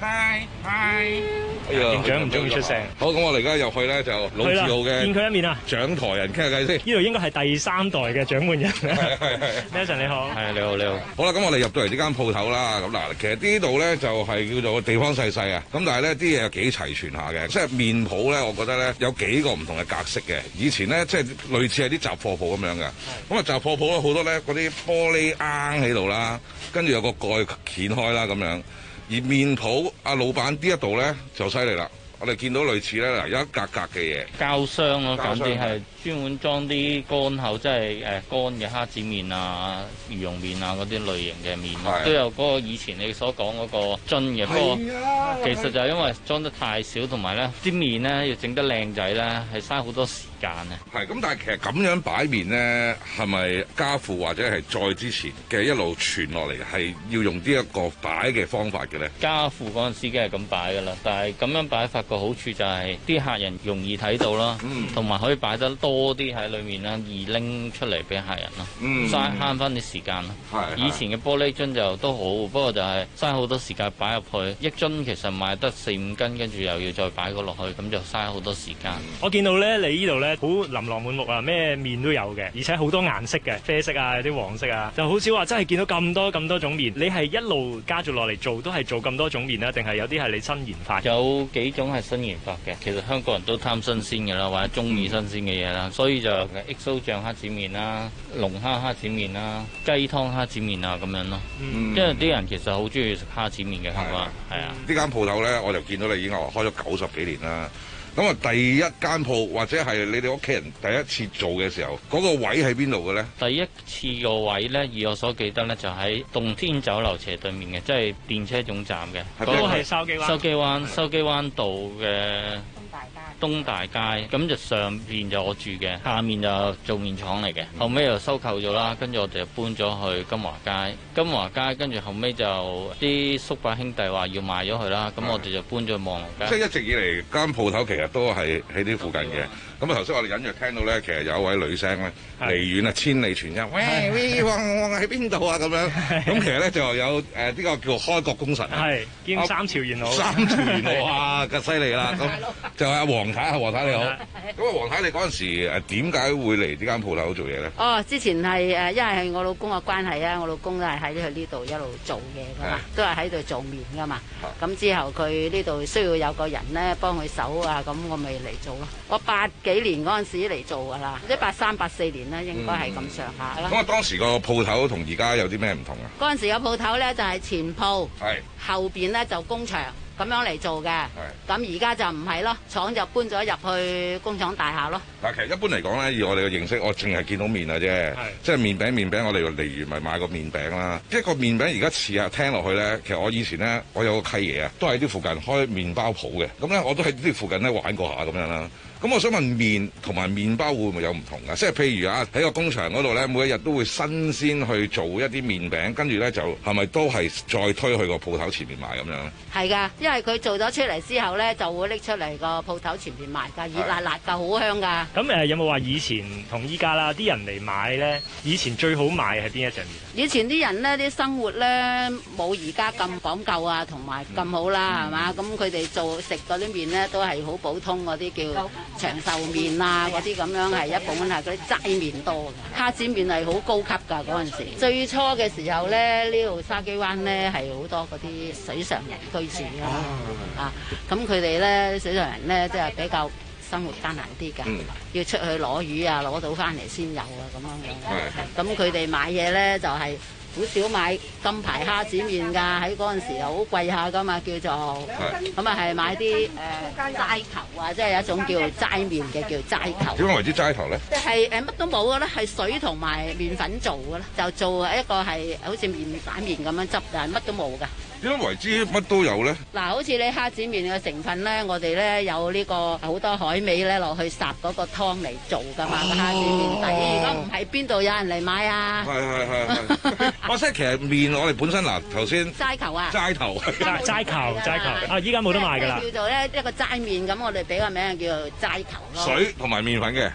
嗨嗨！ 店長唔中意出聲。 好，咁我哋而家入去咧就老字號嘅見佢一面啊！ 掌台人傾下偈先。 呢度應該係第三代嘅掌門人。係係係。Nelson 你好。 係你好你好。 好啦，咁我哋入到嚟呢間鋪頭啦。咁嗱，其實呢度咧就係叫做地方細細啊。咁但係咧啲嘢幾齊全下嘅，即係麵鋪咧，我覺得咧有幾個唔同嘅格式嘅。以前咧即係類似係啲雜貨鋪咁樣嘅。咁啊雜貨鋪咧好多咧嗰啲玻璃罌喺度啦，跟住有個蓋掀開啦咁樣。而麵鋪阿老闆呢一度咧就犀利啦，我哋見到類似咧嗱有一格格嘅嘢膠箱咯，簡直係專門裝啲乾口，即係誒乾嘅蝦子麵啊、魚蓉麵啊嗰啲類型嘅麵咯，都有嗰個以前你所講嗰個樽嘅。不過其實就係因為裝得太少，同埋咧啲麵咧要整得靚仔咧，係嘥好多時間啊。 係咁，但係其實咁樣擺麵咧，係咪家父或者係再之前嘅一路傳落嚟，係要用呢一個擺嘅方法嘅咧？ 家父嗰陣時梗係咁擺噶啦，但係咁樣擺法個好處就係啲客人容易睇到啦，同埋、嗯、可以擺得多啲喺裏面啦，易拎出嚟俾客人咯，嘥慳翻啲時間咯。以前嘅玻璃樽就都好，不過就係嘥好多時間擺入去，一樽其實賣得四五斤，跟住又要再擺個落去，咁就嘥好多時間。 我見到咧，你呢度咧好琳琅滿目啊，咩麵都有嘅，而且好多顏色嘅，啡色啊，有啲黃色啊，就好少話真係見到咁多咁多種麵。你係一路加住落嚟做，都係做咁多種麵啊？定係有啲係你新研發？ 有幾種係新研發嘅，其實香港人都貪新鮮嘅啦，或者中意新鮮嘅嘢啦，所以就 X O 醬蝦子麵啦、龍蝦蝦子麵啦、雞湯蝦子麵啊咁樣咯。嗯、因為啲人其實好中意食蝦子麵嘅，係嘛？係啊。 呢間鋪頭咧，我就見到你已經開咗九十幾年啦。咁啊，第一間鋪或者係你哋屋企人第一次做嘅時候，嗰、那個位喺邊度嘅咧？ 第一次個位咧，以我所記得咧，就喺洞天酒樓斜對面嘅，即係電車總站嘅。 嗰個係筲箕灣。 筲箕灣，筲箕灣道嘅東大街，咁就上邊就我住嘅，下面就做麵廠嚟嘅。後尾又收購咗啦，跟住我哋就搬咗去金華街。金華街跟住後尾就啲叔伯兄弟話要賣咗佢啦，咁我哋就搬咗去望龍街。 即係一直以嚟間鋪頭其實都係喺啲附近嘅。咁啊頭先我哋隱約聽到咧，其實有一位女聲咧，離遠啊千里傳音，喂喂，旺旺喺邊度啊咁樣。咁其實咧就有誒呢個叫開國功臣， 係兼三朝元老。 三朝元老啊，咁犀利啦！咁就係阿黃太，黃太你好。咁啊黃太你嗰陣時誒點解會嚟呢間鋪頭做嘢咧？ 哦，之前係誒，因為係我老公嘅關係啊，我老公都係喺佢呢度一路做嘢噶嘛，都係喺度做麵噶嘛。咁之後佢呢度需要有個人咧幫佢手啊，咁我咪嚟做咯。我八幾年嗰陣時嚟做噶啦，即係八三八四年咧，應該係咁上下啦。咁啊， 當時個鋪頭同而家有啲咩唔同啊？ 嗰陣時個鋪頭咧就係前鋪，係後邊咧就工場咁樣嚟做嘅。咁而家就唔係咯，廠就搬咗入去工廠大廈咯。 嗱，其實一般嚟講咧，以我哋嘅認識，我淨係見到麵啊啫，即係麵餅麵餅，我哋例如咪買個麵餅啦。一個麵餅而家似下聽落去咧，其實我以前咧，我有個契爺啊，都喺啲附近開麵包鋪嘅，咁咧我都喺啲附近咧玩過下咁樣啦。咁我想問麵同埋麵包會唔會有唔同㗎？即係譬如啊，喺個工場嗰度咧，每一日都會新鮮去做一啲麵餅，跟住咧就係咪都係再推去個鋪頭前面賣咁樣咧？ 係㗎，因為佢做咗出嚟之後咧，就會拎出嚟個鋪頭前面賣㗎，熱辣辣㗎，好香㗎。 咁誒有冇話以前同依家啦，啲人嚟買咧，以前最好賣係邊一隻麵？ 以前啲人咧，啲生活咧冇而家咁講究啊，同埋咁好啦，係嘛？咁佢哋做食嗰啲麵咧，都係好普通嗰啲叫長壽麵啊，嗰啲咁樣係一般係嗰啲齋麵多嘅。蝦子麵係好高級㗎嗰陣時。最初嘅時候咧，呢度筲箕灣咧係好多嗰啲水上人居住㗎，啊，咁佢哋咧水上人咧即係比較生活艱難啲㗎，嗯、要出去攞魚啊，攞到翻嚟先有啊咁樣樣。咁佢哋買嘢咧就係、是。好少買金牌蝦子麵㗎，喺嗰陣時又好貴下㗎嘛，叫做咁啊，係買啲誒齋球啊，即係一種叫齋麵嘅叫齋球。 點解為之齋球咧？ 即係誒乜都冇㗎啦，係水同埋麵粉做㗎啦，就做一個係好似麵板麵咁樣執，但係乜都冇㗎。 點解為之乜都有咧？ 嗱，好似你蝦子麵嘅成分咧，我哋咧有呢個好多海味咧落去烚嗰個湯嚟做㗎嘛，個蝦子麵底。如果唔係邊度有人嚟買啊？ 係係係。我即係其實麵，我哋本身嗱頭先齋球啊， 齋頭齋齋球齋球啊，依家冇得賣㗎啦。 叫做咧一個齋麵咁，我哋俾個名叫做齋球咯。 水同埋麵粉嘅。 係啦。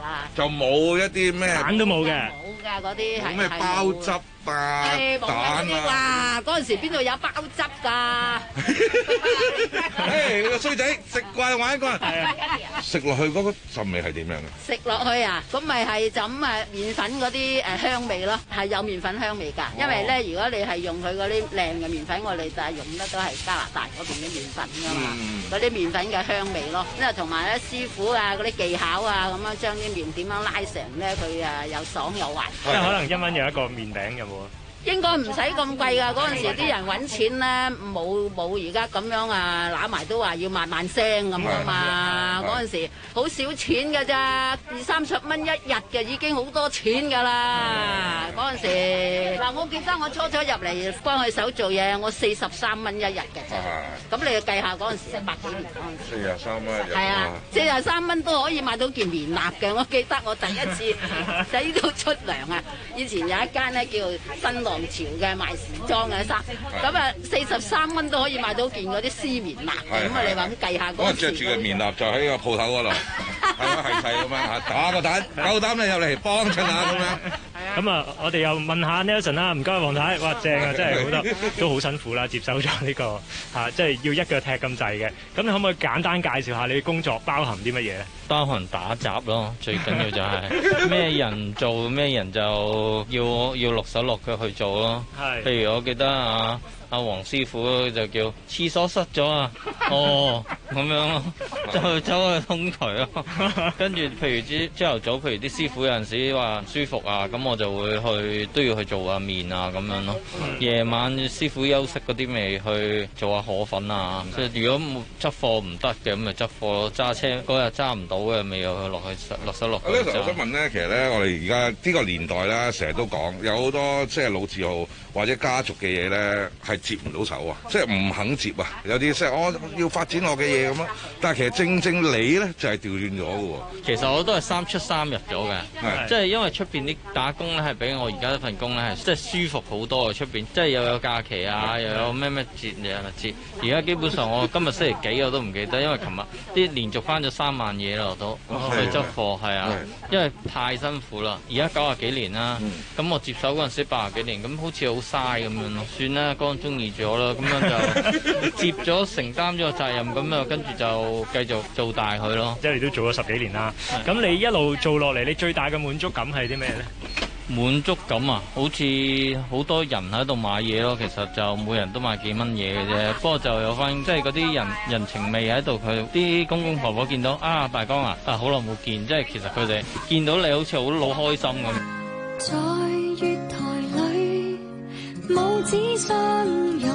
啊， 就冇一啲咩蛋都冇嘅， 冇㗎嗰啲係咩包汁啊、蛋啊， 哇！嗰陣時邊度有包汁㗎？ 誒，你個衰仔食慣玩慣，食落去嗰個陣味係點樣嘅？ 食落去啊，咁咪係就咁誒麵粉嗰啲誒香味咯，係有麵粉香味㗎。因為咧，如果你係用佢嗰啲靚嘅麵粉，我哋就係用得都係加拿大嗰邊嘅麵粉㗎嘛，嗰啲麵粉嘅香味咯。咁啊，同埋咧師傅啊嗰啲技巧啊，咁樣將啲麵點樣拉成咧，佢啊又爽又滑。 即係可能一蚊有一個麵餅有冇啊？ 應該唔使咁貴㗎，嗰陣時啲人揾錢咧，冇冇而家咁樣啊，揦埋都話要萬萬聲咁㗎嘛。嗰陣時好少錢㗎咋，二三十蚊一日嘅已經好多錢㗎啦。嗰陣時嗱，我記得我初初入嚟幫佢手做嘢，我四十三蚊一日嘅啫。咁你計下嗰陣時一百幾年嗰陣時， 四十三蚊一日。 係啊，四十三蚊都可以買到件棉衲嘅。我記得我第一次喺呢度出糧啊，以前有一間咧叫新浪潮嘅賣時裝嘅衫，咁啊四十三蚊都可以買到件嗰啲絲棉衲，咁啊你話咁計下嗰陣時，著住嘅棉衲就喺個鋪頭嗰度，係啊係細咁樣嚇，打個蛋，夠膽你入嚟幫襯下咁樣。 咁啊，我哋又問下 Nelson 啦，唔該黃太，哇正啊，真係好多，都好辛苦啦，接手咗呢個嚇，即係要一腳踢咁滯嘅。咁你可唔可以簡單介紹下你嘅工作包含啲乜嘢咧？ 包含打雜咯，最緊要就係咩人做咩人就要要落手落腳去做咯。係，譬如我記得啊，阿黃師傅就叫廁所塞咗啊，哦咁樣咯，就走去通渠咯。跟住譬如朝頭早，譬如啲師傅有陣時話唔舒服啊，咁我就會去都要去做下面啊咁樣咯。夜晚師傅休息嗰啲咪去做下河粉啊。即係如果冇執貨唔得嘅，咁咪執貨咯。揸車嗰日揸唔到嘅，咪又去落去落手落腳。 呢個我想問咧，其實咧，我哋而家呢個年代咧，成日都講有好多即係老字號或者家族嘅嘢咧，係接唔到手啊，即係唔肯接啊。有啲即係我要發展我嘅嘢咁啊，但係其實正正你咧就係調轉咗嘅喎。 其實我都係三出三入咗嘅，即係因為出邊啲打工咧係比我而家一份工咧係即係舒服好多嘅。出邊即係又有假期啊，又有咩咩節日啊節。而家基本上我今日星期幾我都唔記得，因為琴日啲連續翻咗三萬嘢啦，我都去執貨係啊，因為太辛苦啦。而家九十幾年啦，咁、嗯、我接手嗰陣時八十幾年，咁好似好嘥咁樣咯。算啦，剛中意咗啦，咁樣就接咗承擔咗個責任，咁啊跟住就繼續做大佢咯。 即係你都做咗十幾年啦，咁你一路做落嚟，你最大嘅滿足感係啲咩咧？ 滿足感啊，好似好多人喺度買嘢咯，其實就每人都買幾蚊嘢嘅啫。不過就有翻即係嗰啲人人情味喺度，佢啲公公婆婆見到啊大江啊，啊好耐冇見，即係其實佢哋見到你好似好好開心咁。 在月台裏母子相擁，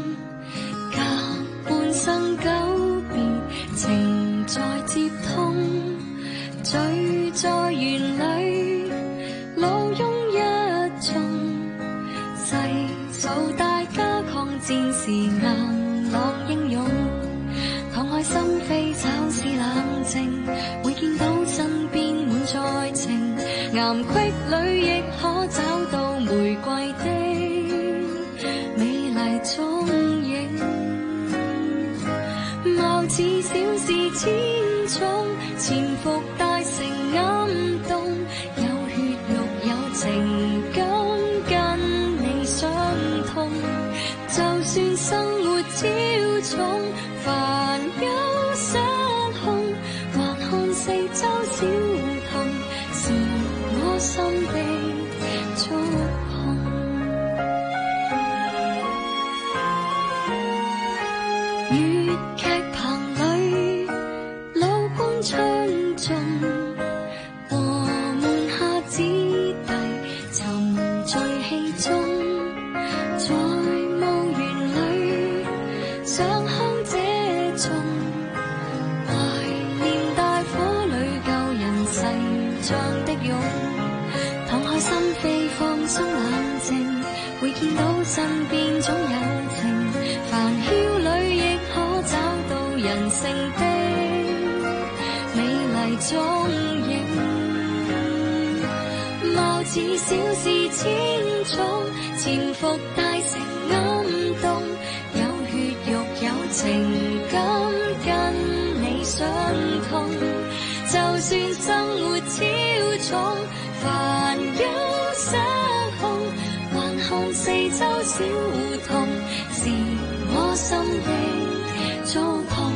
隔半生久別情在接通，聚在園裏老翁一眾，細數大家抗戰時硬朗英勇，敞開心扉找是冷靜，會見到身邊滿載情，岩隙裏亦可找到玫瑰的美麗蹤影，貌似小事千種，潛伏大成暗動，情感跟你相通，就算生活超重，煩憂失控，還看四周小童，是我心的觸碰。粵劇棚裏老倌春種，身邊總有情，煩囂裏亦可找到人性的美麗蹤影，貌似小事千種，潛伏大成暗動，有血肉有情感跟你相通，就算生活超重，煩憂失控，還看四周小童，是我心的觸碰。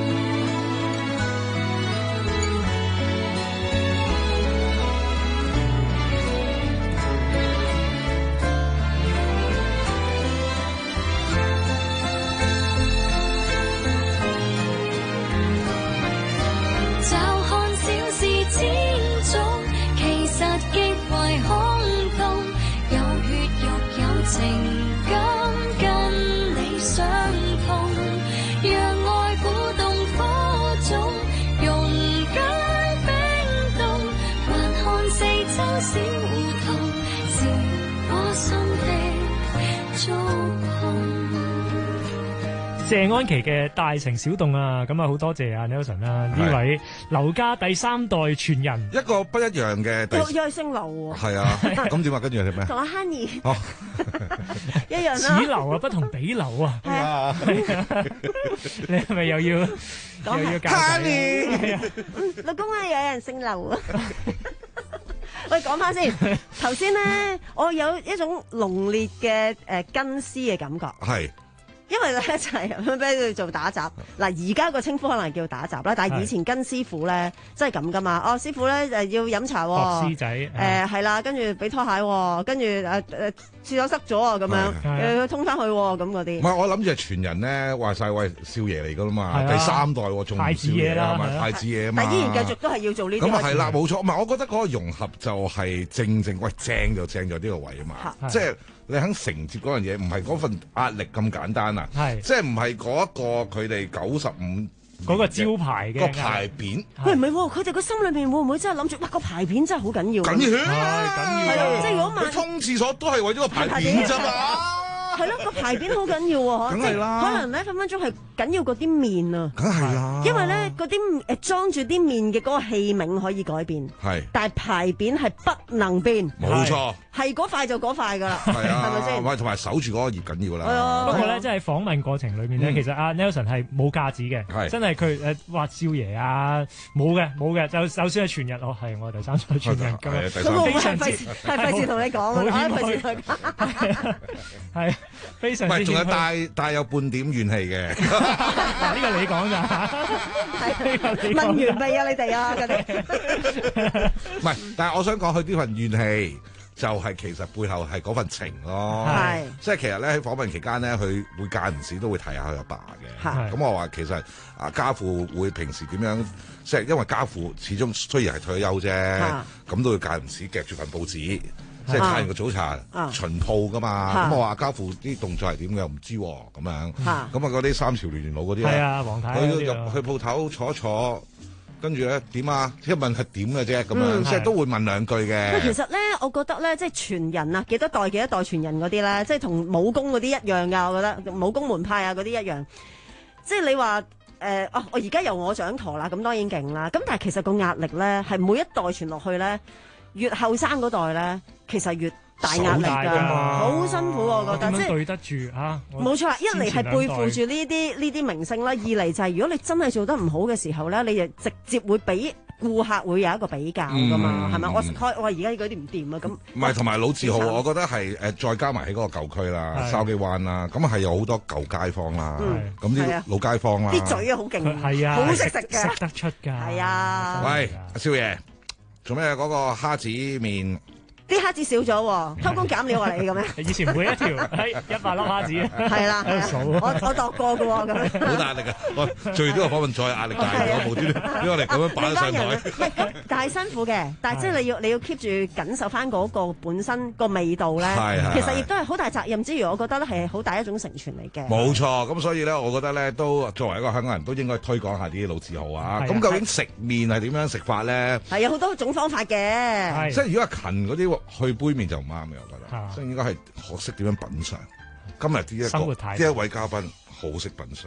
情感跟你相通，讓愛鼓動火種，溶解冰凍，還看四周小童，是我心的觸碰。 謝安琪嘅大城小洞啊，咁啊好多謝啊 Nelson 啊呢位劉家第三代傳人， 一個不一樣嘅第， 又又係姓劉喎。係啊，咁點啊？跟住係咩？ 同阿 Honey 哦一樣啦。 此劉啊，不同彼劉啊。係啊，你係咪又要又要教仔？ 老公啊，有人姓劉啊。喂，講翻先，頭先咧，我有一種濃烈嘅誒根絲嘅感覺。係。因為咧就係咁樣俾佢做打雜，嗱而家個稱呼可能叫打雜啦，但係以前跟師傅咧真係咁噶嘛。哦，師傅咧誒要飲茶喎， 學師仔誒係啦，跟住俾拖鞋喎，跟住誒誒廁所塞咗啊咁樣，誒通翻去喎咁嗰啲。 唔係我諗住係傳人咧，話晒喂少爺嚟噶啦嘛，第三代仲少爺啦，係咪太子爺啊嘛？ 但依然繼續都係要做呢啲。 咁啊係啦，冇錯。唔係我覺得嗰個融合就係正正喂正就正在呢個位啊嘛，即係。你肯承接嗰樣嘢，唔係嗰份壓力咁簡單啊！係，即係唔係嗰一個佢哋九十五嗰個招牌嘅個牌匾。 喂，唔係喎，佢哋個心裏邊會唔會真係諗住哇個牌匾真係好緊要？ 緊要， 緊要。 即係如果萬通廁所都係為咗個牌匾啫嘛。 係咯，個牌匾好緊要喎， 梗係啦。 可能咧分分鐘係緊要嗰啲麵啊。 梗係啦。 因為咧嗰啲誒裝住啲麵嘅嗰個器皿可以改變。係。但係牌匾係不能變。 冇錯。 係嗰塊就嗰塊㗎啦。係啊。 係咪先？ 喂，同埋守住嗰個業緊要啦。 係啊。不過咧，即係訪問過程裏面咧，其實阿 Nelson 係冇架子嘅。係。真係佢誒話少爺啊，冇嘅冇嘅，就就算係傳人，哦係我第三代傳人咁樣。 咁我費事係費事同你講啊，我費事同你講。 係。非常之仲有帶帶有半點怨氣嘅， 嗱呢個你講咋？ 問完未啊？你哋啊，嗰啲唔係，但係我想講佢呢份怨氣，就係其實背後係嗰份情咯。係，即係其實咧喺訪問期間咧，佢會間唔時都會提下佢阿爸嘅。咁我話其實啊家父會平時點樣？即係因為家父始終雖然係退休啫，咁都會間唔時夾住份報紙。即係睇完個早茶、啊、巡鋪噶嘛，咁、啊、我話家父啲動作係點嘅，唔知喎咁樣。咁啊嗰啲三朝聯元老嗰啲咧，佢入去鋪頭坐一坐，跟住咧點啊？一問係點嘅啫，咁樣、嗯、即係都會問兩句嘅。 其實咧，我覺得咧，即係傳人啊，幾多代幾多代傳人嗰啲咧，即係同武功嗰啲一樣㗎。我覺得武功門派啊嗰啲一樣。即係你話誒，哦、呃，我而家由我掌舵啦，咁當然勁啦。咁但係其實個壓力咧，係每一代傳落去咧。越後生嗰代咧，其實越大壓力㗎，好辛苦我覺得。 即係對得住啊！ 冇錯，一嚟係背負住呢啲呢啲明星啦，二嚟就係如果你真係做得唔好嘅時候咧，你就直接會俾顧客會有一個比較㗎嘛，係咪？我開我話而家嗰啲唔掂啊咁。唔係，同埋老字號，我覺得係誒再加埋喺嗰個舊區啦、筲箕灣啦，咁係有好多舊街坊啦，咁啲老街坊啦， 啲嘴啊好勁， 係啊， 好識食嘅， 食得出㗎。 係啊。 喂，阿少爺。做咩嗰個蝦子麵？ 啲蝦子少咗，偷工減料啊！你咁樣？ 以前每一條係一百粒蝦子。 係啦，我我度過嘅喎，咁。 好大壓力啊！我最多個訪問再壓力大咗，無端端俾我哋咁樣擺咗上台。 但係辛苦嘅，但係即係你要你要 keep 住緊守翻嗰個本身個味道咧。其實亦都係好大責任之餘，我覺得咧係好大一種承傳嚟嘅。 冇錯，咁所以咧，我覺得咧都作為一個香港人都應該推廣下啲老字號啊。咁究竟食麵係點樣食法咧？ 係有好多種方法嘅。 即係如果係近嗰啲。去杯麵就唔啱嘅，我覺得，啊、所以應該係學識點樣品嚐。今日呢一個呢一位嘉賓好識品嚐。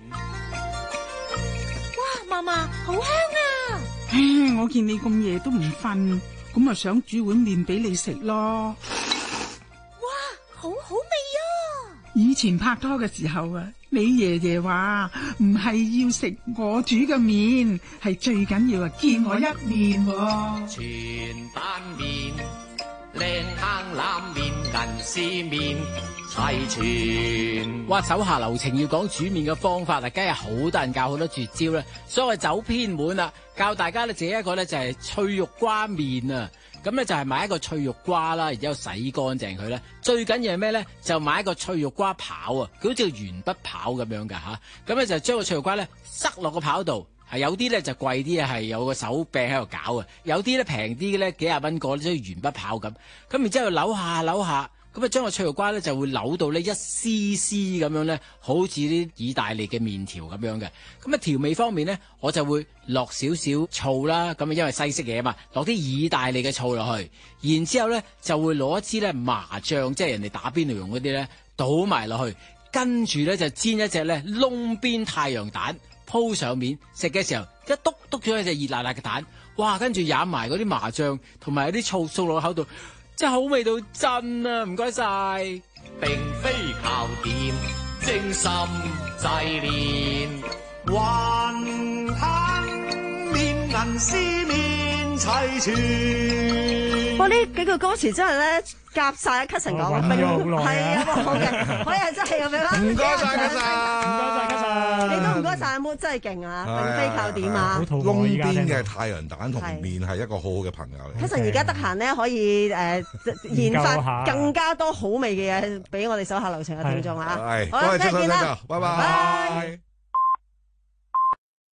哇，嫲嫲好香啊！唉，我見你咁夜都唔瞓，咁啊想煮碗麵俾你食咯。 哇，好好味啊！ 以前拍拖嘅時候啊，你爺爺話唔係要食我煮嘅麵，係最緊要啊見我一面喎。 全蛋麵、靚坑腩麵、銀絲麵齊全。 哇！手下留情要講煮麵嘅方法啊，梗係好多人教好多絕招啦。所謂走偏門啦，教大家咧自己一個咧就係脆肉瓜麵啊。咁咧就係買一個脆肉瓜啦，然之後洗乾淨佢咧。最緊要係咩咧？就買一個脆肉瓜刨啊，佢好似鉛筆刨咁樣㗎吓。咁咧就將個脆肉瓜咧塞落個刨度，係有啲咧就貴啲啊，係有個手柄喺度搞啊。有啲咧平啲嘅咧幾廿蚊個，即係鉛筆刨咁。咁然之後扭下扭下。咁啊，將個脆肉瓜咧就會扭到呢一絲絲咁樣咧，好似啲意大利嘅麵條咁樣嘅。咁啊，調味方面咧，我就會落少少醋啦。咁啊，因為西式嘢啊嘛，落啲意大利嘅醋落去，然之後咧就會攞一支咧麻醬，即係人哋打邊爐用嗰啲咧，倒埋落去，跟住咧就煎一隻咧窿邊太陽蛋鋪上面。食嘅時候一篤篤咗一隻熱辣辣嘅蛋，哇！跟住飲埋嗰啲麻醬同埋啲醋掃落口度。真係好味道真啊！唔該晒。 並非靠點精心製練，雲吞麵銀絲麵齊全。 哇！呢幾句歌詞真係咧夾晒 Cousin 講嘅，係啊，好嘅，可以係真係咁樣啦。 唔該晒 Cousin， 唔該晒 Cousin， 你都唔該晒阿毛，真係勁啊！並非靠點啊！ 窿邊嘅太陽蛋同麵係一個好好嘅朋友嚟。 Cousin 而家得閒咧，可以誒研發更加多好味嘅嘢俾我哋手下留情嘅聽眾啊！ 係， 好啦，再見啦， 拜拜。